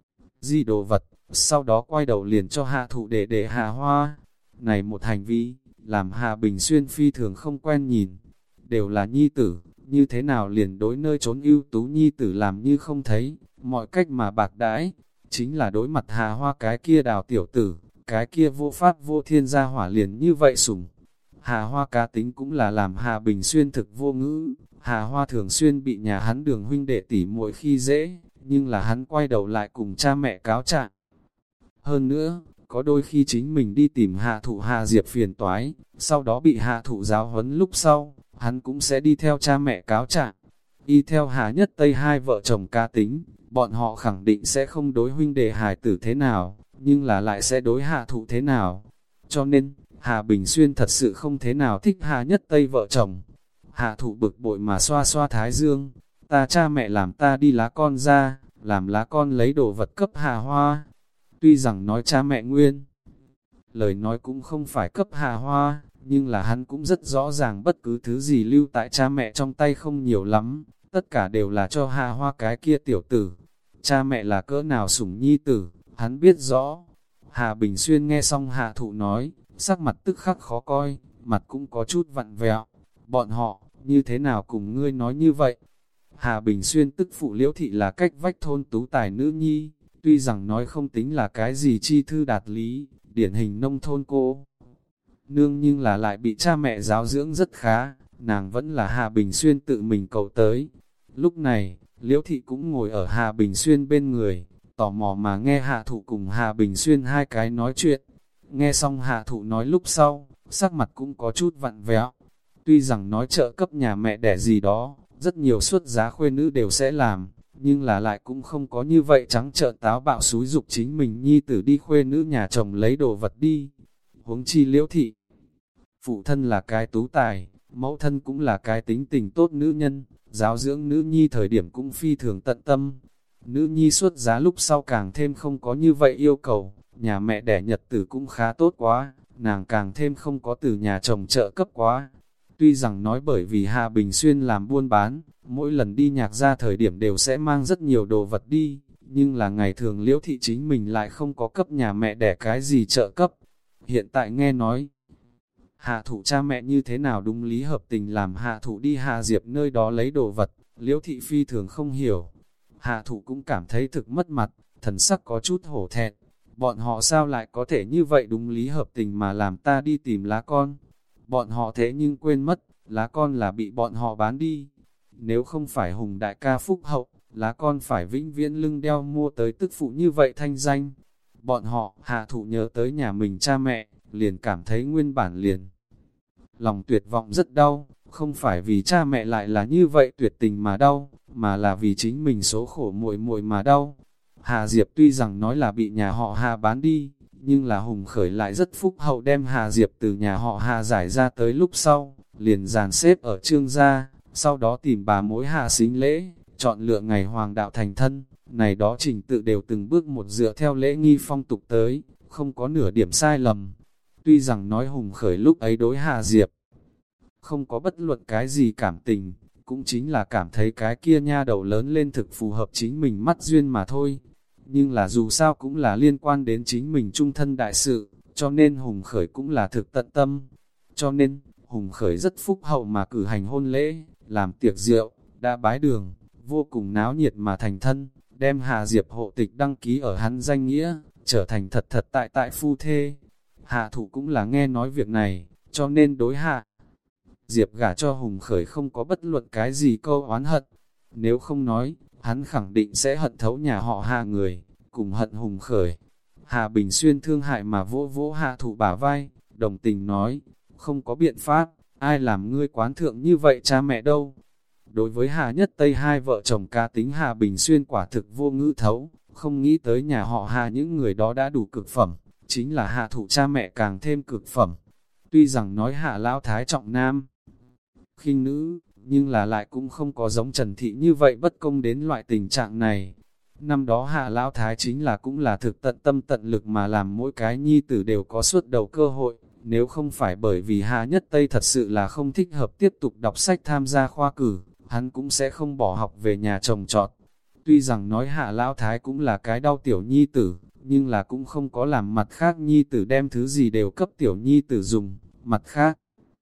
gì đồ vật, sau đó quay đầu liền cho Hạ Thụ để để Hà Hoa. Này một hành vi, làm Hà Bình Xuyên phi thường không quen nhìn. Đều là nhi tử, như thế nào liền đối nơi trốn ưu tú nhi tử làm như không thấy, mọi cách mà bạc đãi. Chính là đối mặt Hà Hoa cái kia đào tiểu tử, cái kia vô pháp vô thiên gia hỏa liền như vậy sủng. Hà Hoa cá tính cũng là làm Hà Bình Xuyên thực vô ngữ. Hà Hoa thường xuyên bị nhà hắn Đường huynh đệ tỉ muội khi dễ, nhưng là hắn quay đầu lại cùng cha mẹ cáo trạng. Hơn nữa, có đôi khi chính mình đi tìm Hạ Thụ Hà Diệp phiền toái, sau đó bị Hạ Thụ giáo huấn lúc sau, hắn cũng sẽ đi theo cha mẹ cáo trạng. Y theo Hà Nhất Tây hai vợ chồng cá tính, bọn họ khẳng định sẽ không đối huynh đệ hài tử thế nào, nhưng là lại sẽ đối Hạ Thụ thế nào. Cho nên, Hà Bình Xuyên thật sự không thế nào thích Hà Nhất Tây vợ chồng. Hạ Thụ bực bội mà xoa xoa thái dương, ta cha mẹ làm ta đi lá con ra, làm lá con lấy đồ vật cấp Hà Hoa. Tuy rằng nói cha mẹ nguyên, lời nói cũng không phải cấp Hà Hoa, nhưng là hắn cũng rất rõ ràng bất cứ thứ gì lưu tại cha mẹ trong tay không nhiều lắm, tất cả đều là cho Hà Hoa cái kia tiểu tử. Cha mẹ là cỡ nào sủng nhi tử, hắn biết rõ. Hà Bình Xuyên nghe xong Hạ Thụ nói, sắc mặt tức khắc khó coi, mặt cũng có chút vặn vẹo. Bọn họ, như thế nào cùng ngươi nói như vậy? Hà Bình Xuyên tức phụ Liễu Thị là cách vách thôn tú tài nữ nhi, tuy rằng nói không tính là cái gì chi thư đạt lý, điển hình nông thôn cô nương, nhưng là lại bị cha mẹ giáo dưỡng rất khá, nàng vẫn là Hà Bình Xuyên tự mình cầu tới. Lúc này, Liễu Thị cũng ngồi ở Hà Bình Xuyên bên người, tò mò mà nghe Hạ Thụ cùng Hà Bình Xuyên hai cái nói chuyện. Nghe xong Hạ Thụ nói lúc sau, sắc mặt cũng có chút vặn vẹo. Tuy rằng nói trợ cấp nhà mẹ đẻ gì đó, rất nhiều xuất giá khuê nữ đều sẽ làm, nhưng là lại cũng không có như vậy trắng trợn táo bạo xúi dục chính mình nhi tử đi khuê nữ nhà chồng lấy đồ vật đi. Huống chi Liễu Thị, phụ thân là cái tú tài, mẫu thân cũng là cái tính tình tốt nữ nhân, giáo dưỡng nữ nhi thời điểm cũng phi thường tận tâm. Nữ nhi xuất giá lúc sau càng thêm không có như vậy yêu cầu, nhà mẹ đẻ nhật tử cũng khá tốt quá, nàng càng thêm không có từ nhà chồng trợ cấp quá. Tuy rằng nói bởi vì Hà Bình Xuyên làm buôn bán, mỗi lần đi nhạc ra thời điểm đều sẽ mang rất nhiều đồ vật đi, nhưng là ngày thường Liễu Thị chính mình lại không có cấp nhà mẹ đẻ cái gì trợ cấp. Hiện tại nghe nói, Hạ Thụ cha mẹ như thế nào đúng lý hợp tình làm Hạ Thụ đi Hà Diệp nơi đó lấy đồ vật, Liễu Thị phi thường không hiểu. Hạ Thụ cũng cảm thấy thực mất mặt, thần sắc có chút hổ thẹn. Bọn họ sao lại có thể như vậy đúng lý hợp tình mà làm ta đi tìm lá con? Bọn họ thế nhưng quên mất, lá con là bị bọn họ bán đi. Nếu không phải Hùng đại ca phúc hậu, lá con phải vĩnh viễn lưng đeo mua tới tức phụ như vậy thanh danh. Bọn họ, Hạ Thụ nhớ tới nhà mình cha mẹ, liền cảm thấy nguyên bản liền. Lòng tuyệt vọng rất đau, không phải vì cha mẹ lại là như vậy tuyệt tình mà đau, mà là vì chính mình số khổ muội muội mà đau. Hà Diệp tuy rằng nói là bị nhà họ Hà bán đi, nhưng là Hùng Khởi lại rất phúc hậu đem Hà Diệp từ nhà họ Hà giải ra tới lúc sau, liền dàn xếp ở Trương gia, sau đó tìm bà mối Hà xính lễ, chọn lựa ngày hoàng đạo thành thân, này đó trình tự đều từng bước một dựa theo lễ nghi phong tục tới, không có nửa điểm sai lầm. Tuy rằng nói Hùng Khởi lúc ấy đối Hà Diệp không có bất luận cái gì cảm tình, cũng chính là cảm thấy cái kia nha đầu lớn lên thực phù hợp chính mình mắt duyên mà thôi. Nhưng là dù sao cũng là liên quan đến chính mình trung thân đại sự, cho nên Hùng Khởi cũng là thực tận tâm. Cho nên, Hùng Khởi rất phúc hậu mà cử hành hôn lễ, làm tiệc rượu, đã bái đường, vô cùng náo nhiệt mà thành thân, đem Hà Diệp hộ tịch đăng ký ở hắn danh nghĩa, trở thành thật thật tại tại phu thê. Hạ Thụ cũng là nghe nói việc này, cho nên đối Hạ Diệp gả cho Hùng Khởi không có bất luận cái gì câu oán hận. Nếu không nói, hắn khẳng định sẽ hận thấu nhà họ Hà người, cùng hận Hùng Khởi. Hà Bình Xuyên thương hại mà vỗ vỗ Hạ Thụ bả vai, đồng tình nói, không có biện pháp, ai làm ngươi quán thượng như vậy cha mẹ đâu. Đối với Hà Nhất Tây hai vợ chồng cá tính Hà Bình Xuyên quả thực vô ngữ thấu, không nghĩ tới nhà họ Hà những người đó đã đủ cực phẩm, chính là Hạ Thụ cha mẹ càng thêm cực phẩm. Tuy rằng nói Hạ Lão Thái trọng nam khinh nữ, nhưng là lại cũng không có giống Trần Thị như vậy bất công đến loại tình trạng này. Năm đó Hạ Lão Thái chính là cũng là thực tận tâm tận lực mà làm mỗi cái nhi tử đều có suốt đầu cơ hội, nếu không phải bởi vì Hạ Nhất Tây thật sự là không thích hợp tiếp tục đọc sách tham gia khoa cử, hắn cũng sẽ không bỏ học về nhà trồng trọt. Tuy rằng nói Hạ Lão Thái cũng là cái đau tiểu nhi tử, nhưng là cũng không có làm mặt khác nhi tử đem thứ gì đều cấp tiểu nhi tử dùng, mặt khác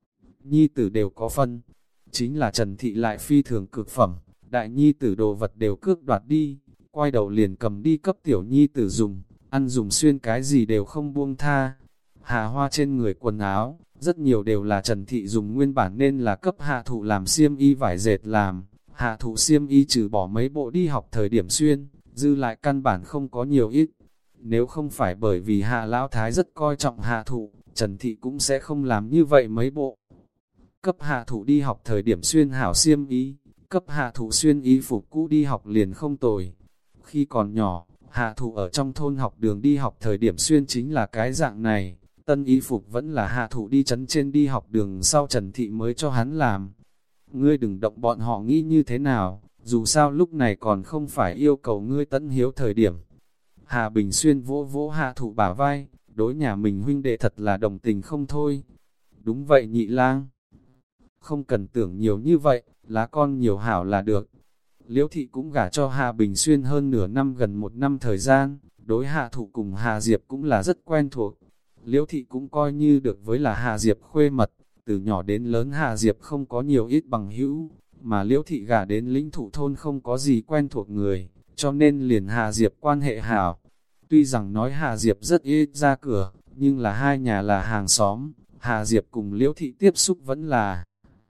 nhi tử đều có phân. Chính là Trần Thị lại phi thường cực phẩm, đại nhi tử đồ vật đều cướp đoạt đi, quay đầu liền cầm đi cấp tiểu nhi tử dùng, ăn dùng xuyên cái gì đều không buông tha. Hà Hoa trên người quần áo, rất nhiều đều là Trần Thị dùng nguyên bản nên là cấp Hạ Thụ làm xiêm y vải dệt làm, Hạ Thụ xiêm y trừ bỏ mấy bộ đi học thời điểm xuyên, dư lại căn bản không có nhiều ít. Nếu không phải bởi vì Hạ Lão Thái rất coi trọng Hạ Thụ, Trần Thị cũng sẽ không làm như vậy mấy bộ. Cấp Hạ Thụ đi học thời điểm xuyên hảo xiêm y, cấp Hạ Thụ xuyên y phục cũ đi học liền không tồi. Khi còn nhỏ, Hạ Thụ ở trong thôn học đường đi học thời điểm xuyên chính là cái dạng này, tân y phục vẫn là Hạ Thụ đi trấn trên đi học đường sau Trần Thị mới cho hắn làm. Ngươi đừng động bọn họ nghĩ như thế nào, dù sao lúc này còn không phải yêu cầu ngươi tận hiếu thời điểm. Hà Bình Xuyên vỗ vỗ Hạ Thụ bả vai, đối nhà mình huynh đệ thật là đồng tình không thôi. Đúng vậy nhị lang. Không cần tưởng nhiều như vậy, lá con nhiều hảo là được. Liễu thị cũng gả cho Hà Bình Xuyên hơn nửa năm gần một năm thời gian, đối Hạ Thụ cùng Hà Diệp cũng là rất quen thuộc. Liễu thị cũng coi như được với là Hà Diệp khuê mật, từ nhỏ đến lớn Hà Diệp không có nhiều ít bằng hữu, mà Liễu thị gả đến lĩnh thụ thôn không có gì quen thuộc người, cho nên liền Hà Diệp quan hệ hảo. Tuy rằng nói Hà Diệp rất ít ra cửa, nhưng là hai nhà là hàng xóm, Hà Diệp cùng Liễu thị tiếp xúc vẫn là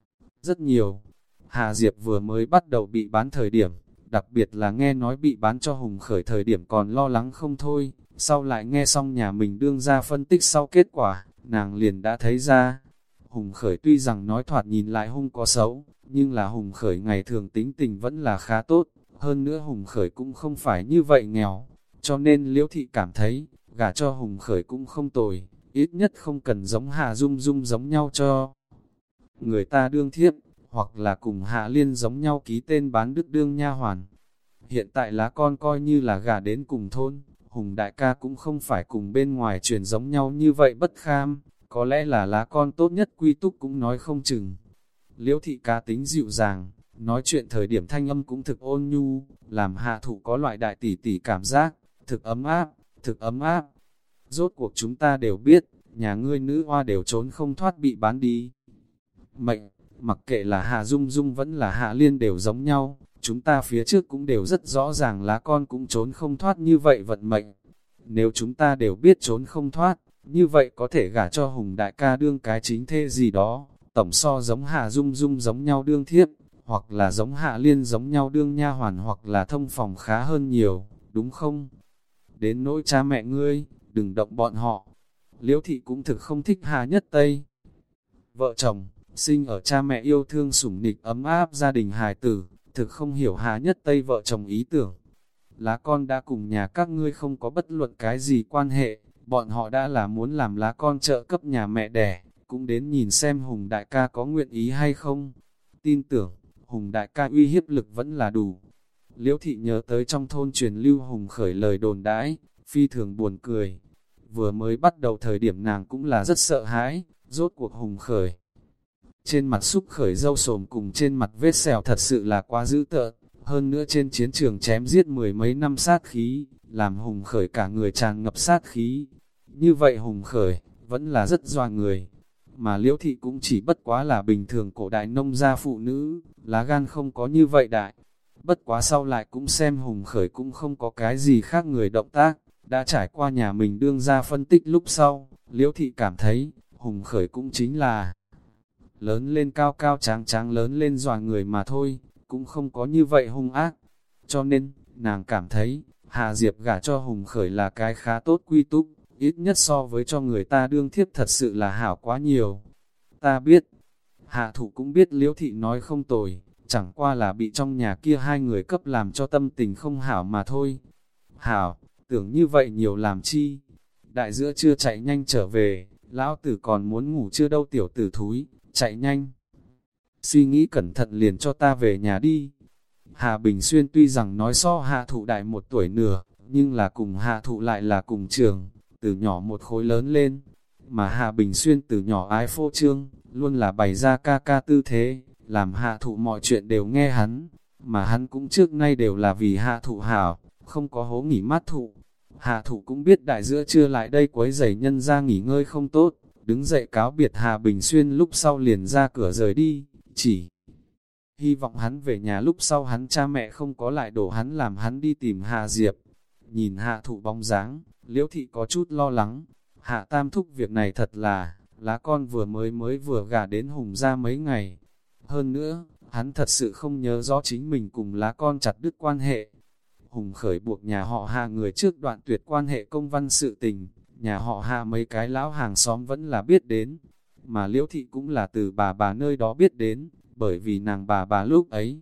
rất nhiều. Hà Diệp vừa mới bắt đầu bị bán thời điểm, đặc biệt là nghe nói bị bán cho Hùng Khởi thời điểm còn lo lắng không thôi, sau lại nghe xong nhà mình đương ra phân tích sau kết quả, nàng liền đã thấy ra. Hùng Khởi tuy rằng nói thoạt nhìn lại hung có xấu, nhưng là Hùng Khởi ngày thường tính tình vẫn là khá tốt, hơn nữa Hùng Khởi cũng không phải như vậy nghèo, cho nên Liễu thị cảm thấy, gả cho Hùng Khởi cũng không tồi, ít nhất không cần giống Hà Dung Dung giống nhau cho người ta đương thiếp, hoặc là cùng Hạ Liên giống nhau ký tên bán đức đương nha hoàn. Hiện tại lá con coi như là gả đến cùng thôn, Hùng đại ca cũng không phải cùng bên ngoài truyền giống nhau như vậy bất kham, có lẽ là lá con tốt nhất quy túc cũng nói không chừng. Liễu thị cá tính dịu dàng, nói chuyện thời điểm thanh âm cũng thực ôn nhu, làm Hạ Thụ có loại đại tỷ tỷ cảm giác, thực ấm áp, thực ấm áp. Rốt cuộc chúng ta đều biết, nhà ngươi nữ hoa đều trốn không thoát bị bán đi. Mệnh, mặc kệ là Hạ Dung Dung vẫn là Hạ Liên đều giống nhau, chúng ta phía trước cũng đều rất rõ ràng lá con cũng trốn không thoát như vậy vận mệnh. Nếu chúng ta đều biết trốn không thoát, như vậy có thể gả cho Hùng đại ca đương cái chính thê gì đó, tổng so giống Hạ Dung Dung giống nhau đương thiếp, hoặc là giống Hạ Liên giống nhau đương nha hoàn hoặc là thông phòng khá hơn nhiều, đúng không? Đến nỗi cha mẹ ngươi, đừng động bọn họ. Liễu thị cũng thực không thích Hà Nhất Tây. Vợ chồng, sinh ở cha mẹ yêu thương sủng nịch ấm áp gia đình hài tử, thực không hiểu Hà Nhất Tây vợ chồng ý tưởng. Lá con đã cùng nhà các ngươi không có bất luận cái gì quan hệ, bọn họ đã là muốn làm lá con trợ cấp nhà mẹ đẻ, cũng đến nhìn xem Hùng đại ca có nguyện ý hay không. Tin tưởng, Hùng đại ca uy hiếp lực vẫn là đủ. Liễu thị nhớ tới trong thôn truyền lưu Hùng Khởi lời đồn đãi, phi thường buồn cười. Vừa mới bắt đầu thời điểm nàng cũng là rất sợ hãi, rốt cuộc Hùng Khởi. Trên mặt xúc khởi râu sồm cùng trên mặt vết sẹo thật sự là quá dữ tợn, hơn nữa trên chiến trường chém giết mười mấy năm sát khí, làm Hùng Khởi cả người tràn ngập sát khí. Như vậy Hùng Khởi, vẫn là rất doa người, mà Liễu thị cũng chỉ bất quá là bình thường cổ đại nông gia phụ nữ, lá gan không có như vậy đại. Bất quá sau lại cũng xem Hùng Khởi cũng không có cái gì khác người động tác, đã trải qua nhà mình đương ra phân tích lúc sau, Liễu thị cảm thấy, Hùng Khởi cũng chính là lớn lên cao cao tráng tráng lớn lên dọa người mà thôi, cũng không có như vậy hung ác. Cho nên, nàng cảm thấy, Hà Diệp gả cho Hùng Khởi là cái khá tốt quy túc, ít nhất so với cho người ta đương thiếp thật sự là hảo quá nhiều. Ta biết, Hạ Thụ cũng biết Liễu thị nói không tồi, chẳng qua là bị trong nhà kia hai người cấp làm cho tâm tình không hảo mà thôi. Hảo, tưởng như vậy nhiều làm chi? Đại giữa chưa chạy nhanh trở về, lão tử còn muốn ngủ chưa đâu tiểu tử thúi, chạy nhanh. Suy nghĩ cẩn thận liền cho ta về nhà đi. Hà Bình Xuyên tuy rằng nói so Hạ Thụ đại một tuổi nửa, nhưng là cùng Hạ Thụ lại là cùng trường, từ nhỏ một khối lớn lên. Mà Hà Bình Xuyên từ nhỏ ái phô trương, luôn là bày ra ca ca tư thế, làm Hạ Thụ mọi chuyện đều nghe hắn, mà hắn cũng trước nay đều là vì Hạ Thụ hảo, không có hố nghỉ mát Thụ. Hạ Thụ cũng biết đại giữa trưa lại đây quấy rầy nhân ra nghỉ ngơi không tốt, đứng dậy cáo biệt Hà Bình Xuyên lúc sau liền ra cửa rời đi, chỉ hy vọng hắn về nhà lúc sau hắn cha mẹ không có lại đổ hắn làm hắn đi tìm Hà Diệp. Nhìn Hạ Thụ bóng dáng, Liễu thị có chút lo lắng, Hạ Tam thúc việc này thật là, lá con vừa mới mới vừa gả đến Hùng ra mấy ngày. Hơn nữa, hắn thật sự không nhớ rõ chính mình cùng lá con chặt đứt quan hệ. Hùng Khởi buộc nhà họ Hà người trước đoạn tuyệt quan hệ công văn sự tình, nhà họ Hà mấy cái lão hàng xóm vẫn là biết đến, mà Liễu thị cũng là từ bà bà nơi đó biết đến, bởi vì nàng bà bà lúc ấy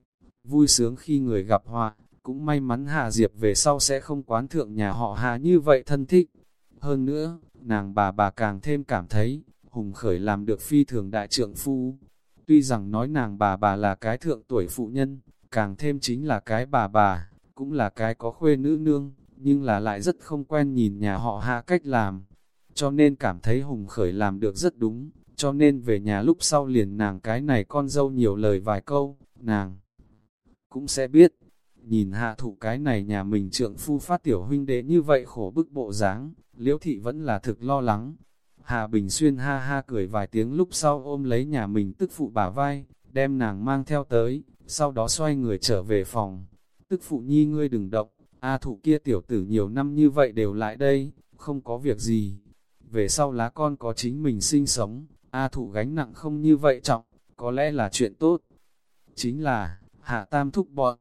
vui sướng khi người gặp họa, cũng may mắn Hà Diệp về sau sẽ không quán thượng nhà họ Hà như vậy thân thích. Hơn nữa, nàng bà bà càng thêm cảm thấy, Hùng Khởi làm được phi thường đại trượng phu. Tuy rằng nói nàng bà bà là cái thượng tuổi phụ nhân, càng thêm chính là cái bà bà, cũng là cái có khuê nữ nương, nhưng là lại rất không quen nhìn nhà họ Hạ cách làm, cho nên cảm thấy Hùng Khởi làm được rất đúng, cho nên về nhà lúc sau liền nàng cái này con dâu nhiều lời vài câu, nàng cũng sẽ biết. Nhìn Hạ Thụ cái này nhà mình trượng phu phát tiểu huynh đệ như vậy khổ bức bộ dáng, Liễu thị vẫn là thực lo lắng. Hà Bình Xuyên ha ha cười vài tiếng lúc sau ôm lấy nhà mình tức phụ bả vai, đem nàng mang theo tới, sau đó xoay người trở về phòng. Tức phụ nhi ngươi đừng động, A Thụ kia tiểu tử nhiều năm như vậy đều lại đây, không có việc gì. Về sau lá con có chính mình sinh sống, A Thụ gánh nặng không như vậy trọng, có lẽ là chuyện tốt. Chính là, Hạ Tam thúc bọn,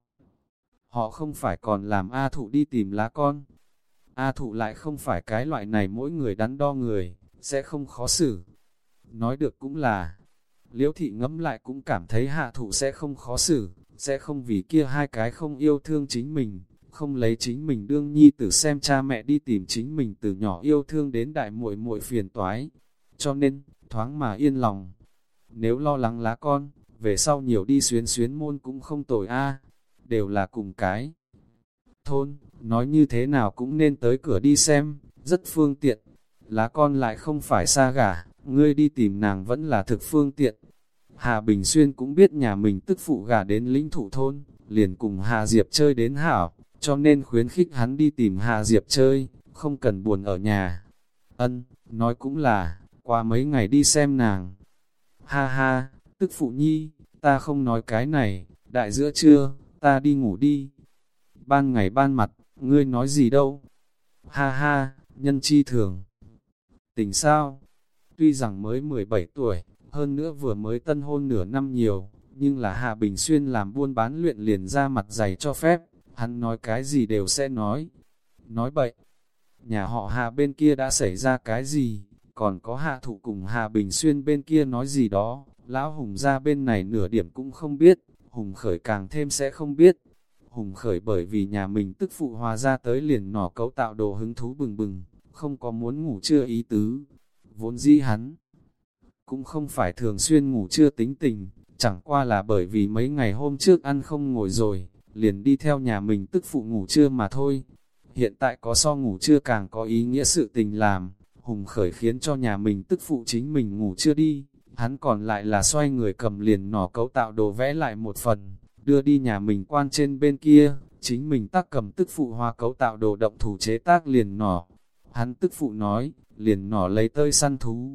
họ không phải còn làm A Thụ đi tìm lá con. A Thụ lại không phải cái loại này mỗi người đắn đo người, sẽ không khó xử. Nói được cũng là, Liễu thị ngẫm lại cũng cảm thấy Hạ Thụ sẽ không khó xử, sẽ không vì kia hai cái không yêu thương chính mình, không lấy chính mình đương nhi tử xem cha mẹ đi tìm chính mình từ nhỏ yêu thương đến đại muội muội phiền toái. Cho nên, thoáng mà yên lòng. Nếu lo lắng lá con, về sau nhiều đi xuyến xuyến môn cũng không tồi a, đều là cùng cái thôn, nói như thế nào cũng nên tới cửa đi xem, rất phương tiện. Lá con lại không phải xa gả, ngươi đi tìm nàng vẫn là thực phương tiện. Hà Bình Xuyên cũng biết nhà mình tức phụ gả đến lĩnh thụ thôn, liền cùng Hà Diệp chơi đến hảo, cho nên khuyến khích hắn đi tìm Hà Diệp chơi, không cần buồn ở nhà. Ân, nói cũng là, qua mấy ngày đi xem nàng. Ha ha, tức phụ nhi, ta không nói cái này, đại giữa trưa, ta đi ngủ đi. Ban ngày ban mặt, ngươi nói gì đâu? Ha ha, nhân chi thường. Tình sao? Tuy rằng mới mười bảy tuổi, hơn nữa vừa mới tân hôn nửa năm nhiều, nhưng là Hà Bình Xuyên làm buôn bán luyện liền ra mặt dày cho phép, hắn nói cái gì đều sẽ nói. Nói bậy, nhà họ Hà bên kia đã xảy ra cái gì, còn có Hạ Thụ cùng Hà Bình Xuyên bên kia nói gì đó, lão Hùng ra bên này nửa điểm cũng không biết, Hùng Khởi càng thêm sẽ không biết. Hùng Khởi bởi vì nhà mình tức phụ hòa ra tới liền nỏ cấu tạo đồ hứng thú bừng bừng, không có muốn ngủ trưa ý tứ. Vốn dĩ hắn cũng không phải thường xuyên ngủ trưa tính tình, chẳng qua là bởi vì mấy ngày hôm trước ăn không ngồi rồi, liền đi theo nhà mình tức phụ ngủ trưa mà thôi. Hiện tại có so ngủ trưa càng có ý nghĩa sự tình làm, Hùng Khởi khiến cho nhà mình tức phụ chính mình ngủ trưa đi, hắn còn lại là xoay người cầm liền nỏ cấu tạo đồ vẽ lại một phần, đưa đi nhà mình quan trên bên kia, chính mình tác cầm tức phụ hoa cấu tạo đồ động thủ chế tác liền nỏ. Hắn tức phụ nói, liền nỏ lấy tơi săn thú.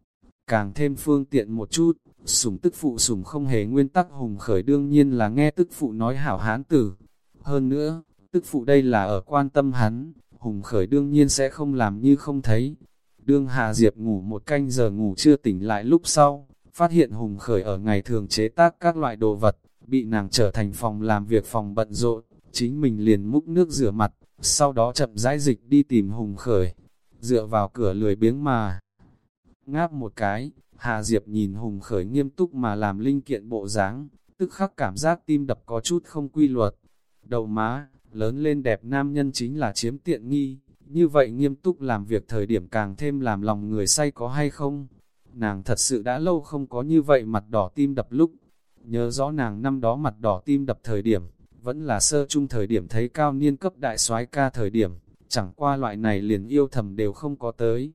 Càng thêm phương tiện một chút, sủng tức phụ sủng không hề nguyên tắc. Hùng Khởi đương nhiên là nghe tức phụ nói hảo hán tử. Hơn nữa, tức phụ đây là ở quan tâm hắn, Hùng Khởi đương nhiên sẽ không làm như không thấy. Đương Hà Diệp ngủ một canh giờ ngủ chưa tỉnh lại lúc sau, phát hiện Hùng Khởi ở ngày thường chế tác các loại đồ vật, bị nàng trở thành phòng làm việc phòng bận rộn, chính mình liền múc nước rửa mặt, sau đó chậm rãi dịch đi tìm Hùng Khởi. Dựa vào cửa lười biếng mà ngáp một cái, Hà Diệp nhìn Hùng Khởi nghiêm túc mà làm linh kiện bộ dáng, tức khắc cảm giác tim đập có chút không quy luật. Đầu má, lớn lên đẹp nam nhân chính là chiếm tiện nghi, như vậy nghiêm túc làm việc thời điểm càng thêm làm lòng người say có hay không? Nàng thật sự đã lâu không có như vậy mặt đỏ tim đập lúc. Nhớ rõ nàng năm đó mặt đỏ tim đập thời điểm, vẫn là sơ chung thời điểm thấy cao niên cấp đại soái ca thời điểm, chẳng qua loại này liền yêu thầm đều không có tới.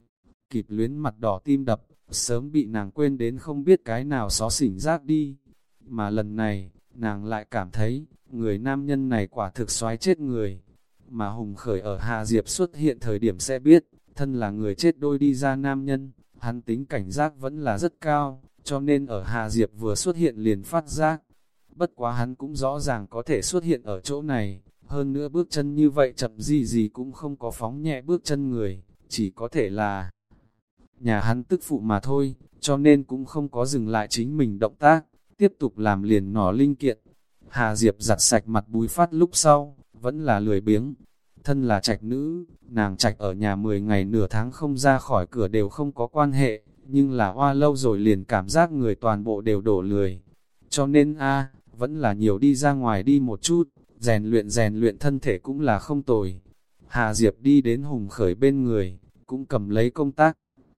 Kịp luyến mặt đỏ tim đập, sớm bị nàng quên đến không biết cái nào xó xỉnh rác đi. Mà lần này, nàng lại cảm thấy, người nam nhân này quả thực soái chết người. Mà Hùng Khởi ở Hà Diệp xuất hiện thời điểm sẽ biết, thân là người chết đôi đi ra nam nhân, hắn tính cảnh giác vẫn là rất cao, cho nên ở Hà Diệp vừa xuất hiện liền phát giác. Bất quá hắn cũng rõ ràng có thể xuất hiện ở chỗ này, hơn nữa bước chân như vậy chậm gì gì cũng không có phóng nhẹ bước chân người, chỉ có thể là nhà hắn tức phụ mà thôi, cho nên cũng không có dừng lại chính mình động tác, tiếp tục làm liền nỏ linh kiện. Hà Diệp giặt sạch mặt bùi phát lúc sau, vẫn là lười biếng. Thân là trạch nữ, nàng trạch ở nhà mười ngày nửa tháng không ra khỏi cửa đều không có quan hệ, nhưng là hoa lâu rồi liền cảm giác người toàn bộ đều đổ lười. Cho nên a vẫn là nhiều đi ra ngoài đi một chút, rèn luyện rèn luyện thân thể cũng là không tồi. Hà Diệp đi đến Hùng Khởi bên người, cũng cầm lấy công tác,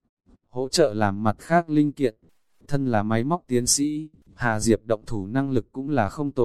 hỗ trợ làm mặt khác linh kiện. Thân là máy móc tiến sĩ, Hà Diệp động thủ năng lực cũng là không tồi,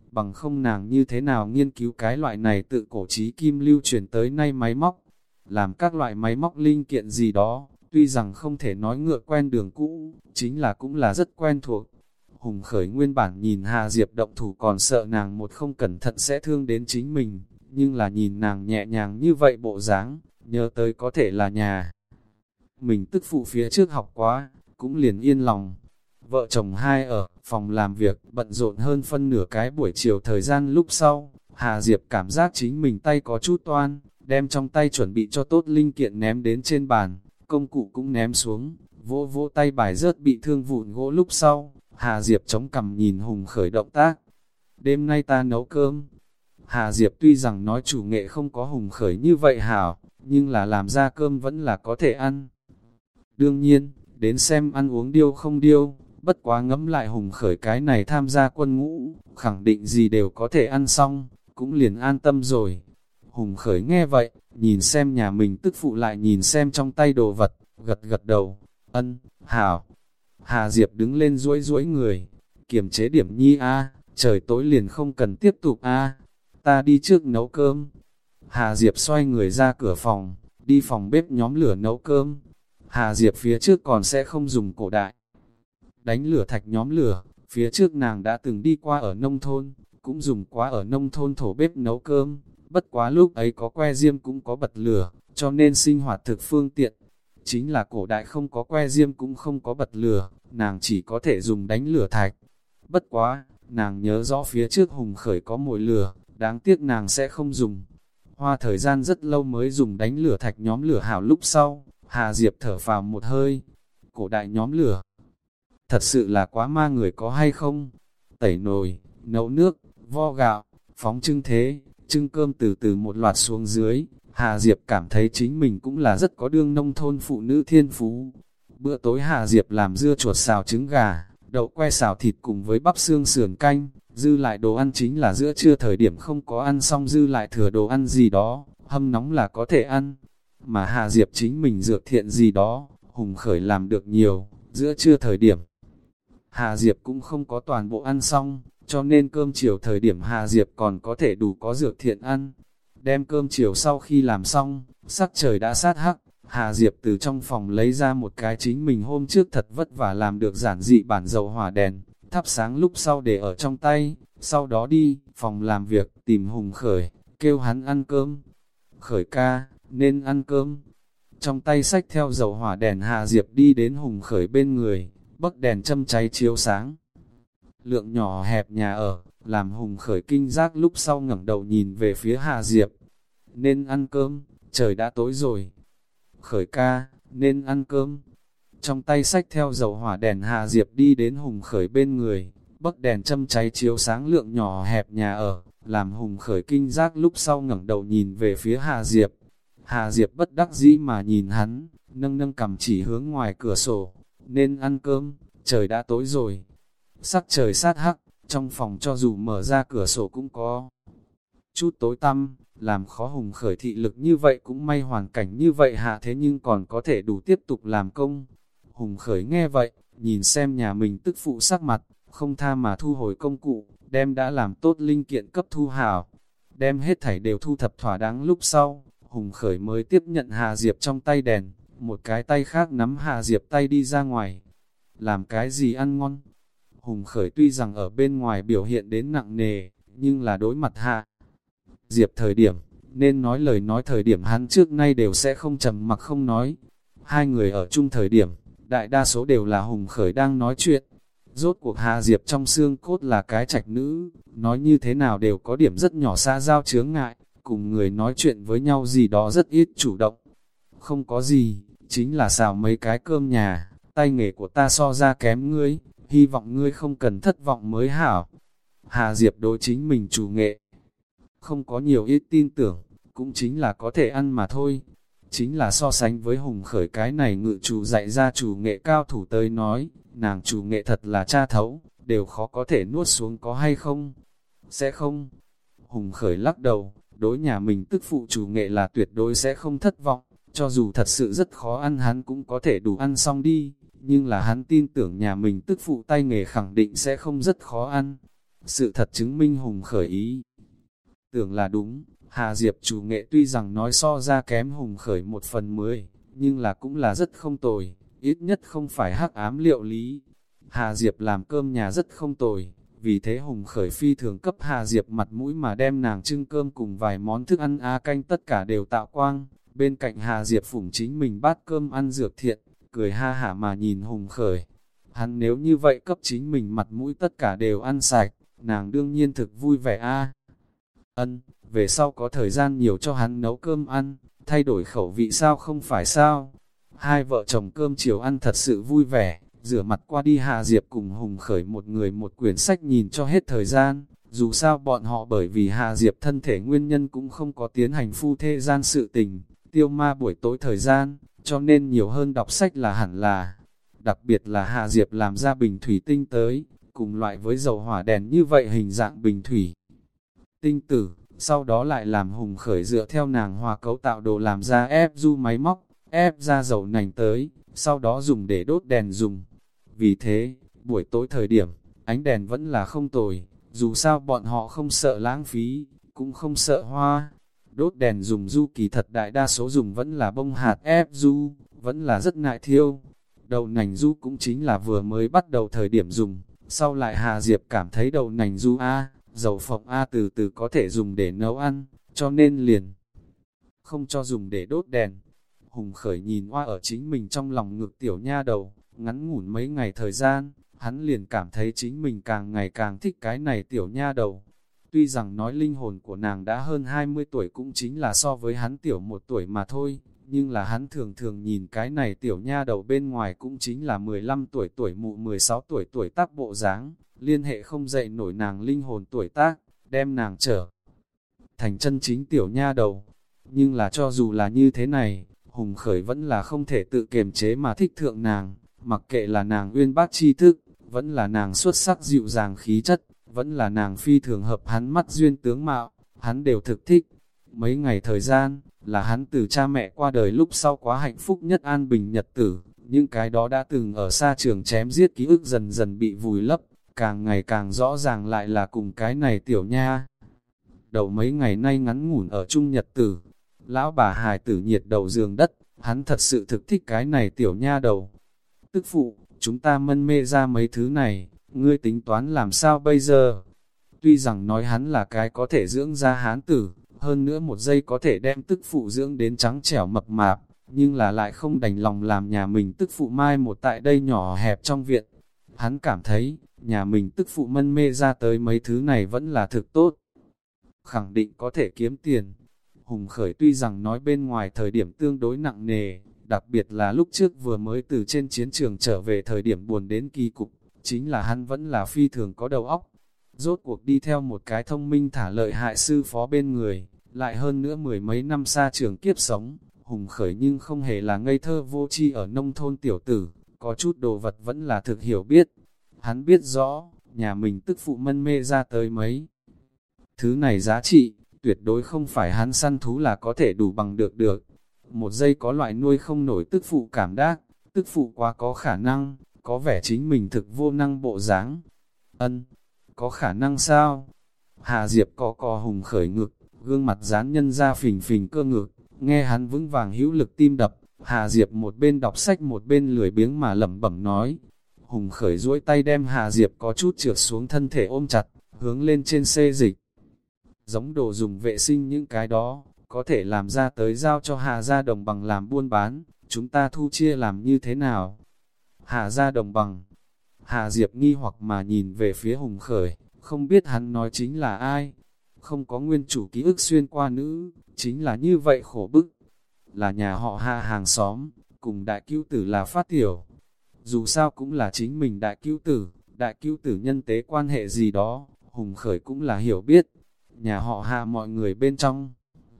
bằng không nàng như thế nào nghiên cứu cái loại này tự cổ chí kim lưu truyền tới nay máy móc, làm các loại máy móc linh kiện gì đó, tuy rằng không thể nói ngựa quen đường cũ, chính là cũng là rất quen thuộc. Hùng Khởi nguyên bản nhìn Hà Diệp động thủ còn sợ nàng một không cẩn thận sẽ thương đến chính mình, nhưng là nhìn nàng nhẹ nhàng như vậy bộ dáng, nhớ tới có thể là nhà mình tức phụ phía trước học quá, cũng liền yên lòng. Vợ chồng hai ở phòng làm việc bận rộn hơn phân nửa cái buổi chiều thời gian lúc sau, Hà Diệp cảm giác chính mình tay có chút toan, đem trong tay chuẩn bị cho tốt linh kiện ném đến trên bàn, công cụ cũng ném xuống, vỗ vỗ tay bài rớt bị thương vụn gỗ lúc sau, Hà Diệp chống cằm nhìn Hùng Khởi động tác. Đêm nay ta nấu cơm. Hà Diệp tuy rằng nói chủ nghệ không có Hùng Khởi như vậy hảo, nhưng là làm ra cơm vẫn là có thể ăn. Đương nhiên, đến xem ăn uống điêu không điêu, bất quá ngẫm lại Hùng Khởi cái này tham gia quân ngũ, khẳng định gì đều có thể ăn xong, cũng liền an tâm rồi. Hùng Khởi nghe vậy, nhìn xem nhà mình tức phụ lại nhìn xem trong tay đồ vật, gật gật đầu, ân, hảo. Hà Diệp đứng lên duỗi duỗi người, kiềm chế điểm nhi a, trời tối liền không cần tiếp tục a, ta đi trước nấu cơm. Hà Diệp xoay người ra cửa phòng, đi phòng bếp nhóm lửa nấu cơm. Hà Diệp phía trước còn sẽ không dùng cổ đại đánh lửa thạch nhóm lửa, phía trước nàng đã từng đi qua ở nông thôn, cũng dùng quá ở nông thôn thổ bếp nấu cơm, bất quá lúc ấy có que diêm cũng có bật lửa, cho nên sinh hoạt thực phương tiện. Chính là cổ đại không có que diêm cũng không có bật lửa, nàng chỉ có thể dùng đánh lửa thạch. Bất quá, nàng nhớ rõ phía trước Hùng Khởi có mồi lửa, đáng tiếc nàng sẽ không dùng. Hoa thời gian rất lâu mới dùng đánh lửa thạch nhóm lửa hảo lúc sau, Hà Diệp thở phào một hơi. Cổ đại nhóm lửa, thật sự là quá ma người có hay không? Tẩy nồi, nấu nước, vo gạo, phóng trưng thế, trưng cơm từ từ một loạt xuống dưới. Hà Diệp cảm thấy chính mình cũng là rất có đương nông thôn phụ nữ thiên phú. Bữa tối Hà Diệp làm dưa chuột xào trứng gà, đậu que xào thịt cùng với bắp xương sườn canh, dư lại đồ ăn chính là giữa trưa thời điểm không có ăn xong dư lại thừa đồ ăn gì đó, hâm nóng là có thể ăn. Mà Hà Diệp chính mình dược thiện gì đó, Hùng Khởi làm được nhiều, giữa trưa thời điểm. Hà Diệp cũng không có toàn bộ ăn xong, cho nên cơm chiều thời điểm Hà Diệp còn có thể đủ có dược thiện ăn. Đem cơm chiều sau khi làm xong, sắc trời đã sát hắc, Hà Diệp từ trong phòng lấy ra một cái chính mình hôm trước thật vất vả làm được giản dị bản dầu hỏa đèn, thắp sáng lúc sau để ở trong tay, sau đó đi phòng làm việc tìm Hùng Khởi, kêu hắn ăn cơm. Khởi ca, nên ăn cơm. Trong tay xách theo dầu hỏa đèn Hà Diệp đi đến Hùng Khởi bên người, bấc đèn châm cháy chiếu sáng. Lượng nhỏ hẹp nhà ở, làm Hùng Khởi kinh giác lúc sau ngẩng đầu nhìn về phía Hà Diệp. Nên ăn cơm, trời đã tối rồi. Khởi ca, nên ăn cơm. Trong tay xách theo dầu hỏa đèn Hà Diệp đi đến Hùng Khởi bên người, bấc đèn châm cháy chiếu sáng lượng nhỏ hẹp nhà ở, làm Hùng Khởi kinh giác lúc sau ngẩng đầu nhìn về phía Hà Diệp. Hà Diệp bất đắc dĩ mà nhìn hắn, nâng nâng cầm chỉ hướng ngoài cửa sổ, nên ăn cơm, trời đã tối rồi. Sắc trời sát hắc, trong phòng cho dù mở ra cửa sổ cũng có chút tối tăm, làm khó Hùng Khởi thị lực như vậy cũng may hoàn cảnh như vậy hạ thế nhưng còn có thể đủ tiếp tục làm công. Hùng Khởi nghe vậy, nhìn xem nhà mình tức phụ sắc mặt, không tha mà thu hồi công cụ, đem đã làm tốt linh kiện cấp thu hảo. Đem hết thảy đều thu thập thỏa đáng lúc sau, Hùng Khởi mới tiếp nhận Hà Diệp trong tay đèn, một cái tay khác nắm Hà Diệp tay đi ra ngoài. Làm cái gì ăn ngon? Hùng Khởi tuy rằng ở bên ngoài biểu hiện đến nặng nề, nhưng là đối mặt Hà Diệp thời điểm, nên nói lời nói thời điểm hắn trước nay đều sẽ không trầm mặc không nói. Hai người ở chung thời điểm, đại đa số đều là Hùng Khởi đang nói chuyện. Rốt cuộc Hà Diệp trong xương cốt là cái trạch nữ, nói như thế nào đều có điểm rất nhỏ xa giao chướng ngại, cùng người nói chuyện với nhau gì đó rất ít chủ động. Không có gì, chính là xào mấy cái cơm nhà, tay nghề của ta so ra kém ngươi, hy vọng ngươi không cần thất vọng mới hảo. Hà Diệp đối chính mình chủ nghệ, không có nhiều ít tin tưởng, cũng chính là có thể ăn mà thôi. Chính là so sánh với Hùng Khởi cái này ngự chủ dạy ra chủ nghệ cao thủ tới nói, nàng chủ nghệ thật là cha thấu, đều khó có thể nuốt xuống có hay không? Sẽ không. Hùng Khởi lắc đầu, đối nhà mình tức phụ chủ nghệ là tuyệt đối sẽ không thất vọng, cho dù thật sự rất khó ăn hắn cũng có thể đủ ăn xong đi, nhưng là hắn tin tưởng nhà mình tức phụ tay nghề khẳng định sẽ không rất khó ăn. Sự thật chứng minh Hùng Khởi ý tưởng là đúng, Hà Diệp chủ nghệ tuy rằng nói so ra kém Hùng Khởi một phần mười, nhưng là cũng là rất không tồi, ít nhất không phải hắc ám liệu lý. Hà Diệp làm cơm nhà rất không tồi, vì thế Hùng Khởi phi thường cấp Hà Diệp mặt mũi mà đem nàng trưng cơm cùng vài món thức ăn a canh tất cả đều tạo quang. Bên cạnh Hà Diệp phủng chính mình bát cơm ăn dược thiện, cười ha hả mà nhìn Hùng Khởi. Hắn nếu như vậy cấp chính mình mặt mũi tất cả đều ăn sạch, nàng đương nhiên thực vui vẻ a. Ân, về sau có thời gian nhiều cho hắn nấu cơm ăn, thay đổi khẩu vị sao không phải sao. Hai vợ chồng cơm chiều ăn thật sự vui vẻ, rửa mặt qua đi Hà Diệp cùng Hùng Khởi một người một quyển sách nhìn cho hết thời gian. Dù sao bọn họ bởi vì Hà Diệp thân thể nguyên nhân cũng không có tiến hành phu thê gian sự tình, tiêu ma buổi tối thời gian, cho nên nhiều hơn đọc sách là hẳn là. Đặc biệt là Hà Diệp làm ra bình thủy tinh tới, cùng loại với dầu hỏa đèn như vậy hình dạng bình thủy tinh tử, sau đó lại làm Hùng Khởi dựa theo nàng hòa cấu tạo đồ làm ra ép du máy móc, ép ra dầu nành tới, sau đó dùng để đốt đèn dùng. Vì thế, buổi tối thời điểm, ánh đèn vẫn là không tồi, dù sao bọn họ không sợ lãng phí, cũng không sợ hoa. Đốt đèn dùng du kỳ thật đại đa số dùng vẫn là bông hạt ép du, vẫn là rất nại thiêu. Đậu nành du cũng chính là vừa mới bắt đầu thời điểm dùng, sau lại Hà Diệp cảm thấy đậu nành du A, dầu phộng A từ từ có thể dùng để nấu ăn, cho nên liền không cho dùng để đốt đèn. Hùng Khởi nhìn oa ở chính mình trong lòng ngực tiểu nha đầu, ngắn ngủn mấy ngày thời gian, hắn liền cảm thấy chính mình càng ngày càng thích cái này tiểu nha đầu. Tuy rằng nói linh hồn của nàng đã hơn hai mươi tuổi cũng chính là so với hắn tiểu một tuổi mà thôi, nhưng là hắn thường thường nhìn cái này tiểu nha đầu bên ngoài cũng chính là mười lăm tuổi tuổi mụ mười sáu tuổi tuổi tác bộ dáng, liên hệ không dậy nổi nàng linh hồn tuổi tác, đem nàng trở thành chân chính tiểu nha đầu. Nhưng là cho dù là như thế này, Hùng Khởi vẫn là không thể tự kiềm chế mà thích thượng nàng, mặc kệ là nàng uyên bác tri thức, vẫn là nàng xuất sắc dịu dàng khí chất, vẫn là nàng phi thường hợp hắn mắt duyên tướng mạo, hắn đều thực thích. Mấy ngày thời gian, là hắn từ cha mẹ qua đời lúc sau quá hạnh phúc nhất an bình nhật tử, những cái đó đã từng ở xa trường chém giết ký ức dần dần bị vùi lấp, càng ngày càng rõ ràng lại là cùng cái này tiểu nha. Đầu mấy ngày nay ngắn ngủn ở chung nhật tử, lão bà hài tử nhiệt đầu giường đất, hắn thật sự thực thích cái này tiểu nha đầu. Tức phụ, chúng ta mân mê ra mấy thứ này, ngươi tính toán làm sao bây giờ? Tuy rằng nói hắn là cái có thể dưỡng ra hán tử, hơn nữa một giây có thể đem tức phụ dưỡng đến trắng trẻo mập mạp, nhưng là lại không đành lòng làm nhà mình tức phụ mai một tại đây nhỏ hẹp trong viện. Hắn cảm thấy, nhà mình tức phụ mân mê ra tới mấy thứ này vẫn là thực tốt. Khẳng định có thể kiếm tiền. Hùng Khởi tuy rằng nói bên ngoài thời điểm tương đối nặng nề, đặc biệt là lúc trước vừa mới từ trên chiến trường trở về thời điểm buồn đến kỳ cục, chính là hắn vẫn là phi thường có đầu óc. Rốt cuộc đi theo một cái thông minh thả lợi hại sư phó bên người, lại hơn nữa mười mấy năm xa trường kiếp sống, Hùng Khởi nhưng không hề là ngây thơ vô tri ở nông thôn tiểu tử, có chút đồ vật vẫn là thực hiểu biết. Hắn biết rõ, nhà mình tức phụ mân mê ra tới mấy. Thứ này giá trị, tuyệt đối không phải hắn săn thú là có thể đủ bằng được được. Một giây có loại nuôi không nổi tức phụ cảm giác, tức phụ quá có khả năng, có vẻ chính mình thực vô năng bộ dáng. Ân, có khả năng sao? Hà Diệp có cò Hùng Khởi ngực, gương mặt dán nhân ra phình phình cơ ngực, nghe hắn vững vàng hữu lực tim đập. Hà Diệp một bên đọc sách một bên lười biếng mà lẩm bẩm nói. Hùng Khởi duỗi tay đem Hà Diệp có chút trượt xuống thân thể ôm chặt, hướng lên trên xê dịch. Giống đồ dùng vệ sinh những cái đó, có thể làm ra tới giao cho Hà gia đồng bằng làm buôn bán, chúng ta thu chia làm như thế nào? Hà gia đồng bằng. Hà Diệp nghi hoặc mà nhìn về phía Hùng Khởi, không biết hắn nói chính là ai. Không có nguyên chủ ký ức xuyên qua nữ, chính là như vậy khổ bức. Là nhà họ Hà hàng xóm, cùng đại cứu tử là phát tiểu. Dù sao cũng là chính mình đại cứu tử, đại cứu tử nhân tế quan hệ gì đó, Hùng Khởi cũng là hiểu biết. Nhà họ Hà mọi người bên trong,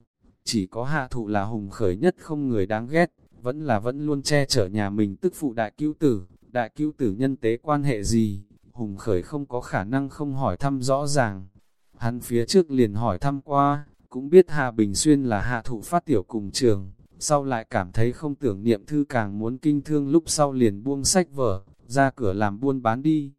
chỉ có Hạ Thụ là Hùng Khởi nhất không người đáng ghét, vẫn là vẫn luôn che chở nhà mình tức phụ đại cứu tử. Đại cứu tử nhân tế quan hệ gì, Hùng Khởi không có khả năng không hỏi thăm rõ ràng. Hắn phía trước liền hỏi thăm qua, cũng biết Hà Bình Xuyên là Hạ Thụ phát tiểu cùng trường, sau lại cảm thấy không tưởng niệm thư càng muốn kinh thương lúc sau liền buông sách vở, ra cửa làm buôn bán đi.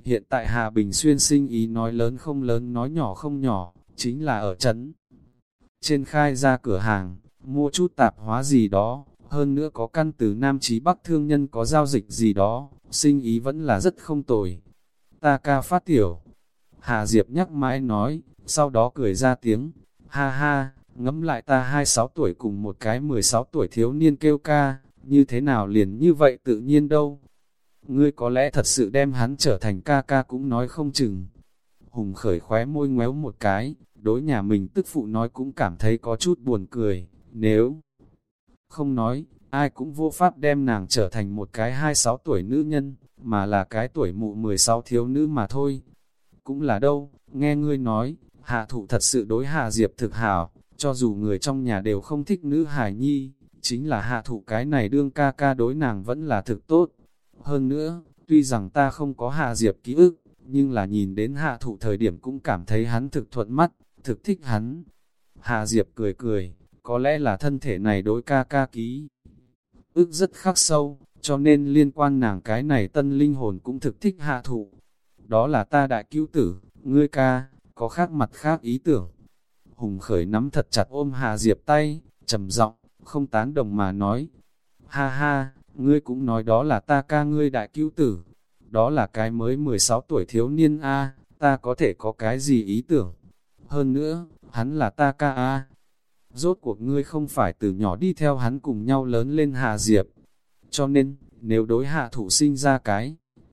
Hiện tại Hà Bình Xuyên sinh ý nói lớn không lớn nói nhỏ không nhỏ, chính là ở trấn trên khai ra cửa hàng, mua chút tạp hóa gì đó, hơn nữa có căn từ Nam chí Bắc thương nhân có giao dịch gì đó, sinh ý vẫn là rất không tồi. Ta ca phát tiểu. Hà Diệp nhắc mãi nói, sau đó cười ra tiếng, ha ha, ngẫm lại ta hai mươi sáu tuổi cùng một cái mười sáu tuổi thiếu niên kêu ca, như thế nào liền như vậy tự nhiên đâu. Ngươi có lẽ thật sự đem hắn trở thành ca ca cũng nói không chừng. Hùng Khởi khóe môi ngoéo một cái, đối nhà mình tức phụ nói cũng cảm thấy có chút buồn cười, nếu không nói, ai cũng vô pháp đem nàng trở thành một cái hai mươi sáu tuổi nữ nhân, mà là cái tuổi mụ mười sáu thiếu nữ mà thôi. Cũng là đâu, nghe ngươi nói, Hạ Thụ thật sự đối Hà Diệp thực hảo, cho dù người trong nhà đều không thích nữ hải nhi, chính là Hạ Thụ cái này đương ca ca đối nàng vẫn là thực tốt. Hơn nữa, tuy rằng ta không có Hà Diệp ký ức, nhưng là nhìn đến Hạ Thụ thời điểm cũng cảm thấy hắn thực thuận mắt, thực thích hắn. Hà Diệp cười cười, có lẽ là thân thể này đối ca ca ký ức rất khắc sâu, cho nên liên quan nàng cái này tân linh hồn cũng thực thích Hạ Thụ. Đó là ta đại cứu tử, ngươi ca, có khác mặt khác ý tưởng. Hùng Khởi nắm thật chặt ôm Hà Diệp tay, trầm giọng, không tán đồng mà nói. Ha ha, ngươi cũng nói đó là ta ca ngươi đại cứu tử. Đó là cái mới mười sáu tuổi thiếu niên a, ta có thể có cái gì ý tưởng. Hơn nữa, hắn là ta ca a. Rốt cuộc ngươi không phải từ nhỏ đi theo hắn cùng nhau lớn lên Hà Diệp. Cho nên, nếu đối Hạ Thụ sinh ra cái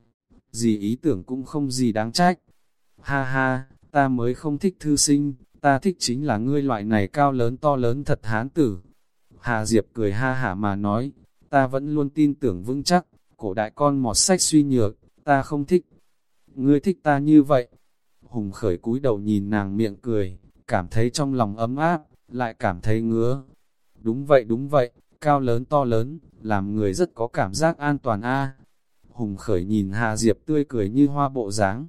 gì ý tưởng cũng không gì đáng trách. Ha ha, ta mới không thích thư sinh, ta thích chính là ngươi loại này cao lớn to lớn thật hán tử. Hà Diệp cười ha hả mà nói, ta vẫn luôn tin tưởng vững chắc, cổ đại con mọt sách suy nhược, ta không thích. Ngươi thích ta như vậy. Hùng Khởi cúi đầu nhìn nàng miệng cười, cảm thấy trong lòng ấm áp, lại cảm thấy ngứa. Đúng vậy đúng vậy, cao lớn to lớn, làm người rất có cảm giác an toàn a. Hùng Khởi nhìn Hà Diệp tươi cười như hoa bộ dáng,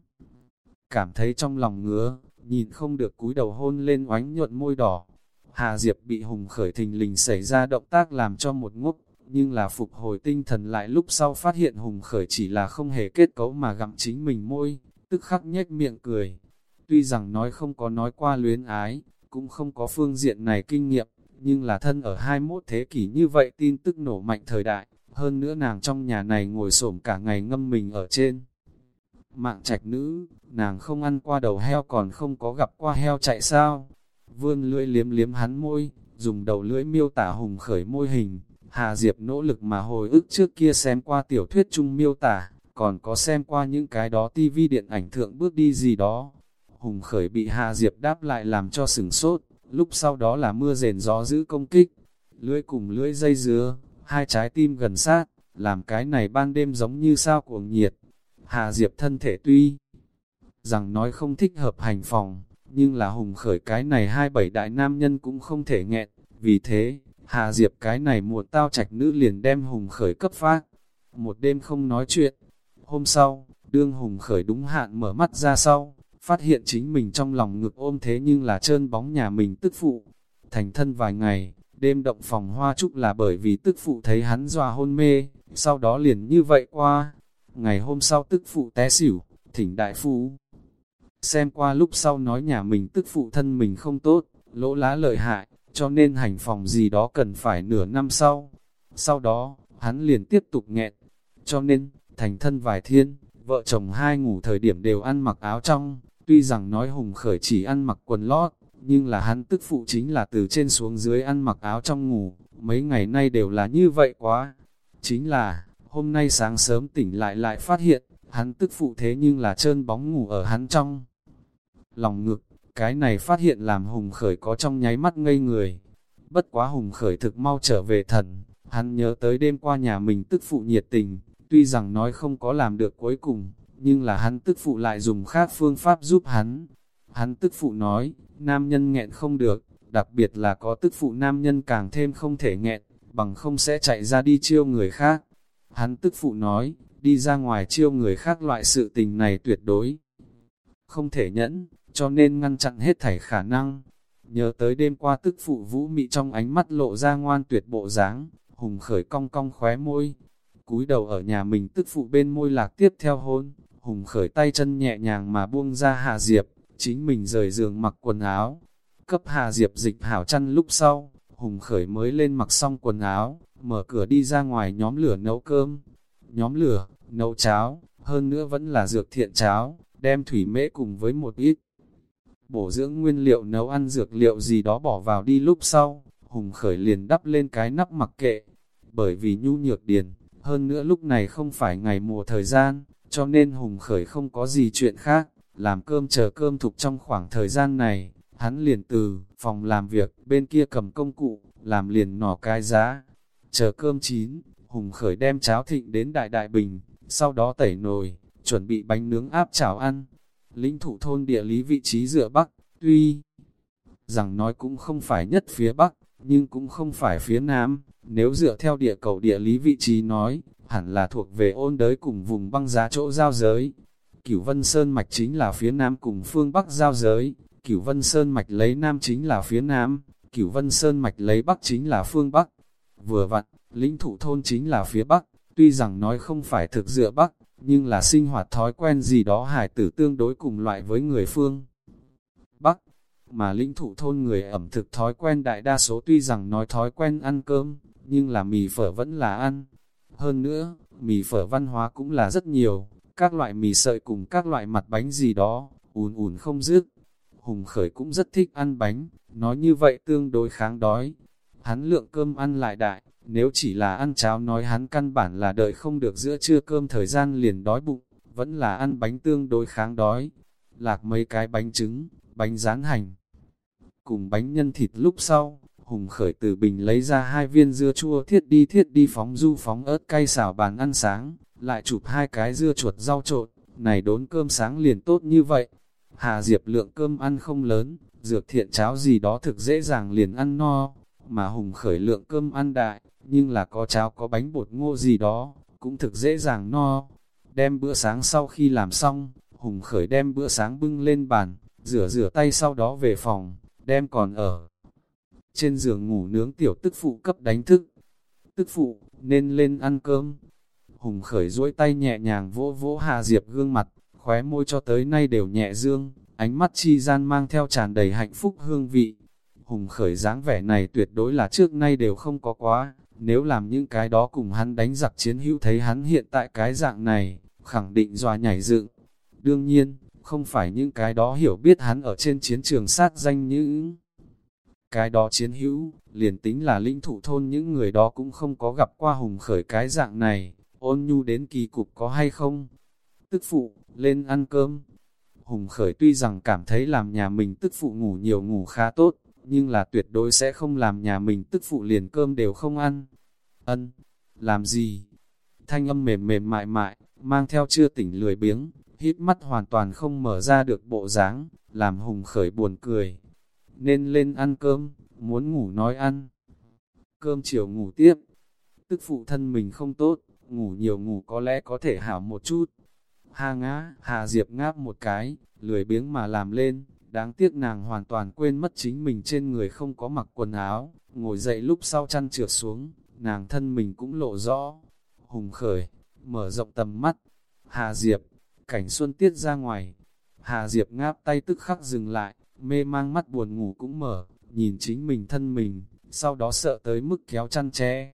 cảm thấy trong lòng ngứa, nhìn không được cúi đầu hôn lên oánh nhuận môi đỏ. Hà Diệp bị Hùng Khởi thình lình xảy ra động tác làm cho một ngốc, nhưng là phục hồi tinh thần lại lúc sau phát hiện Hùng Khởi chỉ là không hề kết cấu mà gặm chính mình môi, tức khắc nhếch miệng cười. Tuy rằng nói không có nói qua luyến ái, cũng không có phương diện này kinh nghiệm, nhưng là thân ở hai mươi mốt thế kỷ như vậy tin tức nổ mạnh thời đại, hơn nữa nàng trong nhà này ngồi xổm cả ngày ngâm mình ở trên mạng trạch nữ, nàng không ăn qua đầu heo còn không có gặp qua heo chạy sao. Vươn lưỡi liếm liếm hắn môi, dùng đầu lưỡi miêu tả Hùng Khởi môi hình. Hà Diệp nỗ lực mà hồi ức trước kia xem qua tiểu thuyết chung miêu tả, còn có xem qua những cái đó tivi điện ảnh thượng bước đi gì đó. Hùng Khởi bị Hà Diệp đáp lại làm cho sửng sốt, lúc sau đó là mưa rền gió giữ công kích. Lưỡi cùng lưỡi dây dứa, hai trái tim gần sát, làm cái này ban đêm giống như sao cuồng nhiệt. Hà Diệp thân thể tuy rằng nói không thích hợp hành phòng, nhưng là Hùng Khởi cái này hai bảy đại nam nhân cũng không thể nghẹn, vì thế, Hà Diệp cái này một tao trạch nữ liền đem Hùng Khởi cấp phát. Một đêm không nói chuyện, hôm sau, đương Hùng Khởi đúng hạn mở mắt ra sau, phát hiện chính mình trong lòng ngực ôm thế nhưng là trơn bóng nhà mình tức phụ. Thành thân vài ngày, đêm động phòng hoa trúc là bởi vì tức phụ thấy hắn dọa hôn mê, sau đó liền như vậy qua. Ngày hôm sau tức phụ té xỉu, thỉnh đại phu. Xem qua lúc sau nói nhà mình tức phụ thân mình không tốt, lỗ lá lợi hại, cho nên hành phòng gì đó cần phải nửa năm sau. Sau đó, hắn liền tiếp tục nghẹn. Cho nên, thành thân vài thiên, vợ chồng hai ngủ thời điểm đều ăn mặc áo trong. Tuy rằng nói Hùng Khởi chỉ ăn mặc quần lót, nhưng là hắn tức phụ chính là từ trên xuống dưới ăn mặc áo trong ngủ. Mấy ngày nay đều là như vậy quá. Chính là, hôm nay sáng sớm tỉnh lại lại phát hiện, hắn tức phụ thế nhưng là trơn bóng ngủ ở hắn trong lòng ngực. Cái này phát hiện làm Hùng Khởi có trong nháy mắt ngây người. Bất quá Hùng Khởi thực mau trở về thần, hắn nhớ tới đêm qua nhà mình tức phụ nhiệt tình, tuy rằng nói không có làm được cuối cùng, nhưng là hắn tức phụ lại dùng khác phương pháp giúp hắn. Hắn tức phụ nói, nam nhân nghẹn không được, đặc biệt là có tức phụ nam nhân càng thêm không thể nghẹn, bằng không sẽ chạy ra đi chiêu người khác. Hắn tức phụ nói, đi ra ngoài chiêu người khác loại sự tình này tuyệt đối không thể nhẫn, cho nên ngăn chặn hết thảy khả năng. Nhớ tới đêm qua tức phụ Vũ Mị trong ánh mắt lộ ra ngoan tuyệt bộ dáng, Hùng Khởi cong cong khóe môi, cúi đầu ở nhà mình tức phụ bên môi lạc tiếp theo hôn. Hùng Khởi tay chân nhẹ nhàng mà buông ra Hà Diệp, chính mình rời giường mặc quần áo. Cấp Hà Diệp dịch hảo chăn lúc sau, Hùng Khởi mới lên mặc xong quần áo, mở cửa đi ra ngoài nhóm lửa nấu cơm. Nhóm lửa, nấu cháo, hơn nữa vẫn là dược thiện cháo, đem thủy mễ cùng với một ít bổ dưỡng nguyên liệu nấu ăn dược liệu gì đó bỏ vào đi lúc sau, Hùng Khởi liền đắp lên cái nắp mặc kệ. Bởi vì nhu nhược điền, hơn nữa lúc này không phải ngày mùa thời gian, cho nên Hùng Khởi không có gì chuyện khác, làm cơm chờ cơm thục trong khoảng thời gian này, hắn liền từ phòng làm việc bên kia cầm công cụ, làm liền nỏ cái giá. Chờ cơm chín, Hùng Khởi đem cháo thịnh đến đại đại bình, sau đó tẩy nồi, chuẩn bị bánh nướng áp chảo ăn. Lĩnh Thụ thôn địa lý vị trí dựa Bắc, tuy rằng nói cũng không phải nhất phía Bắc, nhưng cũng không phải phía Nam. Nếu dựa theo địa cầu địa lý vị trí nói, hẳn là thuộc về ôn đới cùng vùng băng giá chỗ giao giới. Cửu Vân Sơn Mạch chính là phía Nam cùng phương Bắc giao giới, Cửu Vân Sơn Mạch lấy Nam chính là phía Nam, Cửu Vân Sơn Mạch lấy Bắc chính là phương Bắc. Vừa vặn, Lĩnh Thụ thôn chính là phía Bắc, tuy rằng nói không phải thực dựa Bắc, nhưng là sinh hoạt thói quen gì đó hải tử tương đối cùng loại với người phương Bắc. Mà Lĩnh Thụ thôn người ẩm thực thói quen đại đa số tuy rằng nói thói quen ăn cơm, nhưng là mì phở vẫn là ăn. Hơn nữa, mì phở văn hóa cũng là rất nhiều, các loại mì sợi cùng các loại mặt bánh gì đó, ùn ùn không dứt. Hùng Khởi cũng rất thích ăn bánh, nói như vậy tương đối kháng đói. Hắn lượng cơm ăn lại đại, nếu chỉ là ăn cháo nói hắn căn bản là đợi không được giữa trưa cơm thời gian liền đói bụng, vẫn là ăn bánh tương đối kháng đói. Lạc mấy cái bánh trứng, bánh rán hành, cùng bánh nhân thịt lúc sau, Hùng Khởi từ bình lấy ra hai viên dưa chua thiết đi thiết đi phóng du phóng ớt cay xào bàn ăn sáng, lại chụp hai cái dưa chuột rau trộn, này đốn cơm sáng liền tốt như vậy. Hà Diệp lượng cơm ăn không lớn, dược thiện cháo gì đó thực dễ dàng liền ăn no, mà Hùng Khởi lượng cơm ăn đại, nhưng là có cháo có bánh bột ngô gì đó, cũng thực dễ dàng no. Đem bữa sáng sau khi làm xong, Hùng Khởi đem bữa sáng bưng lên bàn, rửa rửa tay sau đó về phòng, đem còn ở trên giường ngủ nướng tiểu tức phụ cấp đánh thức. Tức phụ, nên lên ăn cơm. Hùng Khởi duỗi tay nhẹ nhàng vỗ vỗ Hà Diệp gương mặt, khóe môi cho tới nay đều nhẹ dương, ánh mắt chi gian mang theo tràn đầy hạnh phúc hương vị. Hùng Khởi dáng vẻ này tuyệt đối là trước nay đều không có quá, nếu làm những cái đó cùng hắn đánh giặc chiến hữu thấy hắn hiện tại cái dạng này, khẳng định dọa nhảy dựng. Đương nhiên, không phải những cái đó hiểu biết hắn ở trên chiến trường sát danh những cái đó chiến hữu, liền tính là Lĩnh Thụ thôn những người đó cũng không có gặp qua Hùng Khởi cái dạng này, ôn nhu đến kỳ cục có hay không. Tức phụ, lên ăn cơm. Hùng Khởi tuy rằng cảm thấy làm nhà mình tức phụ ngủ nhiều ngủ khá tốt, nhưng là tuyệt đối sẽ không làm nhà mình tức phụ liền cơm đều không ăn. Ân, làm gì? Thanh âm mềm mềm mại mại, mang theo chưa tỉnh lười biếng, hít mắt hoàn toàn không mở ra được bộ dáng, làm Hùng Khởi buồn cười. Nên lên ăn cơm, muốn ngủ nói ăn. Cơm chiều ngủ tiếp. Tức phụ thân mình không tốt, ngủ nhiều ngủ có lẽ có thể hảo một chút. Ha ngã, Hà Diệp ngáp một cái, lười biếng mà làm lên, đáng tiếc nàng hoàn toàn quên mất chính mình trên người không có mặc quần áo, ngồi dậy lúc sau chăn trượt xuống, nàng thân mình cũng lộ rõ. Hùng Khởi, mở rộng tầm mắt. Hà Diệp, cảnh xuân tiết ra ngoài. Hà Diệp ngáp tay tức khắc dừng lại, mê mang mắt buồn ngủ cũng mở, nhìn chính mình thân mình, sau đó sợ tới mức kéo chăn che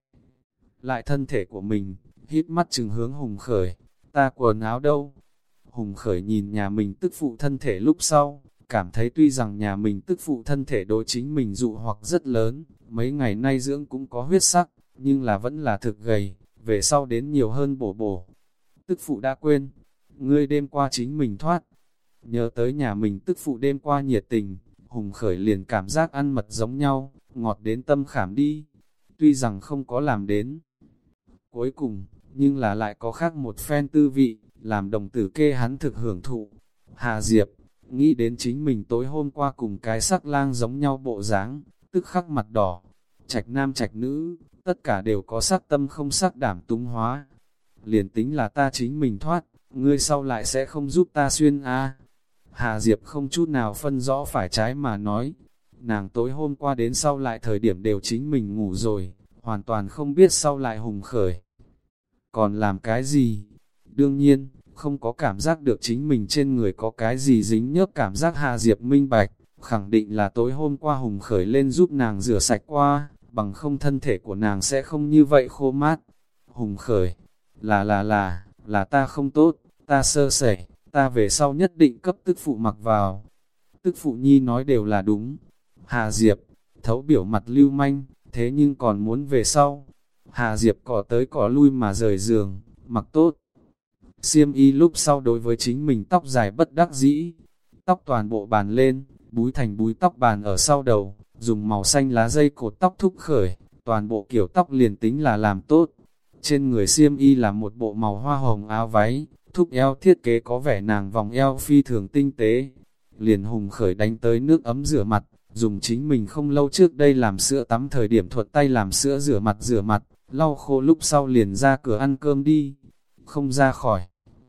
lại thân thể của mình, hít mắt chừng hướng Hùng Khởi, ta quần áo đâu? Hùng Khởi nhìn nhà mình tức phụ thân thể lúc sau, cảm thấy tuy rằng nhà mình tức phụ thân thể đối chính mình dụ hoặc rất lớn, mấy ngày nay dưỡng cũng có huyết sắc, nhưng là vẫn là thực gầy, về sau đến nhiều hơn bổ bổ. Tức phụ đã quên, ngươi đêm qua chính mình thoát. Nhớ tới nhà mình tức phụ đêm qua nhiệt tình, Hùng Khởi liền cảm giác ăn mật giống nhau, ngọt đến tâm khảm đi. Tuy rằng không có làm đến cuối cùng, nhưng là lại có khác một phen tư vị, làm đồng tử kê hắn thực hưởng thụ. Hà Diệp, nghĩ đến chính mình tối hôm qua cùng cái sắc lang giống nhau bộ dáng, tức khắc mặt đỏ. Trạch nam trạch nữ, tất cả đều có sắc tâm không sắc đảm túng hóa. Liền tính là ta chính mình thoát, ngươi sau lại sẽ không giúp ta xuyên a. Hà Diệp không chút nào phân rõ phải trái mà nói. Nàng tối hôm qua đến sau lại thời điểm đều chính mình ngủ rồi, hoàn toàn không biết sau lại Hùng Khởi còn làm cái gì. Đương nhiên, không có cảm giác được chính mình trên người có cái gì dính nhớp cảm giác. Hà Diệp minh bạch, khẳng định là tối hôm qua Hùng Khởi lên giúp nàng rửa sạch qua, bằng không thân thể của nàng sẽ không như vậy khô mát. Hùng Khởi, là là là, là ta không tốt, ta sơ sẩy, ta về sau nhất định cấp tức phụ mặc vào. Tức phụ nhi nói đều là đúng. Hà Diệp, thấu biểu mặt lưu manh, thế nhưng còn muốn về sau. Hà Diệp cỏ tới cỏ lui mà rời giường, mặc tốt xiêm y lúc sau đối với chính mình tóc dài bất đắc dĩ. Tóc toàn bộ bàn lên, búi thành búi tóc bàn ở sau đầu, dùng màu xanh lá dây cột tóc thúc khởi, toàn bộ kiểu tóc liền tính là làm tốt. Trên người xiêm y là một bộ màu hoa hồng áo váy, thúc eo thiết kế có vẻ nàng vòng eo phi thường tinh tế. Liền Hùng Khởi đánh tới nước ấm rửa mặt, dùng chính mình không lâu trước đây làm sữa tắm thời điểm thuật tay làm sữa rửa mặt rửa mặt, lau khô lúc sau liền ra cửa ăn cơm đi. Không ra khỏi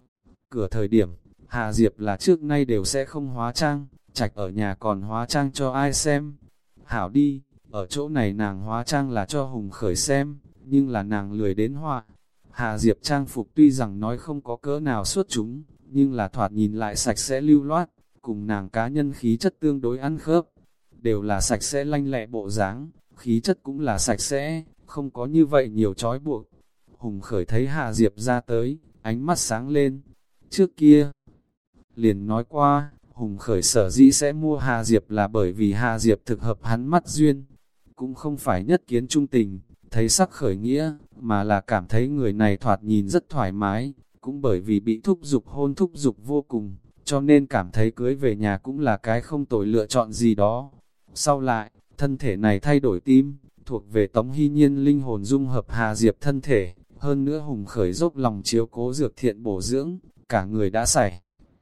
cửa thời điểm, Hà Diệp là trước nay đều sẽ không hóa trang, trạch ở nhà còn hóa trang cho ai xem. Hảo đi, ở chỗ này nàng hóa trang là cho Hùng Khởi xem, nhưng là nàng lười đến họa. Hà Diệp trang phục tuy rằng nói không có cỡ nào xuất chúng, nhưng là thoạt nhìn lại sạch sẽ lưu loát, cùng nàng cá nhân khí chất tương đối ăn khớp. Đều là sạch sẽ lanh lẹ bộ dáng, khí chất cũng là sạch sẽ, không có như vậy nhiều trói buộc. Hùng Khởi thấy Hà Diệp ra tới, ánh mắt sáng lên. Trước kia, liền nói qua, Hùng Khởi sở dĩ sẽ mua Hà Diệp là bởi vì Hà Diệp thực hợp hắn mắt duyên. Cũng không phải nhất kiến trung tình, thấy sắc khởi nghĩa, mà là cảm thấy người này thoạt nhìn rất thoải mái, cũng bởi vì bị thúc giục hôn thúc giục vô cùng, cho nên cảm thấy cưới về nhà cũng là cái không tồi lựa chọn gì đó. Sau lại, thân thể này thay đổi tim, thuộc về Tống Hy Nhiên linh hồn dung hợp Hà Diệp thân thể, hơn nữa Hùng Khởi dốc lòng chiếu cố dược thiện bổ dưỡng, cả người đã xảy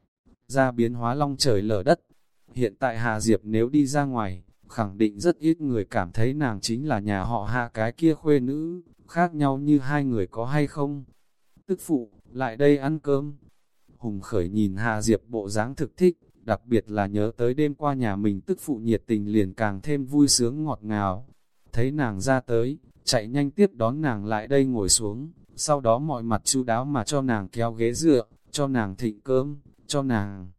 ra biến hóa long trời lở đất. Hiện tại Hà Diệp nếu đi ra ngoài, khẳng định rất ít người cảm thấy nàng chính là nhà họ Hà cái kia khuê nữ, khác nhau như hai người có hay không. Tức phụ, lại đây ăn cơm. Hùng Khởi nhìn Hà Diệp bộ dáng thực thích, đặc biệt là nhớ tới đêm qua nhà mình tức phụ nhiệt tình liền càng thêm vui sướng ngọt ngào. Thấy nàng ra tới, chạy nhanh tiếp đón nàng lại đây ngồi xuống, sau đó mọi mặt chu đáo mà cho nàng kéo ghế dựa, cho nàng thịnh cơm, cho nàng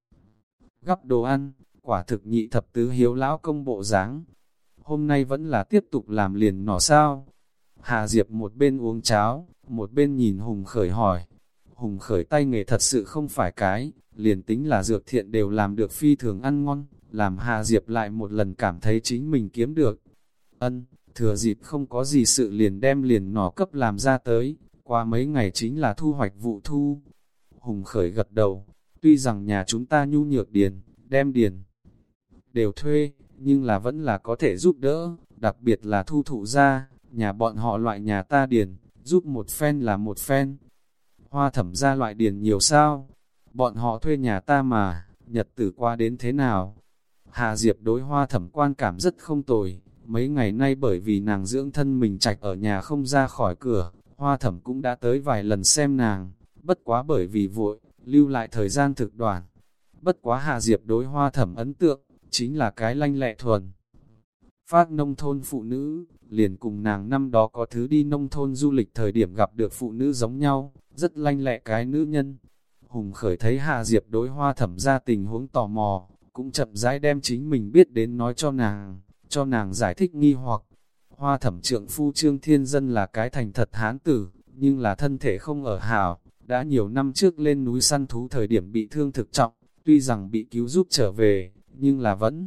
gắp đồ ăn, quả thực nhị thập tứ hiếu lão công bộ dáng. Hôm nay vẫn là tiếp tục làm liền nỏ sao? Hà Diệp một bên uống cháo, một bên nhìn Hùng Khởi hỏi. Hùng Khởi tay nghề thật sự không phải cái, liền tính là dược thiện đều làm được phi thường ăn ngon, làm Hà Diệp lại một lần cảm thấy chính mình kiếm được. Ân, thừa dịp không có gì sự liền đem liền nỏ cấp làm ra tới, qua mấy ngày chính là thu hoạch vụ thu. Hùng Khởi gật đầu, tuy rằng nhà chúng ta nhu nhược điền, đem điền đều thuê, nhưng là vẫn là có thể giúp đỡ, đặc biệt là thu thụ ra, nhà bọn họ loại nhà ta điền, giúp một phen là một phen. Hoa Thẩm ra loại điền nhiều sao? Bọn họ thuê nhà ta mà, nhật tử qua đến thế nào? Hà Diệp đối Hoa Thẩm quan cảm rất không tồi, mấy ngày nay bởi vì nàng dưỡng thân mình trạch ở nhà không ra khỏi cửa, Hoa Thẩm cũng đã tới vài lần xem nàng, bất quá bởi vì vội, lưu lại thời gian thực đoạn. Bất quá Hà Diệp đối Hoa Thẩm ấn tượng, chính là cái lanh lẹ thuần. Phát nông thôn phụ nữ, liền cùng nàng năm đó có thứ đi nông thôn du lịch thời điểm gặp được phụ nữ giống nhau, rất lanh lẹ cái nữ nhân. Hùng Khởi thấy Hà Diệp đối Hoa Thẩm ra tình huống tò mò, cũng chậm rãi đem chính mình biết đến nói cho nàng, cho nàng giải thích nghi hoặc. Hoa Thẩm trượng phu Trương Thiên Dân là cái thành thật hán tử, nhưng là thân thể không ở hảo, đã nhiều năm trước lên núi săn thú thời điểm bị thương thực trọng, tuy rằng bị cứu giúp trở về, nhưng là vẫn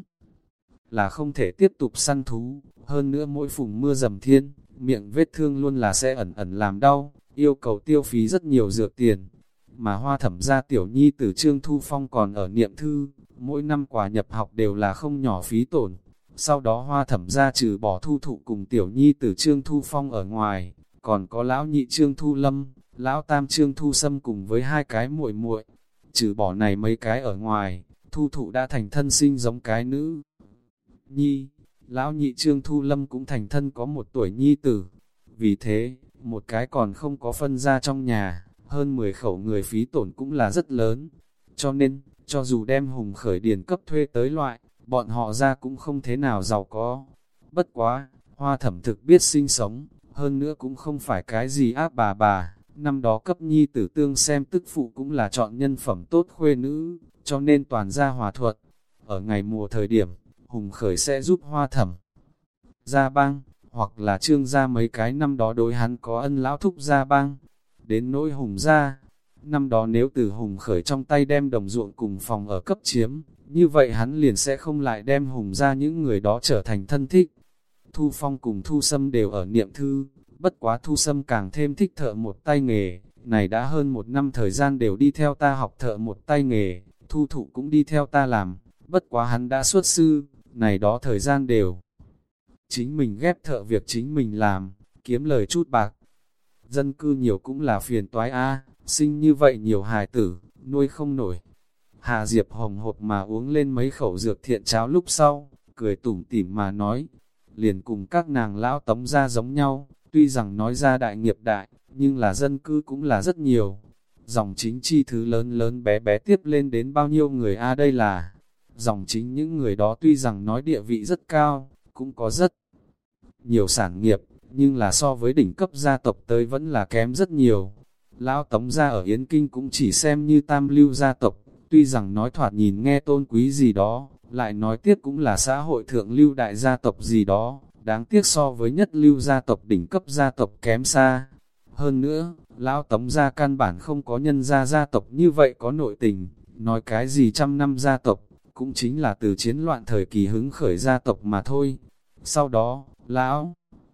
là không thể tiếp tục săn thú, hơn nữa mỗi phùng mưa dầm thiên, miệng vết thương luôn là sẽ ẩn ẩn làm đau, yêu cầu tiêu phí rất nhiều dược tiền. Mà Hoa Thẩm gia tiểu nhi tử Trương Thu Phong còn ở niệm thư, mỗi năm quà nhập học đều là không nhỏ phí tổn. Sau đó Hoa Thẩm gia trừ bỏ thu thụ cùng tiểu nhi tử Trương Thu Phong ở ngoài, còn có lão nhị Trương Thu Lâm, lão tam Trương Thu Sâm cùng với hai cái muội muội. Trừ bỏ này mấy cái ở ngoài, thu thụ đã thành thân sinh giống cái nữ nhi, lão nhị Trương Thu Lâm cũng thành thân có một tuổi nhi tử. Vì thế, một cái còn không có phân ra trong nhà, hơn mười khẩu người phí tổn cũng là rất lớn. Cho nên, cho dù đem Hùng Khởi điền cấp thuê tới loại, bọn họ ra cũng không thế nào giàu có. Bất quá, Hoa Thẩm thực biết sinh sống, hơn nữa cũng không phải cái gì ác bà bà, năm đó cấp nhi tử tương xem tức phụ cũng là chọn nhân phẩm tốt khuê nữ, cho nên toàn gia hòa thuận. Ở ngày mùa thời điểm, Hùng Khởi sẽ giúp Hoa Thẩm Gia Bang, hoặc là Trương gia mấy cái năm đó đối hắn có ân lão thúc Gia Bang. Đến nỗi Hùng gia, năm đó nếu từ Hùng Khởi trong tay đem đồng ruộng cùng phòng ở cấp chiếm, như vậy hắn liền sẽ không lại đem Hùng gia những người đó trở thành thân thích. Thu Phong cùng Thu Sâm đều ở niệm thư, bất quá Thu Sâm càng thêm thích thợ một tay nghề, này đã hơn một năm thời gian đều đi theo ta học thợ một tay nghề, Thu Thụ cũng đi theo ta làm, bất quá hắn đã xuất sư, này đó thời gian đều chính mình ghép thợ việc chính mình làm, kiếm lời chút bạc. Dân cư nhiều cũng là phiền toái a, sinh như vậy nhiều hài tử, nuôi không nổi. Hà Diệp hồng hộc mà uống lên mấy khẩu dược thiện cháo lúc sau, cười tủm tỉm mà nói, liền cùng các nàng lão Tống gia giống nhau, tuy rằng nói ra đại nghiệp đại, nhưng là dân cư cũng là rất nhiều. Dòng chính chi thứ lớn lớn bé bé tiếp lên đến bao nhiêu người a đây là, dòng chính những người đó tuy rằng nói địa vị rất cao, cũng có rất nhiều sản nghiệp, nhưng là so với đỉnh cấp gia tộc tới vẫn là kém rất nhiều. Lão Tống gia ở Yến Kinh cũng chỉ xem như tam lưu gia tộc, tuy rằng nói thoạt nhìn nghe tôn quý gì đó, lại nói tiếc cũng là xã hội thượng lưu đại gia tộc gì đó, đáng tiếc so với nhất lưu gia tộc đỉnh cấp gia tộc kém xa. Hơn nữa, Lão Tống gia căn bản không có nhân gia gia tộc như vậy có nội tình, nói cái gì trăm năm gia tộc, cũng chính là từ chiến loạn thời kỳ hứng khởi gia tộc mà thôi. Sau đó, Lão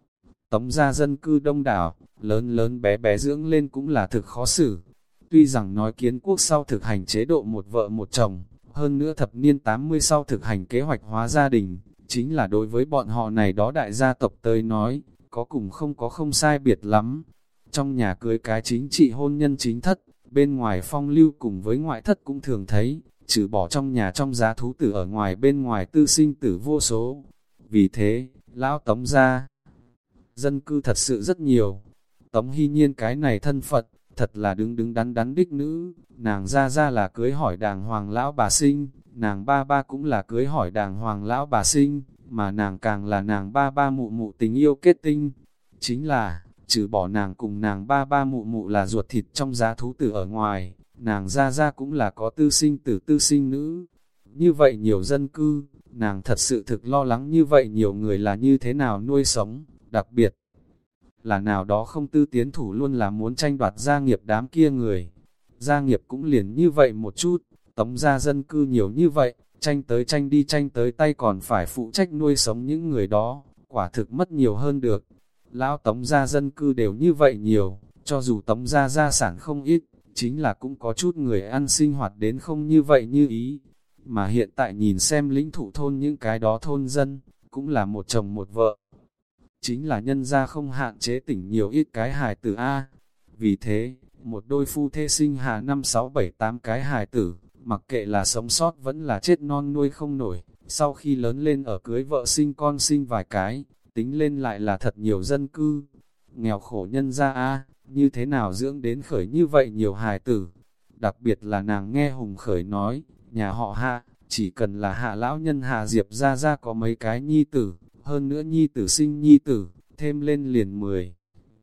Tống gia dân cư đông đảo, lớn lớn bé bé dưỡng lên cũng là thực khó xử. Tuy rằng nói kiến quốc sau thực hành chế độ một vợ một chồng, hơn nữa thập niên tám mươi sau thực hành kế hoạch hóa gia đình, chính là đối với bọn họ này đó đại gia tộc tới nói, có cùng không có không sai biệt lắm. Trong nhà cưới cái chính trị hôn nhân chính thất, bên ngoài phong lưu cùng với ngoại thất cũng thường thấy, trừ bỏ trong nhà trong giá thú tử ở ngoài bên ngoài tư sinh tử vô số. Vì thế, Lão Tống gia dân cư thật sự rất nhiều. Tống Hy Nhiên cái này thân phận, thật là đứng đứng đắn đắn đích nữ, nàng ra ra là cưới hỏi đàng hoàng lão bà sinh, nàng ba ba cũng là cưới hỏi đàng hoàng lão bà sinh, mà nàng càng là nàng ba ba mụ mụ tình yêu kết tinh. Chính là, trừ bỏ nàng cùng nàng ba ba mụ mụ là ruột thịt trong giá thú tử ở ngoài, nàng ra ra cũng là có tư sinh tử tư sinh nữ. Như vậy nhiều dân cư, nàng thật sự thực lo lắng như vậy nhiều người là như thế nào nuôi sống, đặc biệt là nào đó không tư tiến thủ luôn là muốn tranh đoạt gia nghiệp đám kia người. Gia nghiệp cũng liền như vậy một chút, Tống gia dân cư nhiều như vậy, tranh tới tranh đi tranh tới tay còn phải phụ trách nuôi sống những người đó, quả thực mất nhiều hơn được. Lão Tống gia dân cư đều như vậy nhiều, cho dù Tống gia gia sản không ít, chính là cũng có chút người ăn sinh hoạt đến không như vậy như ý. Mà hiện tại nhìn xem lĩnh thụ thôn những cái đó thôn dân, cũng là một chồng một vợ. Chính là nhân gia không hạn chế tỉnh nhiều ít cái hài tử A. Vì thế, một đôi phu thê sinh hạ năm sáu bảy tám cái hài tử, mặc kệ là sống sót vẫn là chết non nuôi không nổi, sau khi lớn lên ở cưới vợ sinh con sinh vài cái, tính lên lại là thật nhiều dân cư. Nghèo khổ nhân gia A, như thế nào dưỡng đến khởi như vậy nhiều hài tử. Đặc biệt là nàng nghe Hùng Khởi nói, nhà họ Hạ, chỉ cần là Hạ lão nhân Hạ Diệp ra ra có mấy cái nhi tử, hơn nữa nhi tử sinh nhi tử, thêm lên liền mười.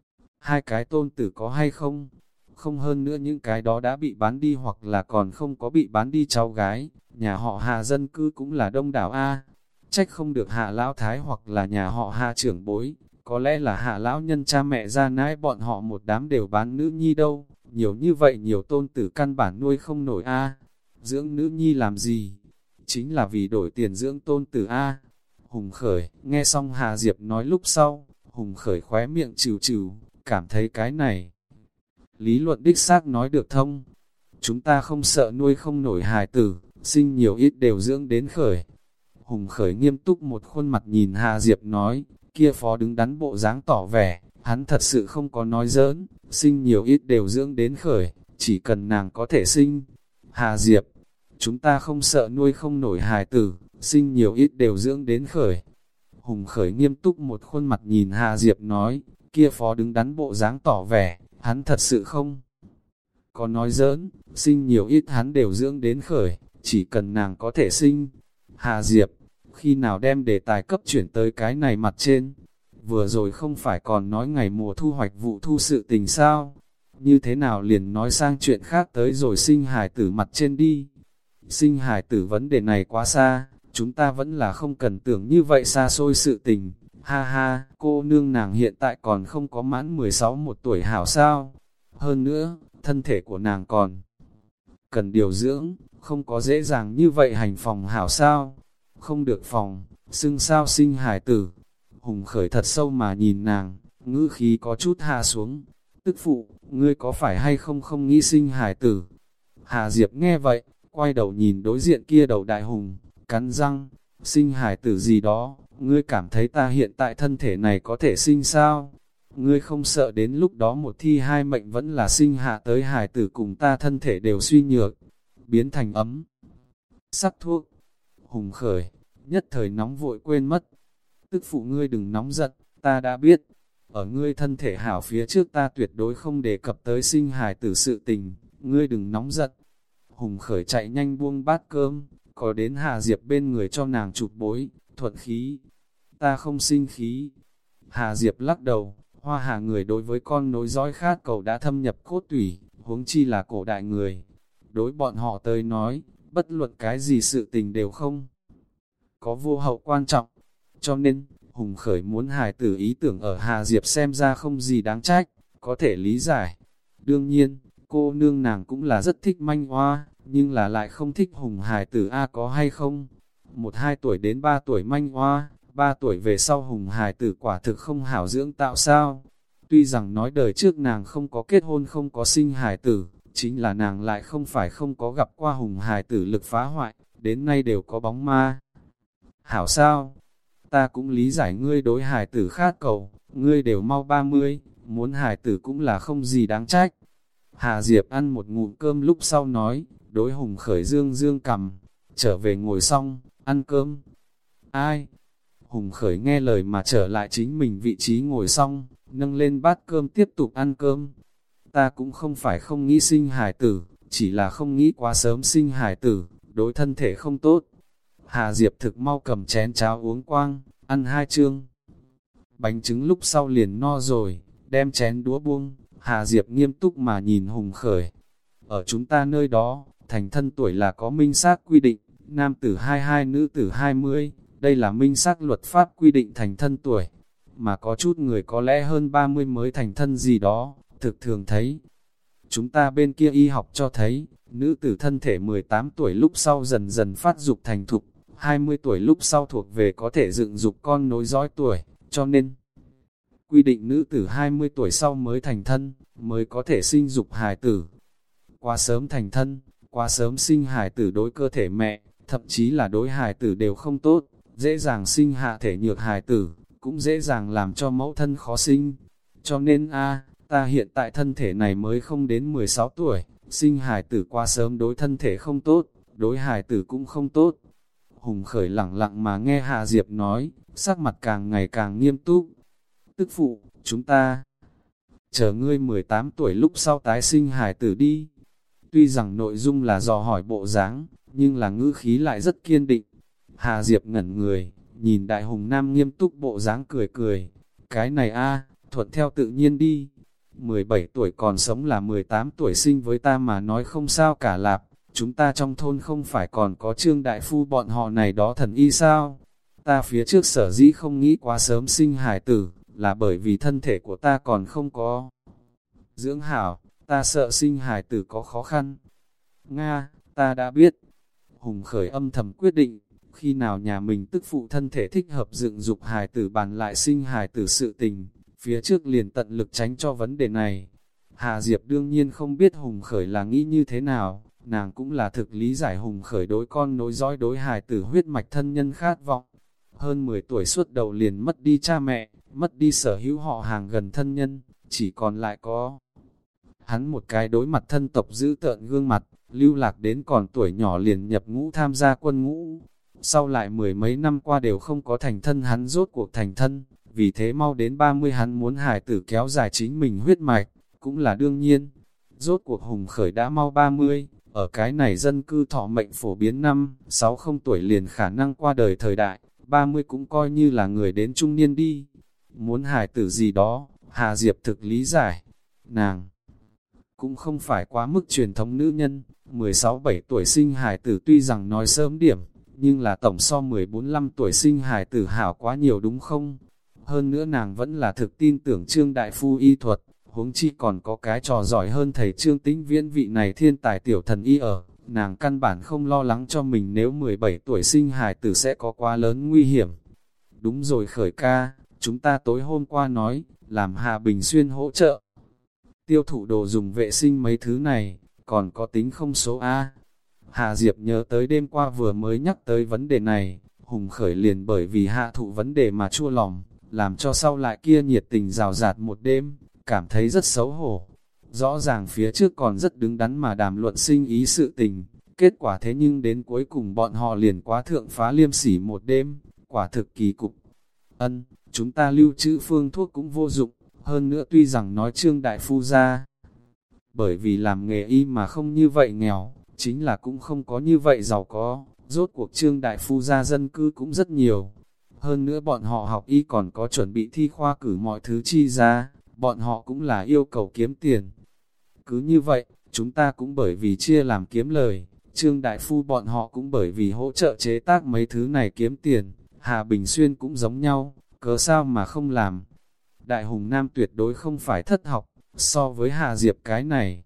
Hai cái tôn tử có hay không? Không, hơn nữa những cái đó đã bị bán đi hoặc là còn không có bị bán đi cháu gái, nhà họ Hạ dân cư cũng là đông đảo A. Trách không được Hạ lão thái hoặc là nhà họ Hạ trưởng bối, có lẽ là Hạ lão nhân cha mẹ ra nãi bọn họ một đám đều bán nữ nhi đâu, nhiều như vậy nhiều tôn tử căn bản nuôi không nổi A. Dưỡng nữ nhi làm gì? Chính là vì đổi tiền dưỡng tôn tử A. Hùng Khởi, nghe xong Hà Diệp nói lúc sau, Hùng Khởi khóe miệng trừ trừ, cảm thấy cái này. Lý luận đích xác nói được thông. Chúng ta không sợ nuôi không nổi hài tử, sinh nhiều ít đều dưỡng đến khởi. Hùng Khởi nghiêm túc một khuôn mặt nhìn Hà Diệp nói, kia phó đứng đắn bộ dáng tỏ vẻ, hắn thật sự không có nói giỡn, sinh nhiều ít đều dưỡng đến khởi, chỉ cần nàng có thể sinh. Hà Diệp, chúng ta không sợ nuôi không nổi hài tử, sinh nhiều ít đều dưỡng đến khởi. Hùng Khởi nghiêm túc một khuôn mặt nhìn Hà Diệp nói, kia phó đứng đắn bộ dáng tỏ vẻ, hắn thật sự không có nói giỡn, sinh nhiều ít hắn đều dưỡng đến khởi, chỉ cần nàng có thể sinh. Hà Diệp, khi nào đem đề tài cấp chuyển tới cái này mặt trên? Vừa rồi không phải còn nói ngày mùa thu hoạch vụ thu sự tình sao? như thế nào liền nói sang chuyện khác tới rồi sinh hài tử mặt trên đi. Sinh hài tử vấn đề này quá xa, chúng ta vẫn là không cần tưởng như vậy xa xôi sự tình. Ha ha, cô nương nàng hiện tại còn không có mãn mười sáu một tuổi hảo sao. Hơn nữa, thân thể của nàng còn cần điều dưỡng, không có dễ dàng như vậy hành phòng hảo sao. Không được phòng, xưng sao sinh hài tử. Hùng Khởi thật sâu mà nhìn nàng, ngữ khí có chút hạ xuống. Tức phụ, ngươi có phải hay không không nghĩ sinh hài tử? Hà Diệp nghe vậy, quay đầu nhìn đối diện kia đầu đại hùng, cắn răng, sinh hài tử gì đó, ngươi cảm thấy ta hiện tại thân thể này có thể sinh sao? Ngươi không sợ đến lúc đó một thi hai mệnh vẫn là sinh hạ tới hài tử cùng ta thân thể đều suy nhược, biến thành ấm. Sắc thuốc, Hùng Khởi, nhất thời nóng vội quên mất. Tức phụ ngươi đừng nóng giận, ta đã biết. Ở ngươi thân thể hảo phía trước ta tuyệt đối không đề cập tới sinh hài tử sự tình, ngươi đừng nóng giận. Hùng Khởi chạy nhanh buông bát cơm, có đến Hà Diệp bên người cho nàng chụp bối, thuận khí. Ta không sinh khí. Hà Diệp lắc đầu, Hoa Hà người đối với con nối dõi khát cầu đã thâm nhập cốt tủy, huống chi là cổ đại người. Đối bọn họ tới nói, bất luận cái gì sự tình đều không có vô hậu quan trọng. Cho nên, Hùng Khởi muốn hài tử ý tưởng ở Hà Diệp xem ra không gì đáng trách, có thể lý giải. Đương nhiên, cô nương nàng cũng là rất thích manh hoa, nhưng là lại không thích Hùng hài tử A có hay không. Một hai tuổi đến ba tuổi manh hoa, ba tuổi về sau Hùng hài tử quả thực không hảo dưỡng tạo sao. Tuy rằng nói đời trước nàng không có kết hôn không có sinh hài tử, chính là nàng lại không phải không có gặp qua Hùng hài tử lực phá hoại, đến nay đều có bóng ma. Hảo sao? Ta cũng lý giải ngươi đối hài tử khát cầu, ngươi đều mau ba mươi, muốn hài tử cũng là không gì đáng trách. Hà Diệp ăn một ngụm cơm lúc sau nói, đối Hùng Khởi dương dương cầm, trở về ngồi xong, ăn cơm. Ai? Hùng Khởi nghe lời mà trở lại chính mình vị trí ngồi xong, nâng lên bát cơm tiếp tục ăn cơm. Ta cũng không phải không nghĩ sinh hài tử, chỉ là không nghĩ quá sớm sinh hài tử, đối thân thể không tốt. Hà Diệp thực mau cầm chén cháo uống quang, ăn hai chương. Bánh trứng lúc sau liền no rồi, đem chén đũa buông, Hà Diệp nghiêm túc mà nhìn Hùng Khởi. Ở chúng ta nơi đó, thành thân tuổi là có minh xác quy định, nam tử hai mươi hai, nữ tử hai mươi, đây là minh xác luật pháp quy định thành thân tuổi. Mà có chút người có lẽ hơn ba mươi mới thành thân gì đó, thực thường thấy. Chúng ta bên kia y học cho thấy, nữ tử thân thể mười tám tuổi lúc sau dần dần phát dục thành thục, hai mươi tuổi lúc sau thuộc về có thể dựng dục con nối dõi tuổi, cho nên quy định nữ tử hai mươi tuổi sau mới thành thân, mới có thể sinh dục hài tử. Quá sớm thành thân, quá sớm sinh hài tử đối cơ thể mẹ, thậm chí là đối hài tử đều không tốt, dễ dàng sinh hạ thể nhược hài tử, cũng dễ dàng làm cho mẫu thân khó sinh. Cho nên a ta hiện tại thân thể này mới không đến mười sáu tuổi, sinh hài tử quá sớm đối thân thể không tốt, đối hài tử cũng không tốt. Hùng Khởi lặng lặng mà nghe Hà Diệp nói, sắc mặt càng ngày càng nghiêm túc. Tức phụ, chúng ta chờ ngươi mười tám tuổi lúc sau tái sinh hài tử đi. Tuy rằng nội dung là dò hỏi bộ dáng, nhưng là ngữ khí lại rất kiên định. Hà Diệp ngẩn người, nhìn Đại Hùng Nam nghiêm túc bộ dáng cười cười. Cái này a thuận theo tự nhiên đi. mười bảy tuổi còn sống là mười tám tuổi sinh với ta mà nói không sao cả lạp. Chúng ta trong thôn không phải còn có Trương Đại Phu bọn họ này đó thần y sao? Ta phía trước sở dĩ không nghĩ quá sớm sinh hài tử, là bởi vì thân thể của ta còn không có dưỡng hảo, ta sợ sinh hài tử có khó khăn. Nga, ta đã biết. Hùng Khởi âm thầm quyết định, khi nào nhà mình tức phụ thân thể thích hợp dựng dục hài tử bàn lại sinh hài tử sự tình, phía trước liền tận lực tránh cho vấn đề này. Hà Diệp đương nhiên không biết Hùng Khởi là nghĩ như thế nào, nàng cũng là thực lý giải Hùng Khởi đối con nối dõi đối hài tử huyết mạch thân nhân khát vọng. Hơn mười tuổi suốt đầu liền mất đi cha mẹ, mất đi sở hữu họ hàng gần thân nhân, chỉ còn lại có hắn một cái đối mặt thân tộc giữ tợn gương mặt, lưu lạc đến còn tuổi nhỏ liền nhập ngũ tham gia quân ngũ. Sau lại mười mấy năm qua đều không có thành thân, hắn rốt cuộc thành thân, vì thế mau đến ba mươi hắn muốn hài tử kéo dài chính mình huyết mạch, cũng là đương nhiên. Rốt cuộc Hùng Khởi đã mau ba mươi, ở cái này dân cư thọ mệnh phổ biến năm, sáu không tuổi liền khả năng qua đời thời đại, ba mươi cũng coi như là người đến trung niên đi. Muốn hài tử gì đó, Hà Diệp thực lý giải. Nàng cũng không phải quá mức truyền thống nữ nhân, mười sáu bảy tuổi sinh hài tử tuy rằng nói sớm điểm, nhưng là tổng so mười bốn lăm tuổi sinh hài tử hảo quá nhiều đúng không? Hơn nữa nàng vẫn là thực tin tưởng Trương Đại Phu y thuật, huống chi còn có cái trò giỏi hơn thầy Trương Tĩnh Viễn vị này thiên tài tiểu thần y ở, nàng căn bản không lo lắng cho mình nếu mười bảy tuổi sinh hài tử sẽ có quá lớn nguy hiểm. Đúng rồi Khởi ca, chúng ta tối hôm qua nói, làm Hà Bình Xuyên hỗ trợ. Tiêu thụ đồ dùng vệ sinh mấy thứ này, còn có tính không số A. Hà Diệp nhớ tới đêm qua vừa mới nhắc tới vấn đề này, Hùng Khởi liền bởi vì hạ thụ vấn đề mà chua lòng, làm cho sau lại kia nhiệt tình rào rạt một đêm, cảm thấy rất xấu hổ. Rõ ràng phía trước còn rất đứng đắn mà đàm luận sinh ý sự tình, kết quả thế nhưng đến cuối cùng bọn họ liền quá thượng phá liêm sỉ một đêm, quả thực kỳ cục. Ân, chúng ta lưu trữ phương thuốc cũng vô dụng, hơn nữa tuy rằng nói Trương Đại Phu ra, bởi vì làm nghề y mà không như vậy nghèo, chính là cũng không có như vậy giàu có, rốt cuộc Trương Đại Phu ra dân cư cũng rất nhiều. Hơn nữa bọn họ học y còn có chuẩn bị thi khoa cử mọi thứ chi ra, bọn họ cũng là yêu cầu kiếm tiền. Cứ như vậy, chúng ta cũng bởi vì chia làm kiếm lời, Trương Đại Phu bọn họ cũng bởi vì hỗ trợ chế tác mấy thứ này kiếm tiền, Hà Bình Xuyên cũng giống nhau, cớ sao mà không làm. Đại Hùng Nam tuyệt đối không phải thất học, so với Hà Diệp cái này.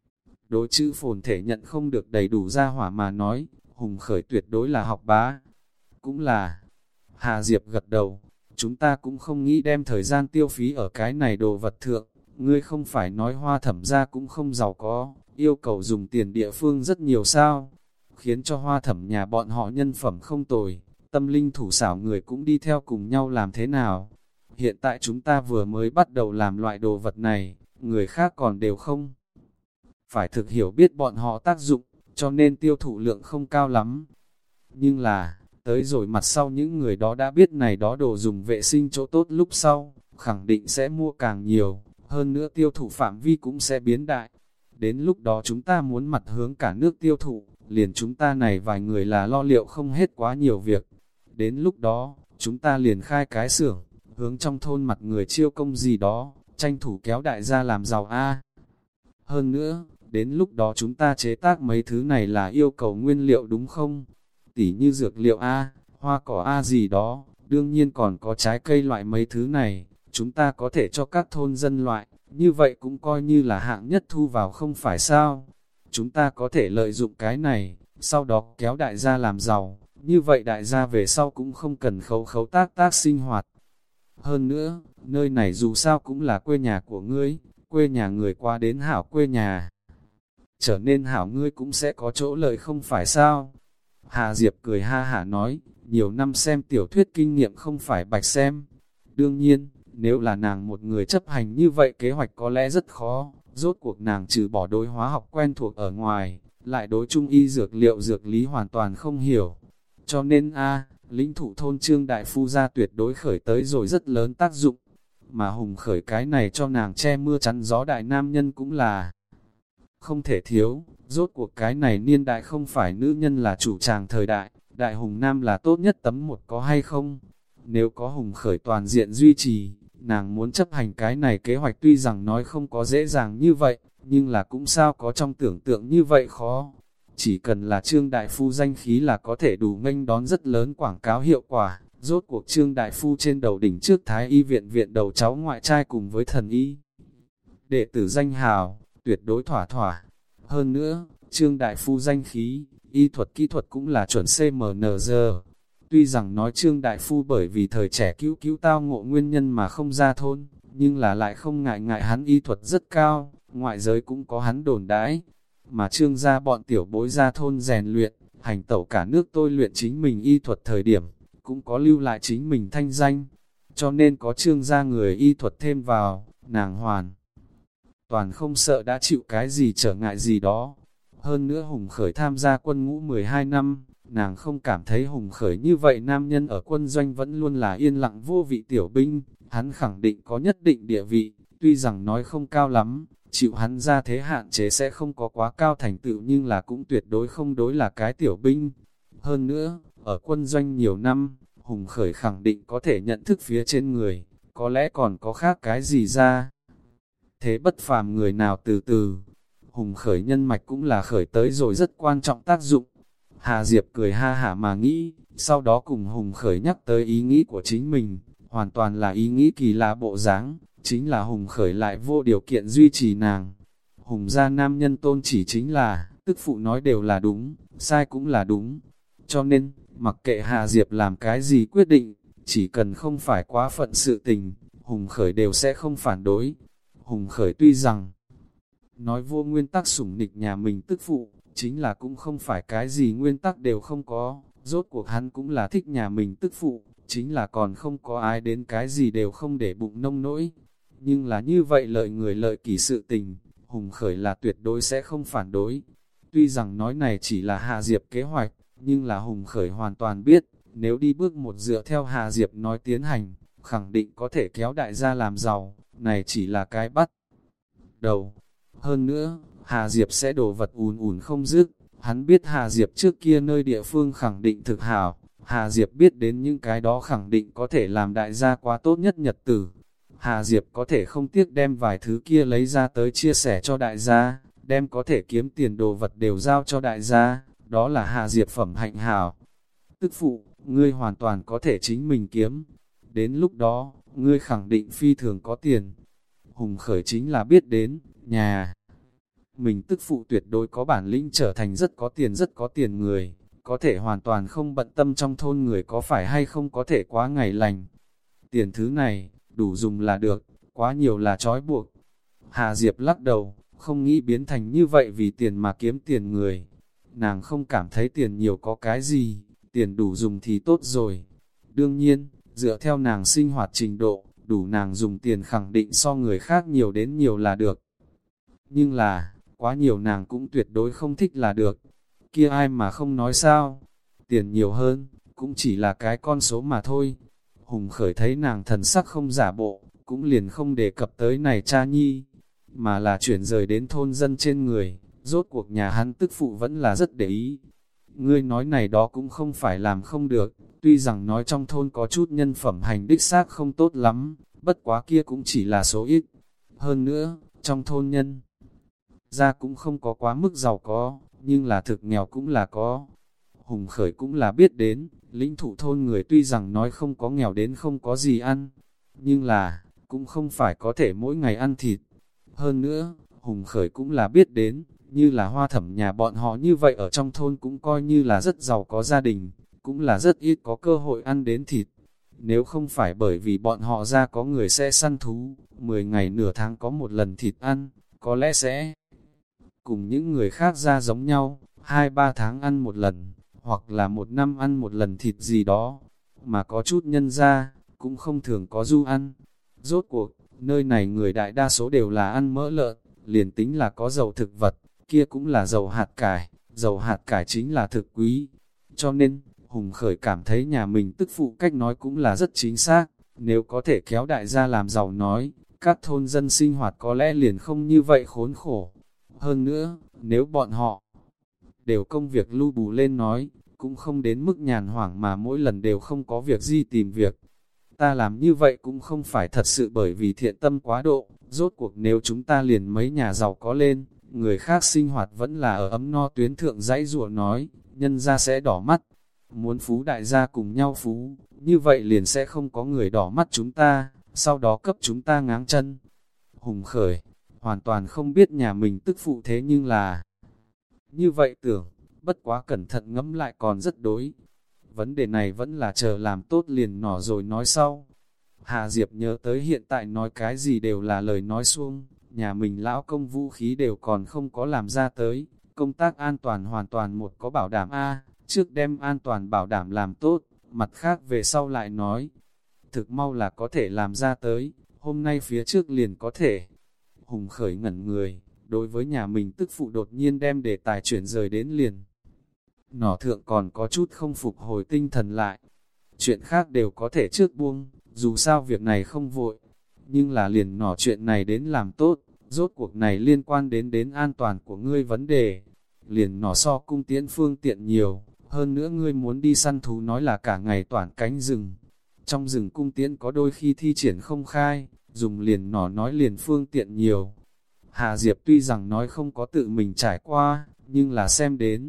Đối chữ phồn thể nhận không được đầy đủ ra hỏa mà nói, Hùng Khởi tuyệt đối là học bá. Cũng là, Hà Diệp gật đầu, chúng ta cũng không nghĩ đem thời gian tiêu phí ở cái này đồ vật thượng, ngươi không phải nói Hoa Thẩm gia cũng không giàu có, yêu cầu dùng tiền địa phương rất nhiều sao, khiến cho Hoa Thẩm nhà bọn họ nhân phẩm không tồi, tâm linh thủ xảo người cũng đi theo cùng nhau làm thế nào. Hiện tại chúng ta vừa mới bắt đầu làm loại đồ vật này, người khác còn đều không phải thực hiểu biết bọn họ tác dụng, cho nên tiêu thụ lượng không cao lắm. Nhưng là, tới rồi mặt sau những người đó đã biết này đó đồ dùng vệ sinh chỗ tốt lúc sau, khẳng định sẽ mua càng nhiều, hơn nữa tiêu thụ phạm vi cũng sẽ biến đại. Đến lúc đó chúng ta muốn mặt hướng cả nước tiêu thụ, liền chúng ta này vài người là lo liệu không hết quá nhiều việc. Đến lúc đó, chúng ta liền khai cái xưởng, hướng trong thôn mặt người chiêu công gì đó, tranh thủ kéo đại gia làm giàu A. Hơn nữa, đến lúc đó chúng ta chế tác mấy thứ này là yêu cầu nguyên liệu đúng không? Tỉ như dược liệu A, hoa cỏ A gì đó, đương nhiên còn có trái cây loại mấy thứ này, chúng ta có thể cho các thôn dân loại, như vậy cũng coi như là hạng nhất thu vào không phải sao? Chúng ta có thể lợi dụng cái này, sau đó kéo đại gia làm giàu, như vậy đại gia về sau cũng không cần khấu khấu tác tác sinh hoạt. Hơn nữa, nơi này dù sao cũng là quê nhà của ngươi, quê nhà người qua đến hảo quê nhà. Trở nên hảo ngươi cũng sẽ có chỗ lợi không phải sao? Hà Diệp cười ha hả nói, nhiều năm xem tiểu thuyết kinh nghiệm không phải bạch xem. Đương nhiên, nếu là nàng một người chấp hành như vậy kế hoạch có lẽ rất khó, rốt cuộc nàng trừ bỏ đối hóa học quen thuộc ở ngoài, lại đối trung y dược liệu dược lý hoàn toàn không hiểu. Cho nên a lĩnh thủ thôn Trương Đại Phu gia tuyệt đối khởi tới rồi rất lớn tác dụng, mà Hùng Khởi cái này cho nàng che mưa chắn gió đại nam nhân cũng là không thể thiếu, rốt cuộc cái này niên đại không phải nữ nhân là chủ tràng thời đại, đại Hùng Nam là tốt nhất tấm một có hay không? Nếu có Hùng Khởi toàn diện duy trì, nàng muốn chấp hành cái này kế hoạch tuy rằng nói không có dễ dàng như vậy, nhưng là cũng sao có trong tưởng tượng như vậy khó. Chỉ cần là Trương Đại Phu danh khí là có thể đủ nghênh đón rất lớn quảng cáo hiệu quả, rốt cuộc Trương Đại Phu trên đầu đỉnh trước Thái Y viện viện đầu cháu ngoại trai cùng với thần y. Đệ tử danh hào, tuyệt đối thỏa thỏa. Hơn nữa, Trương Đại Phu danh khí, y thuật kỹ thuật cũng là chuẩn xê em en giê. Tuy rằng nói Trương Đại Phu bởi vì thời trẻ cứu cứu tao ngộ nguyên nhân mà không ra thôn, nhưng là lại không ngại ngại hắn y thuật rất cao, ngoại giới cũng có hắn đồn đãi. Mà Trương gia bọn tiểu bối ra thôn rèn luyện, hành tẩu cả nước tôi luyện chính mình y thuật thời điểm, cũng có lưu lại chính mình thanh danh. Cho nên có Trương gia người y thuật thêm vào, nàng hoàn toàn không sợ đã chịu cái gì trở ngại gì đó. Hơn nữa Hùng Khởi tham gia quân ngũ mười hai năm, nàng không cảm thấy Hùng Khởi như vậy nam nhân ở quân doanh vẫn luôn là yên lặng vô vị tiểu binh, hắn khẳng định có nhất định địa vị, tuy rằng nói không cao lắm, chịu hắn ra thế hạn chế sẽ không có quá cao thành tựu nhưng là cũng tuyệt đối không đối là cái tiểu binh. Hơn nữa, ở quân doanh nhiều năm, Hùng Khởi khẳng định có thể nhận thức phía trên người, có lẽ còn có khác cái gì ra. Thế bất phàm người nào từ từ, Hùng khởi nhân mạch cũng là khởi tới rồi rất quan trọng tác dụng. Hà Diệp cười ha hả mà nghĩ, sau đó cùng Hùng khởi nhắc tới ý nghĩ của chính mình, hoàn toàn là ý nghĩ kỳ lạ bộ dáng, chính là Hùng khởi lại vô điều kiện duy trì nàng. Hùng gia nam nhân tôn chỉ chính là, tức phụ nói đều là đúng, sai cũng là đúng. Cho nên, mặc kệ Hà Diệp làm cái gì quyết định, chỉ cần không phải quá phận sự tình, Hùng khởi đều sẽ không phản đối. Hùng khởi tuy rằng, nói vô nguyên tắc sủng nịch nhà mình tức phụ, chính là cũng không phải cái gì nguyên tắc đều không có, rốt cuộc hắn cũng là thích nhà mình tức phụ, chính là còn không có ai đến cái gì đều không để bụng nông nỗi. Nhưng là như vậy lợi người lợi kỳ sự tình, Hùng khởi là tuyệt đối sẽ không phản đối. Tuy rằng nói này chỉ là Hà Diệp kế hoạch, nhưng là Hùng khởi hoàn toàn biết, nếu đi bước một dựa theo Hà Diệp nói tiến hành, khẳng định có thể kéo đại gia làm giàu, này chỉ là cái bắt đầu. Hơn nữa, Hà Diệp sẽ đổ vật ùn ùn không dứt, hắn biết Hà Diệp trước kia nơi địa phương khẳng định thực hảo, Hà Diệp biết đến những cái đó khẳng định có thể làm đại gia quá tốt nhất nhật tử. Hà Diệp có thể không tiếc đem vài thứ kia lấy ra tới chia sẻ cho đại gia, đem có thể kiếm tiền đồ vật đều giao cho đại gia, đó là Hà Diệp phẩm hạnh hảo. Tức phụ, ngươi hoàn toàn có thể chính mình kiếm, đến lúc đó, ngươi khẳng định phi thường có tiền. Hùng khởi chính là biết đến, nhà mình tức phụ tuyệt đối có bản lĩnh trở thành rất có tiền rất có tiền người, có thể hoàn toàn không bận tâm trong thôn người có phải hay không có thể quá ngày lành. Tiền thứ này, đủ dùng là được, quá nhiều là trói buộc. Hà Diệp lắc đầu, không nghĩ biến thành như vậy vì tiền mà kiếm tiền người. Nàng không cảm thấy tiền nhiều có cái gì, tiền đủ dùng thì tốt rồi. Đương nhiên, dựa theo nàng sinh hoạt trình độ, đủ nàng dùng tiền khẳng định so người khác nhiều đến nhiều là được. Nhưng là, quá nhiều nàng cũng tuyệt đối không thích là được. Kia ai mà không nói sao? Tiền nhiều hơn, cũng chỉ là cái con số mà thôi. Hùng khởi thấy nàng thần sắc không giả bộ, cũng liền không đề cập tới này cha nhi, mà là chuyển rời đến thôn dân trên người. Rốt cuộc nhà hắn tức phụ vẫn là rất để ý. Ngươi nói này đó cũng không phải làm không được, tuy rằng nói trong thôn có chút nhân phẩm hành đích xác không tốt lắm, bất quá kia cũng chỉ là số ít. Hơn nữa, trong thôn nhân ra cũng không có quá mức giàu có, nhưng là thực nghèo cũng là có. Hùng khởi cũng là biết đến, lĩnh thụ thôn người tuy rằng nói không có nghèo đến không có gì ăn, nhưng là, cũng không phải có thể mỗi ngày ăn thịt. Hơn nữa, Hùng khởi cũng là biết đến, như là Hoa Thẩm nhà bọn họ như vậy ở trong thôn cũng coi như là rất giàu có gia đình, cũng là rất ít có cơ hội ăn đến thịt. Nếu không phải bởi vì bọn họ ra có người sẽ săn thú, mười ngày nửa tháng có một lần thịt ăn, có lẽ sẽ cùng những người khác ra giống nhau, hai ba tháng ăn một lần, hoặc là một năm ăn một lần thịt gì đó, mà có chút nhân ra, cũng không thường có du ăn. Rốt cuộc, nơi này người đại đa số đều là ăn mỡ lợn, liền tính là có dầu thực vật, kia cũng là dầu hạt cải, dầu hạt cải chính là thực quý. Cho nên, Hùng khởi cảm thấy nhà mình tức phụ cách nói cũng là rất chính xác, nếu có thể kéo đại gia làm giàu nói, các thôn dân sinh hoạt có lẽ liền không như vậy khốn khổ. Hơn nữa, nếu bọn họ đều công việc lưu bù lên nói, cũng không đến mức nhàn hoảng mà mỗi lần đều không có việc gì tìm việc. Ta làm như vậy cũng không phải thật sự bởi vì thiện tâm quá độ, rốt cuộc nếu chúng ta liền mấy nhà giàu có lên, người khác sinh hoạt vẫn là ở ấm no tuyến thượng dãy rùa nói, nhân ra sẽ đỏ mắt. Muốn phú đại gia cùng nhau phú, như vậy liền sẽ không có người đỏ mắt chúng ta, sau đó cấp chúng ta ngáng chân. Hùng khởi, hoàn toàn không biết nhà mình tức phụ thế nhưng là như vậy tưởng, bất quá cẩn thận ngẫm lại còn rất đối. Vấn đề này vẫn là chờ làm tốt liền nỏ rồi nói sau. Hà Diệp nhớ tới hiện tại nói cái gì đều là lời nói suông, nhà mình lão công vũ khí đều còn không có làm ra tới, công tác an toàn hoàn toàn một có bảo đảm A, trước đem an toàn bảo đảm làm tốt, mặt khác về sau lại nói. Thực mau là có thể làm ra tới, hôm nay phía trước liền có thể. Hùng khởi ngẩn người, đối với nhà mình tức phụ đột nhiên đem đề tài chuyển rời đến liền. Nỏ thượng còn có chút không phục hồi tinh thần lại. Chuyện khác đều có thể trước buông, dù sao việc này không vội. Nhưng là liền nỏ chuyện này đến làm tốt, rốt cuộc này liên quan đến đến an toàn của ngươi vấn đề. Liền nỏ so cung tiễn phương tiện nhiều, hơn nữa ngươi muốn đi săn thú nói là cả ngày toàn cánh rừng. Trong rừng cung tiễn có đôi khi thi triển không khai, dùng liền nỏ nói liền phương tiện nhiều. Hà Diệp tuy rằng nói không có tự mình trải qua, nhưng là xem đến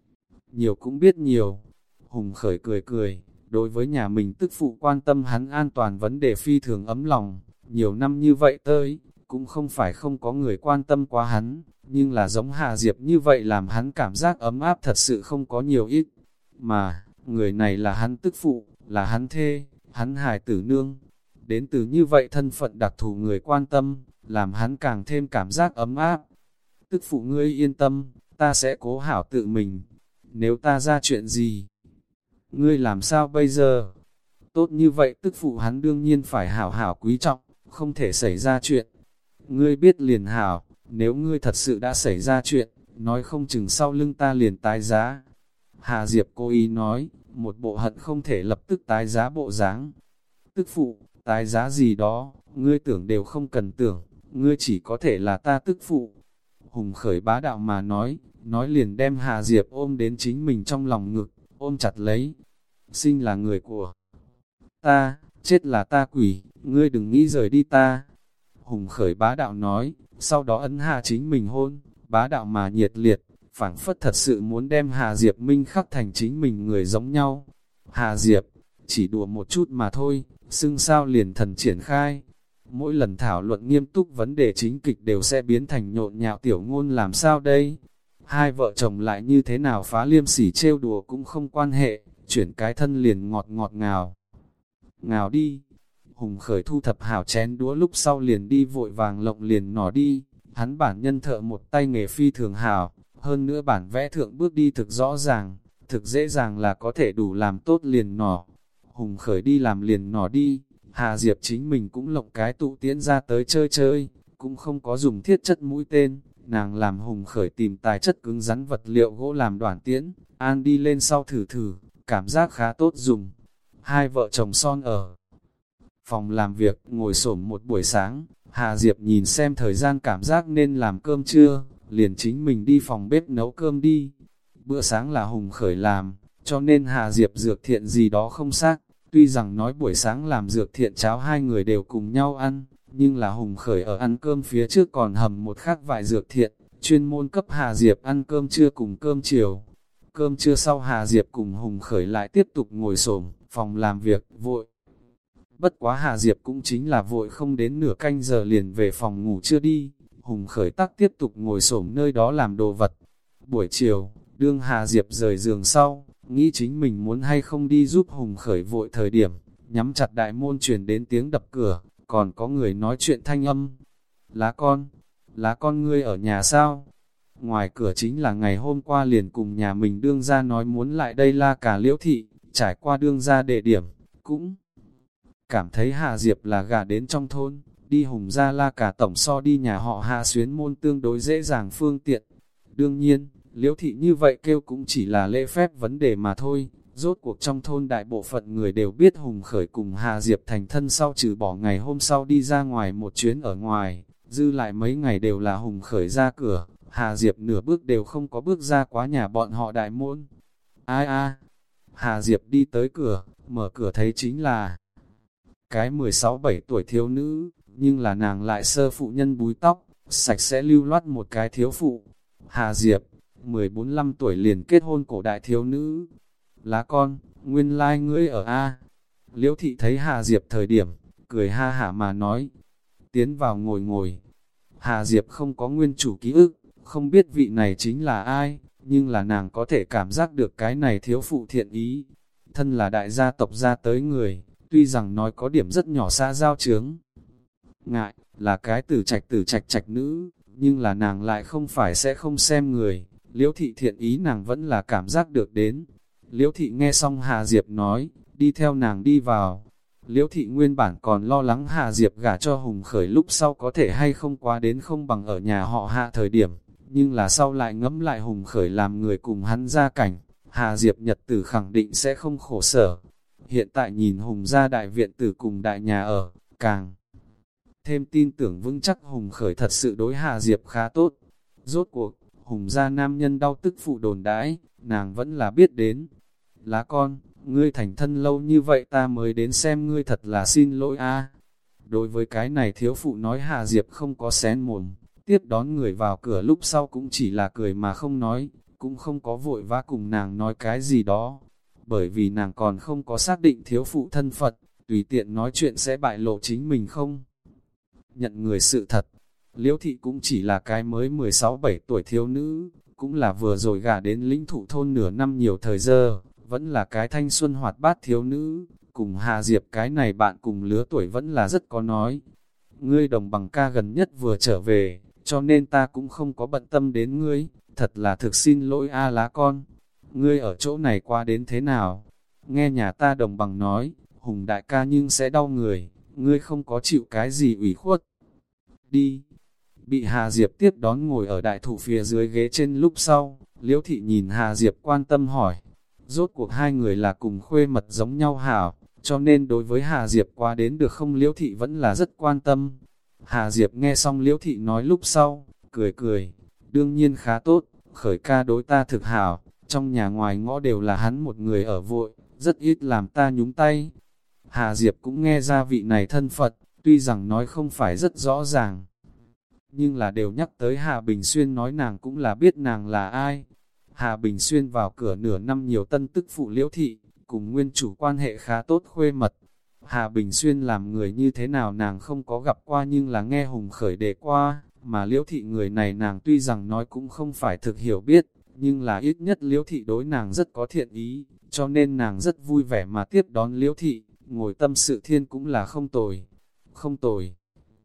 nhiều cũng biết nhiều. Hùng Khởi cười cười, đối với nhà mình tức phụ quan tâm hắn an toàn vấn đề phi thường ấm lòng, nhiều năm như vậy tới, cũng không phải không có người quan tâm quá hắn, nhưng là giống Hà Diệp như vậy làm hắn cảm giác ấm áp thật sự không có nhiều ít. Mà, người này là hắn tức phụ, là hắn thê, hắn hài tử nương. Đến từ như vậy thân phận đặc thù người quan tâm, làm hắn càng thêm cảm giác ấm áp. Tức phụ ngươi yên tâm, ta sẽ cố hảo tự mình. Nếu ta ra chuyện gì, ngươi làm sao bây giờ? Tốt như vậy tức phụ hắn đương nhiên phải hảo hảo quý trọng, không thể xảy ra chuyện. Ngươi biết liền hảo, nếu ngươi thật sự đã xảy ra chuyện, nói không chừng sau lưng ta liền tái giá. Hà Diệp cố ý nói, một bộ hận không thể lập tức tái giá bộ dáng. Tức phụ, tái giá gì đó, ngươi tưởng đều không cần tưởng, ngươi chỉ có thể là ta tức phụ. Hùng Khởi bá đạo mà nói, nói liền đem Hà Diệp ôm đến chính mình trong lòng ngực, ôm chặt lấy. Sinh là người của ta, chết là ta quỷ, ngươi đừng nghĩ rời đi ta. Hùng Khởi bá đạo nói, sau đó ấn hạ chính mình hôn, bá đạo mà nhiệt liệt, phảng phất thật sự muốn đem Hà Diệp minh khắc thành chính mình người giống nhau. Hà Diệp, chỉ đùa một chút mà thôi, xưng sao liền thần triển khai. Mỗi lần thảo luận nghiêm túc vấn đề chính kịch đều sẽ biến thành nhộn nhạo tiểu ngôn làm sao đây. Hai vợ chồng lại như thế nào phá liêm sỉ trêu đùa cũng không quan hệ, chuyển cái thân liền ngọt ngọt ngào. Ngào đi. Hùng Khởi thu thập hảo chén đũa lúc sau liền đi vội vàng lộng liền nỏ đi. Hắn bản nhân thợ một tay nghề phi thường hảo, hơn nữa bản vẽ thượng bước đi thực rõ ràng, thực dễ dàng là có thể đủ làm tốt liền nỏ. Hùng Khởi đi làm liền nỏ đi, Hà Diệp chính mình cũng lộng cái tụ tiễn ra tới chơi chơi, cũng không có dùng thiết chất mũi tên, nàng làm Hùng Khởi tìm tài chất cứng rắn vật liệu gỗ làm đoạn tiễn, an đi lên sau thử thử, cảm giác khá tốt dùng. Hai vợ chồng son ở phòng làm việc, ngồi xổm một buổi sáng, Hà Diệp nhìn xem thời gian cảm giác nên làm cơm trưa, liền chính mình đi phòng bếp nấu cơm đi. Bữa sáng là Hùng Khởi làm, cho nên Hà Diệp dược thiện gì đó không xác. Tuy rằng nói buổi sáng làm dược thiện cháo hai người đều cùng nhau ăn, nhưng là Hùng Khởi ở ăn cơm phía trước còn hầm một khác vài dược thiện, chuyên môn cấp Hà Diệp ăn cơm trưa cùng cơm chiều. Cơm trưa sau Hà Diệp cùng Hùng Khởi lại tiếp tục ngồi xổm phòng làm việc, vội. Bất quá Hà Diệp cũng chính là vội không đến nửa canh giờ liền về phòng ngủ chưa đi, Hùng Khởi tắc tiếp tục ngồi xổm nơi đó làm đồ vật. Buổi chiều, đương Hà Diệp rời giường sau, nghĩ chính mình muốn hay không đi giúp Hùng Khởi vội thời điểm, nhắm chặt đại môn truyền đến tiếng đập cửa, còn có người nói chuyện thanh âm. Lá con, lá con ngươi ở nhà sao? Ngoài cửa chính là ngày hôm qua liền cùng nhà mình đương ra nói muốn lại đây La Cả Liễu Thị, trải qua đương ra địa điểm, cũng cảm thấy Hà Diệp là gà đến trong thôn, đi Hùng ra La Cả tổng so đi nhà họ Hà xuyến môn tương đối dễ dàng phương tiện. Đương nhiên, Liễu Thị như vậy kêu cũng chỉ là lễ phép vấn đề mà thôi, rốt cuộc trong thôn đại bộ phận người đều biết Hùng Khởi cùng Hà Diệp thành thân sau trừ bỏ ngày hôm sau đi ra ngoài một chuyến ở ngoài, dư lại mấy ngày đều là Hùng Khởi ra cửa, Hà Diệp nửa bước đều không có bước ra quá nhà bọn họ đại môn. Ai a? Hà Diệp đi tới cửa, mở cửa thấy chính là cái mười sáu bảy tuổi thiếu nữ, nhưng là nàng lại sơ phụ nhân búi tóc, sạch sẽ lưu loát một cái thiếu phụ. Hà Diệp, mười bốn lăm tuổi liền kết hôn cổ đại thiếu nữ. Lá con, nguyên lai like ngươi ở A. Liễu Thị thấy Hà Diệp thời điểm, cười ha hả mà nói, tiến vào ngồi ngồi. Hà Diệp không có nguyên chủ ký ức, không biết vị này chính là ai, nhưng là nàng có thể cảm giác được cái này thiếu phụ thiện ý. Thân là đại gia tộc ra tới người, tuy rằng nói có điểm rất nhỏ xa giao chướng. Ngại, là cái tử trạch tử trạch trạch nữ, nhưng là nàng lại không phải sẽ không xem người. Liễu Thị thiện ý nàng vẫn là cảm giác được đến. Liễu Thị nghe xong Hà Diệp nói, đi theo nàng đi vào. Liễu Thị nguyên bản còn lo lắng Hà Diệp gả cho Hùng Khởi lúc sau có thể hay không quá đến không bằng ở nhà họ Hạ thời điểm, nhưng là sau lại ngẫm lại Hùng Khởi làm người cùng hắn gia cảnh, Hà Diệp nhật tử khẳng định sẽ không khổ sở. Hiện tại nhìn Hùng gia đại viện tử cùng đại nhà ở, càng thêm tin tưởng vững chắc Hùng Khởi thật sự đối Hà Diệp khá tốt. Rốt cuộc, Hùng gia nam nhân đau tức phụ đồn đãi, nàng vẫn là biết đến. Lá con, ngươi thành thân lâu như vậy ta mới đến xem ngươi thật là xin lỗi a. Đối với cái này thiếu phụ nói Hà Diệp không có xén mồm, Tiếp đón người vào cửa lúc sau cũng chỉ là cười mà không nói, cũng không có vội vã cùng nàng nói cái gì đó, bởi vì nàng còn không có xác định thiếu phụ thân phận, tùy tiện nói chuyện sẽ bại lộ chính mình không nhận người sự thật. Liễu thị cũng chỉ là cái mới mười sáu bảy tuổi thiếu nữ, cũng là vừa rồi gả đến lĩnh thụ thôn nửa năm nhiều thời giờ, vẫn là cái thanh xuân hoạt bát thiếu nữ, cùng Hà Diệp cái này bạn cùng lứa tuổi vẫn là rất có nói. Ngươi đồng bằng ca gần nhất vừa trở về, cho nên ta cũng không có bận tâm đến ngươi, thật là thực xin lỗi a lá con. Ngươi ở chỗ này qua đến thế nào? Nghe nhà ta đồng bằng nói, Hùng đại ca nhưng sẽ đau người, ngươi không có chịu cái gì ủy khuất. Đi! Bị Hà Diệp tiếp đón ngồi ở đại thụ phía dưới ghế trên lúc sau, Liễu thị nhìn Hà Diệp quan tâm hỏi. Rốt cuộc hai người là cùng khuê mật giống nhau hảo, cho nên đối với Hà Diệp qua đến được không Liễu thị vẫn là rất quan tâm. Hà Diệp nghe xong Liễu thị nói lúc sau, cười cười, đương nhiên khá tốt, khởi ca đối ta thực hảo, trong nhà ngoài ngõ đều là hắn một người ở vội, rất ít làm ta nhúng tay. Hà Diệp cũng nghe ra vị này thân Phật, tuy rằng nói không phải rất rõ ràng, nhưng là đều nhắc tới Hà Bình Xuyên nói nàng cũng là biết nàng là ai. Hà Bình Xuyên vào cửa nửa năm nhiều tân tức phụ Liễu thị, cùng nguyên chủ quan hệ khá tốt khuê mật. Hà Bình Xuyên làm người như thế nào nàng không có gặp qua nhưng là nghe Hùng Khởi đề qua, mà Liễu thị người này nàng tuy rằng nói cũng không phải thực hiểu biết, nhưng là ít nhất Liễu thị đối nàng rất có thiện ý, cho nên nàng rất vui vẻ mà tiếp đón Liễu thị, ngồi tâm sự thiên cũng là không tồi. Không tồi.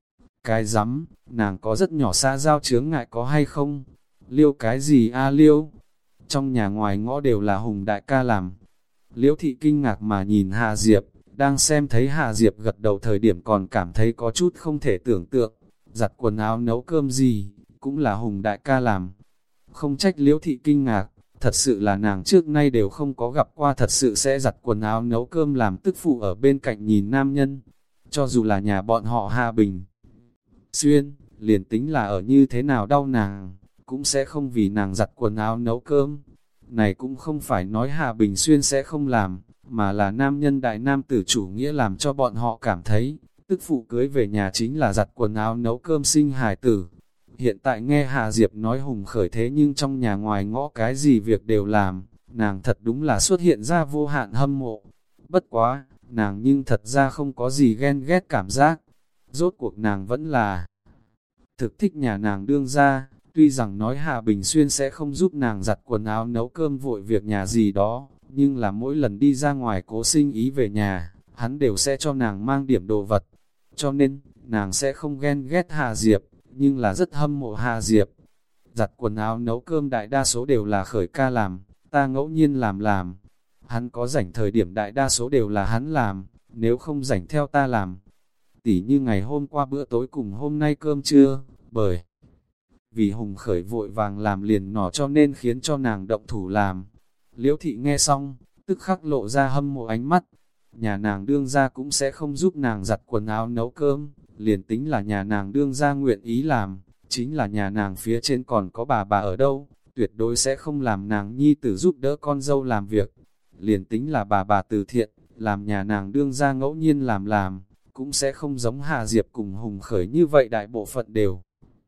Cái rắm, nàng có rất nhỏ xa giao chướng ngại có hay không? Liêu cái gì a liêu? Trong nhà ngoài ngõ đều là Hùng đại ca làm. Liễu thị kinh ngạc mà nhìn Hà Diệp, đang xem thấy Hà Diệp gật đầu thời điểm còn cảm thấy có chút không thể tưởng tượng. Giặt quần áo nấu cơm gì, cũng là Hùng đại ca làm. Không trách Liễu thị kinh ngạc, thật sự là nàng trước nay đều không có gặp qua thật sự sẽ giặt quần áo nấu cơm làm tức phụ ở bên cạnh nhìn nam nhân. Cho dù là nhà bọn họ Hà Bình Xuyên, liền tính là ở như thế nào đau nàng, cũng sẽ không vì nàng giặt quần áo nấu cơm. Này cũng không phải nói Hà Bình Xuyên sẽ không làm, mà là nam nhân đại nam tử chủ nghĩa làm cho bọn họ cảm thấy, tức phụ cưới về nhà chính là giặt quần áo nấu cơm sinh hài tử. Hiện tại nghe Hà Diệp nói Hùng Khởi thế nhưng trong nhà ngoài ngõ cái gì việc đều làm, nàng thật đúng là xuất hiện ra vô hạn hâm mộ. Bất quá, nàng nhưng thật ra không có gì ghen ghét cảm giác. Rốt cuộc nàng vẫn là thực thích nhà nàng đương ra, tuy rằng nói Hà Bình Xuyên sẽ không giúp nàng giặt quần áo nấu cơm vội việc nhà gì đó, nhưng là mỗi lần đi ra ngoài cố sinh ý về nhà, hắn đều sẽ cho nàng mang điểm đồ vật. Cho nên, nàng sẽ không ghen ghét Hà Diệp, nhưng là rất hâm mộ Hà Diệp. Giặt quần áo nấu cơm đại đa số đều là Khởi ca làm, ta ngẫu nhiên làm làm. Hắn có rảnh thời điểm đại đa số đều là hắn làm, nếu không rảnh theo ta làm. Tỉ như ngày hôm qua bữa tối cùng hôm nay cơm trưa, bởi vì Hùng Khởi vội vàng làm liền nỏ cho nên khiến cho nàng động thủ làm. Liễu thị nghe xong, tức khắc lộ ra hâm mộ ánh mắt. Nhà nàng đương ra cũng sẽ không giúp nàng giặt quần áo nấu cơm, liền tính là nhà nàng đương ra nguyện ý làm, chính là nhà nàng phía trên còn có bà bà ở đâu, tuyệt đối sẽ không làm nàng nhi tử giúp đỡ con dâu làm việc. Liền tính là bà bà từ thiện, làm nhà nàng đương ra ngẫu nhiên làm làm, cũng sẽ không giống Hà Diệp cùng Hùng Khởi như vậy, đại bộ phận đều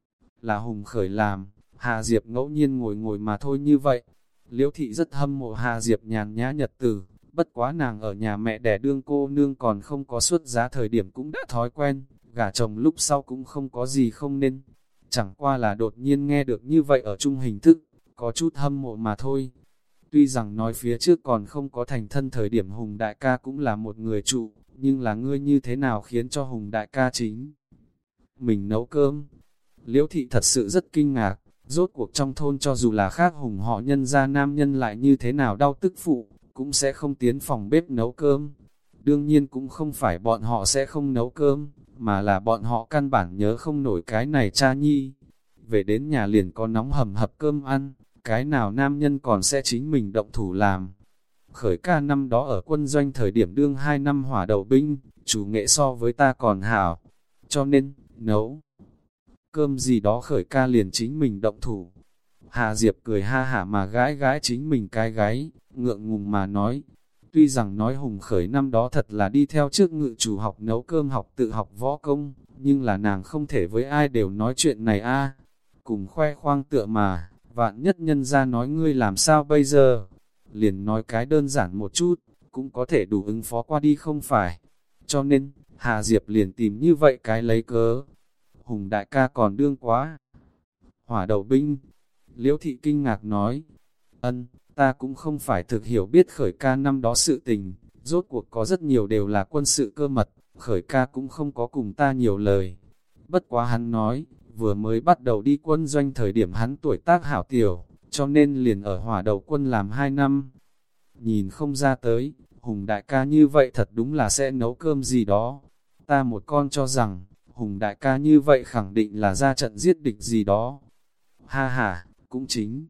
là Hùng Khởi làm, Hà Diệp ngẫu nhiên ngồi ngồi mà thôi như vậy. Liễu thị rất hâm mộ Hà Diệp nhàn nhã nhật tử, bất quá nàng ở nhà mẹ đẻ đương cô nương còn không có xuất giá thời điểm cũng đã thói quen, gả chồng lúc sau cũng không có gì không nên. Chẳng qua là đột nhiên nghe được như vậy ở chung hình thức, có chút hâm mộ mà thôi. Tuy rằng nói phía trước còn không có thành thân thời điểm Hùng đại ca cũng là một người trụ, nhưng là ngươi như thế nào khiến cho Hùng đại ca chính mình nấu cơm? Liễu thị thật sự rất kinh ngạc, rốt cuộc trong thôn cho dù là khác Hùng họ nhân gia nam nhân lại như thế nào đau tức phụ, cũng sẽ không tiến phòng bếp nấu cơm. Đương nhiên cũng không phải bọn họ sẽ không nấu cơm, mà là bọn họ căn bản nhớ không nổi cái này cha nhi. Về đến nhà liền có nóng hầm hập cơm ăn, cái nào nam nhân còn sẽ chính mình động thủ làm. Khởi ca năm đó ở quân doanh thời điểm đương hai năm hỏa đầu binh, chủ nghệ so với ta còn hảo, cho nên, nấu cơm gì đó Khởi ca liền chính mình động thủ. Hà Diệp cười ha hả mà gái gái chính mình cái gáy, ngượng ngùng mà nói. Tuy rằng nói Hùng Khởi năm đó thật là đi theo trước ngự chủ học nấu cơm học tự học võ công, nhưng là nàng không thể với ai đều nói chuyện này a. cùng khoe khoang tựa mà, vạn nhất nhân ra nói ngươi làm sao bây giờ, liền nói cái đơn giản một chút, cũng có thể đủ ứng phó qua đi không phải. Cho nên, Hà Diệp liền tìm như vậy cái lấy cớ. Hùng đại ca còn đương quá. Hỏa đầu binh. Liễu thị kinh ngạc nói, ân, ta cũng không phải thực hiểu biết Khởi ca năm đó sự tình, rốt cuộc có rất nhiều đều là quân sự cơ mật, Khởi ca cũng không có cùng ta nhiều lời. Bất quá hắn nói, vừa mới bắt đầu đi quân doanh thời điểm hắn tuổi tác hảo tiểu, cho nên liền ở hỏa đầu quân làm hai năm. Nhìn không ra tới, Hùng đại ca như vậy thật đúng là sẽ nấu cơm gì đó. Ta một con cho rằng, Hùng đại ca như vậy khẳng định là ra trận giết địch gì đó. Ha ha, cũng chính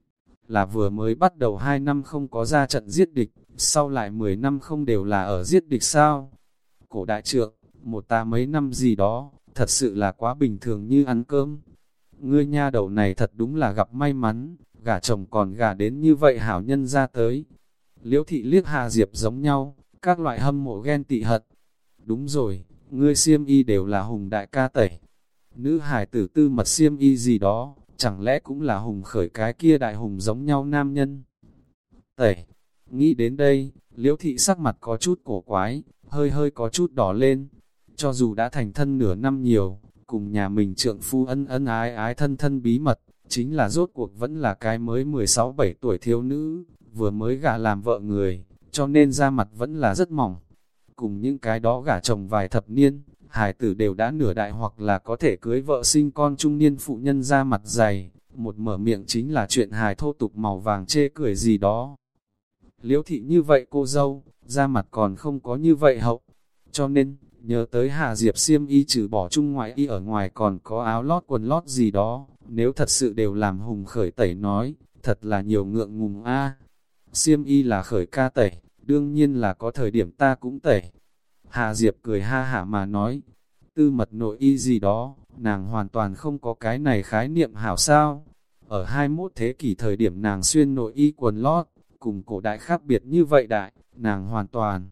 là vừa mới bắt đầu hai năm không có ra trận giết địch, sau lại mười năm không đều là ở giết địch sao? Cổ đại trượng, một ta mấy năm gì đó, thật sự là quá bình thường như ăn cơm. Ngươi nha đầu này thật đúng là gặp may mắn, gả chồng còn gả đến như vậy hảo nhân ra tới. Liễu thị liếc Hà Diệp giống nhau, các loại hâm mộ ghen tị hận. Đúng rồi, ngươi xiêm y đều là Hùng đại ca tẩy. Nữ hải tử tư mật xiêm y gì đó, chẳng lẽ cũng là Hùng Khởi cái kia đại hùng giống nhau nam nhân? Tẩy, nghĩ đến đây, Liễu thị sắc mặt có chút cổ quái, hơi hơi có chút đỏ lên. Cho dù đã thành thân nửa năm nhiều, cùng nhà mình trượng phu ân ân ái ái thân thân bí mật, chính là rốt cuộc vẫn là cái mới mười sáu bảy tuổi thiếu nữ, vừa mới gả làm vợ người, cho nên da mặt vẫn là rất mỏng. Cùng những cái đó gả chồng vài thập niên, hài tử đều đã nửa đại hoặc là có thể cưới vợ sinh con trung niên phụ nhân da mặt dày, một mở miệng chính là chuyện hài thô tục màu vàng chê cười gì đó. Liễu thị như vậy cô dâu, da mặt còn không có như vậy hậu, cho nên, nhớ tới Hà Diệp xiêm y trừ bỏ chung ngoại y ở ngoài còn có áo lót quần lót gì đó, nếu thật sự đều làm Hùng Khởi tẩy nói, thật là nhiều ngượng ngùng a. Xiêm y là Khởi ca tẩy, đương nhiên là có thời điểm ta cũng tẩy. Hà Diệp cười ha hả mà nói, tư mật nội y gì đó, nàng hoàn toàn không có cái này khái niệm hảo sao. Ở hai mươi mốt thế kỷ thời điểm nàng xuyên nội y quần lót, cùng cổ đại khác biệt như vậy đại, nàng hoàn toàn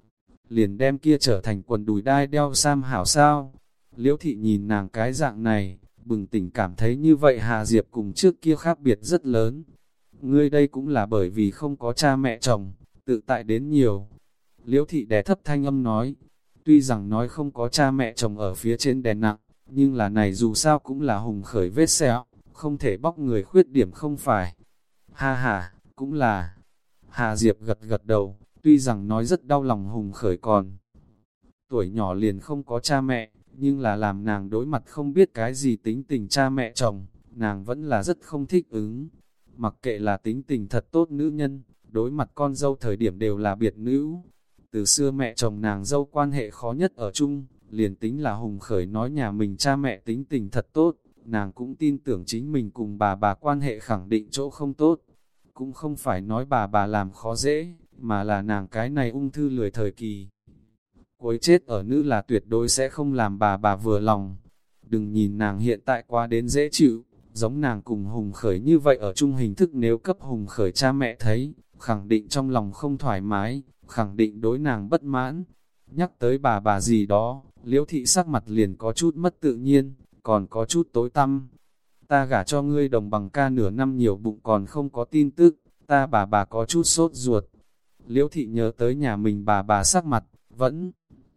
liền đem kia trở thành quần đùi đai đeo sam hảo sao. Liễu thị nhìn nàng cái dạng này, bừng tỉnh cảm thấy như vậy Hà Diệp cùng trước kia khác biệt rất lớn. Ngươi đây cũng là bởi vì không có cha mẹ chồng, tự tại đến nhiều. Liễu thị đè thấp thanh âm nói, tuy rằng nói không có cha mẹ chồng ở phía trên đè nặng, nhưng là này dù sao cũng là Hùng Khởi vết sẹo, không thể bóc người khuyết điểm không phải. Ha ha, cũng là. Hà Diệp gật gật đầu, tuy rằng nói rất đau lòng Hùng Khởi còn tuổi nhỏ liền không có cha mẹ, nhưng là làm nàng đối mặt không biết cái gì tính tình cha mẹ chồng, nàng vẫn là rất không thích ứng. Mặc kệ là tính tình thật tốt nữ nhân, đối mặt con dâu thời điểm đều là biệt nữ. Từ xưa mẹ chồng nàng dâu quan hệ khó nhất ở chung, liền tính là Hùng Khởi nói nhà mình cha mẹ tính tình thật tốt, nàng cũng tin tưởng chính mình cùng bà bà quan hệ khẳng định chỗ không tốt. Cũng không phải nói bà bà làm khó dễ, mà là nàng cái này ung thư lười thời kỳ. Cuối chết ở nữ là tuyệt đối sẽ không làm bà bà vừa lòng. Đừng nhìn nàng hiện tại qua đến dễ chịu, giống nàng cùng Hùng Khởi như vậy ở chung hình thức, nếu cấp Hùng Khởi cha mẹ thấy, khẳng định trong lòng không thoải mái, khẳng định đối nàng bất mãn. Nhắc tới bà bà gì đó, Liễu thị sắc mặt liền có chút mất tự nhiên, còn có chút tối tăm. Ta gả cho ngươi đồng bằng ca nửa năm nhiều bụng còn không có tin tức, ta bà bà có chút sốt ruột. Liễu thị nhớ tới nhà mình bà bà sắc mặt, vẫn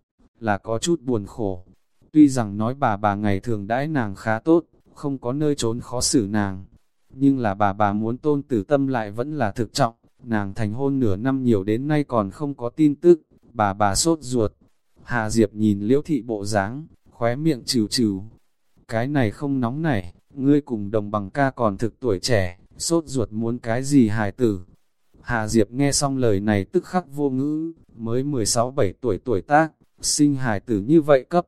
là có chút buồn khổ. Tuy rằng nói bà bà ngày thường đãi nàng khá tốt, không có nơi trốn khó xử nàng, nhưng là bà bà muốn tôn tử tâm lại vẫn là thực trọng. Nàng thành hôn nửa năm nhiều đến nay còn không có tin tức, bà bà sốt ruột. Hà Diệp nhìn Liễu thị bộ dáng, khóe miệng trừ trừ. Cái này không nóng nảy, ngươi cùng đồng bằng ca còn thực tuổi trẻ, sốt ruột muốn cái gì hài tử. Hà Diệp nghe xong lời này tức khắc vô ngữ, mới mười sáu bảy tuổi tuổi tác, sinh hài tử như vậy cấp.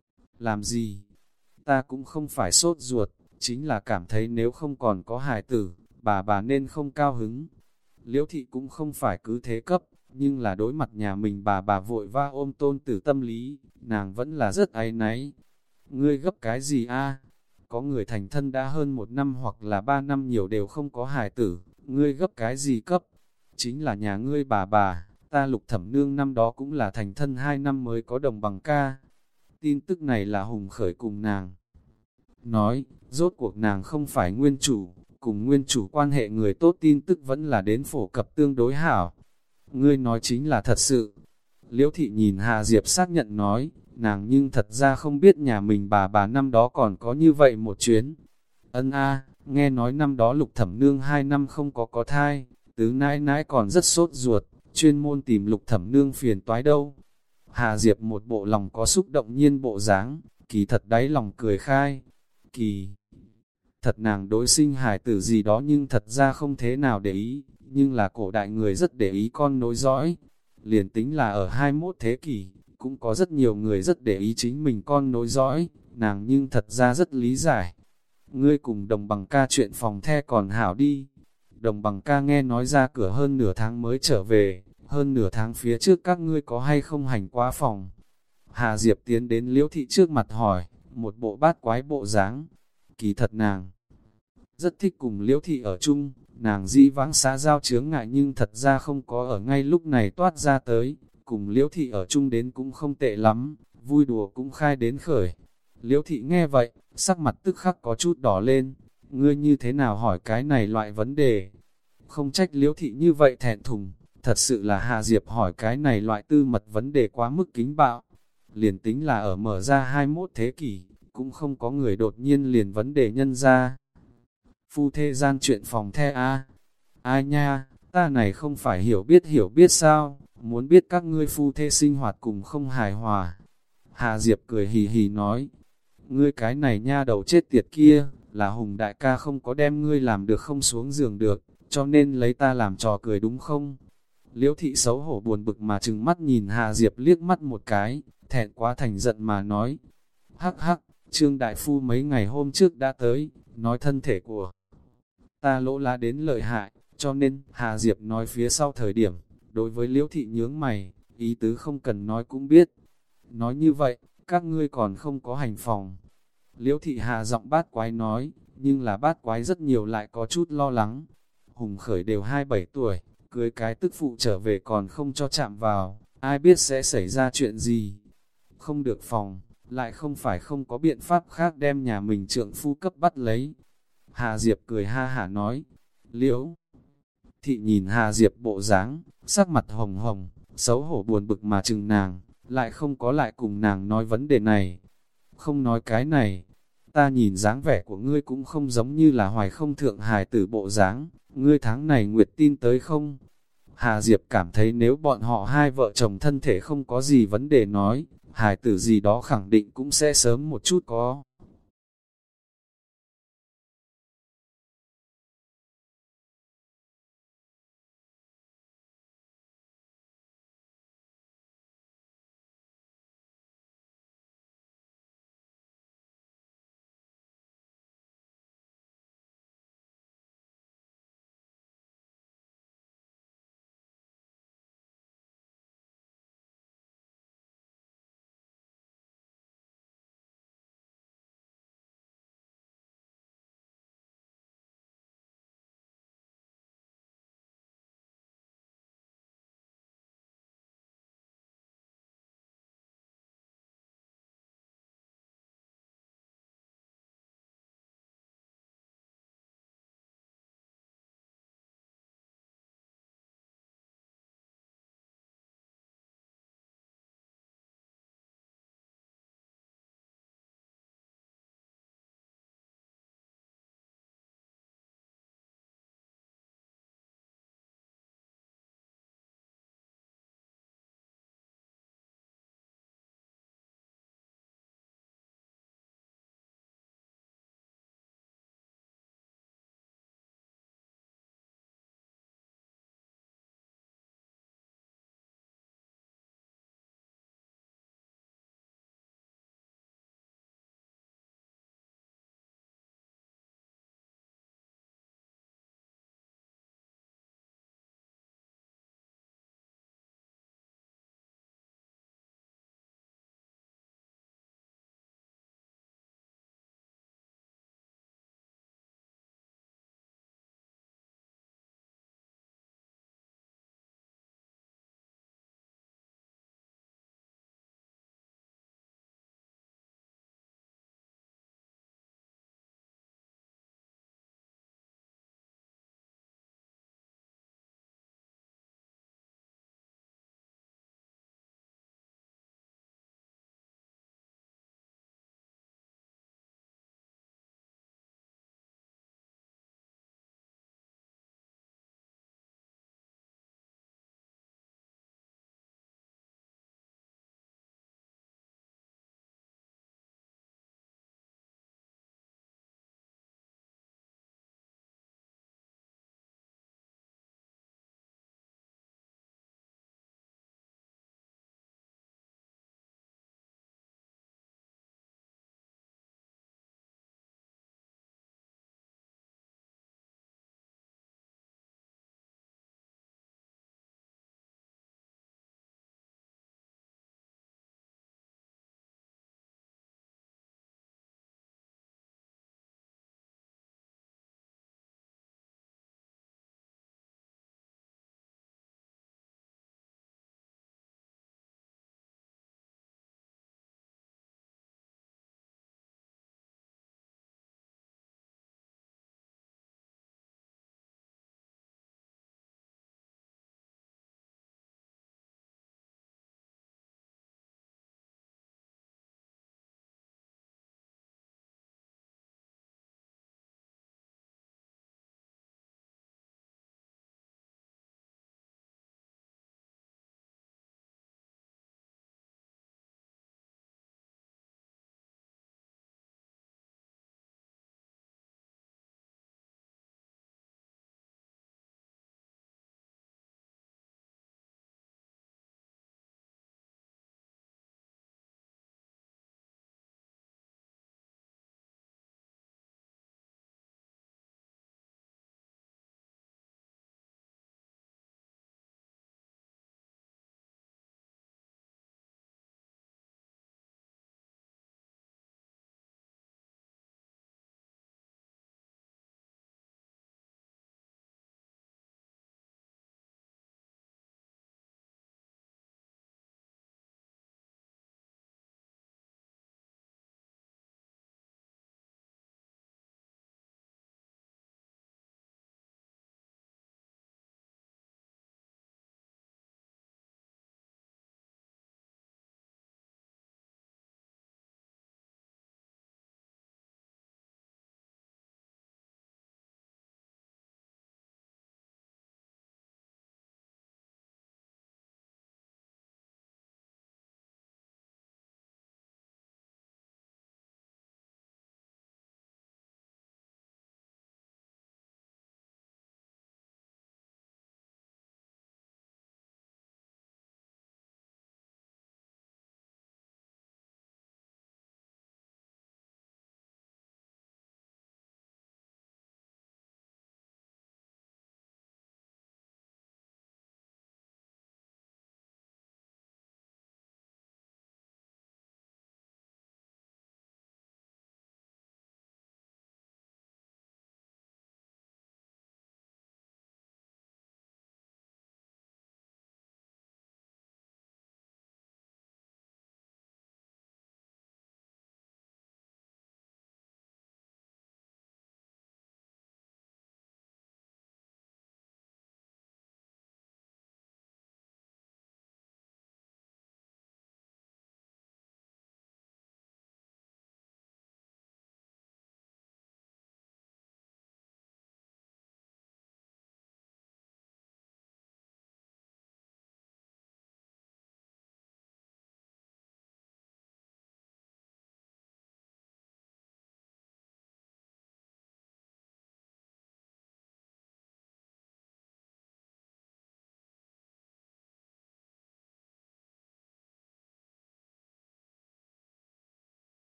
Làm gì? Ta cũng không phải sốt ruột, chính là cảm thấy nếu không còn có hài tử, bà bà nên không cao hứng. Liễu thị cũng không phải cứ thế cấp, nhưng là đối mặt nhà mình bà bà vội va ôm tôn tử tâm lý, nàng vẫn là rất áy náy. Ngươi gấp cái gì a? Có người thành thân đã hơn một năm hoặc là ba năm nhiều đều không có hài tử, ngươi gấp cái gì cấp? Chính là nhà ngươi bà bà, ta Lục Thẩm Nương năm đó cũng là thành thân hai năm mới có đồng bằng ca. Tin tức này là Hùng Khởi cùng nàng nói, Rốt cuộc nàng không phải nguyên chủ, cùng nguyên chủ quan hệ người tốt tin tức vẫn là đến phổ cập tương đối hảo. Ngươi nói chính là thật sự. Liễu thị nhìn Hà Diệp xác nhận nói, nàng nhưng thật ra không biết nhà mình bà bà năm đó còn có như vậy một chuyến. Ân a, nghe nói năm đó Lục Thẩm Nương hai năm không có có thai, tứ nãi nãi còn rất sốt ruột, chuyên môn tìm Lục Thẩm Nương phiền toái đâu. Hà Diệp một bộ lòng có xúc động nhiên bộ dáng, kỳ thật đáy lòng cười khai. Kỳ thật nàng đối sinh hài tử gì đó nhưng thật ra không thế nào để ý, nhưng là cổ đại người rất để ý con nối dõi. Liền tính là ở hai mươi mốt thế kỷ, cũng có rất nhiều người rất để ý chính mình con nối dõi, nàng nhưng thật ra rất lý giải. Ngươi cùng đồng bằng ca chuyện phòng the còn hảo đi. Đồng bằng ca nghe nói ra cửa hơn nửa tháng mới trở về, hơn nửa tháng phía trước các ngươi có hay không hành quá phòng. Hà Diệp tiến đến Liễu thị trước mặt hỏi, một bộ bát quái bộ dáng. Kỳ thật nàng rất thích cùng Liễu thị ở chung, nàng dĩ vãng xã giao chướng ngại nhưng thật ra không có ở ngay lúc này toát ra tới, cùng Liễu thị ở chung đến cũng không tệ lắm, vui đùa cũng khai đến khởi. Liễu thị nghe vậy, sắc mặt tức khắc có chút đỏ lên, ngươi như thế nào hỏi cái này loại vấn đề. Không trách Liễu thị như vậy thẹn thùng, thật sự là Hà Diệp hỏi cái này loại tư mật vấn đề quá mức kính bạo. Liền tính là ở mở ra hai mươi mốt thế kỷ, cũng không có người đột nhiên liền vấn đề nhân ra. Phu thê gian chuyện phòng the a, ai nha, ta này không phải hiểu biết hiểu biết sao, muốn biết các ngươi phu thê sinh hoạt cùng không hài hòa. Hà Diệp cười hì hì nói, ngươi cái này nha đầu chết tiệt kia, là Hùng đại ca không có đem ngươi làm được không xuống giường được, cho nên lấy ta làm trò cười đúng không? Liễu thị xấu hổ buồn bực mà trừng mắt nhìn Hà Diệp liếc mắt một cái, thẹn quá thành giận mà nói, hắc hắc, Trương Đại Phu mấy ngày hôm trước đã tới, nói thân thể của ta lỗ lá đến lợi hại, cho nên, Hà Diệp nói phía sau thời điểm, đối với Liễu thị nhướng mày, ý tứ không cần nói cũng biết. Nói như vậy, các ngươi còn không có hành phòng. Liễu thị hạ giọng bát quái nói, nhưng là bát quái rất nhiều lại có chút lo lắng. Hùng Khởi đều hai mươi bảy tuổi, cưới cái tức phụ trở về còn không cho chạm vào, ai biết sẽ xảy ra chuyện gì. Không được phòng, lại không phải không có biện pháp khác đem nhà mình trượng phu cấp bắt lấy. Hà Diệp cười ha hả nói, Liễu thị nhìn Hà Diệp bộ dáng, sắc mặt hồng hồng, xấu hổ buồn bực mà chừng nàng, lại không có lại cùng nàng nói vấn đề này. Không nói cái này, ta nhìn dáng vẻ của ngươi cũng không giống như là hoài không thượng hài tử bộ dáng, ngươi tháng này nguyệt tin tới không? Hà Diệp cảm thấy nếu bọn họ hai vợ chồng thân thể không có gì vấn đề nói, hài tử gì đó khẳng định cũng sẽ sớm một chút có.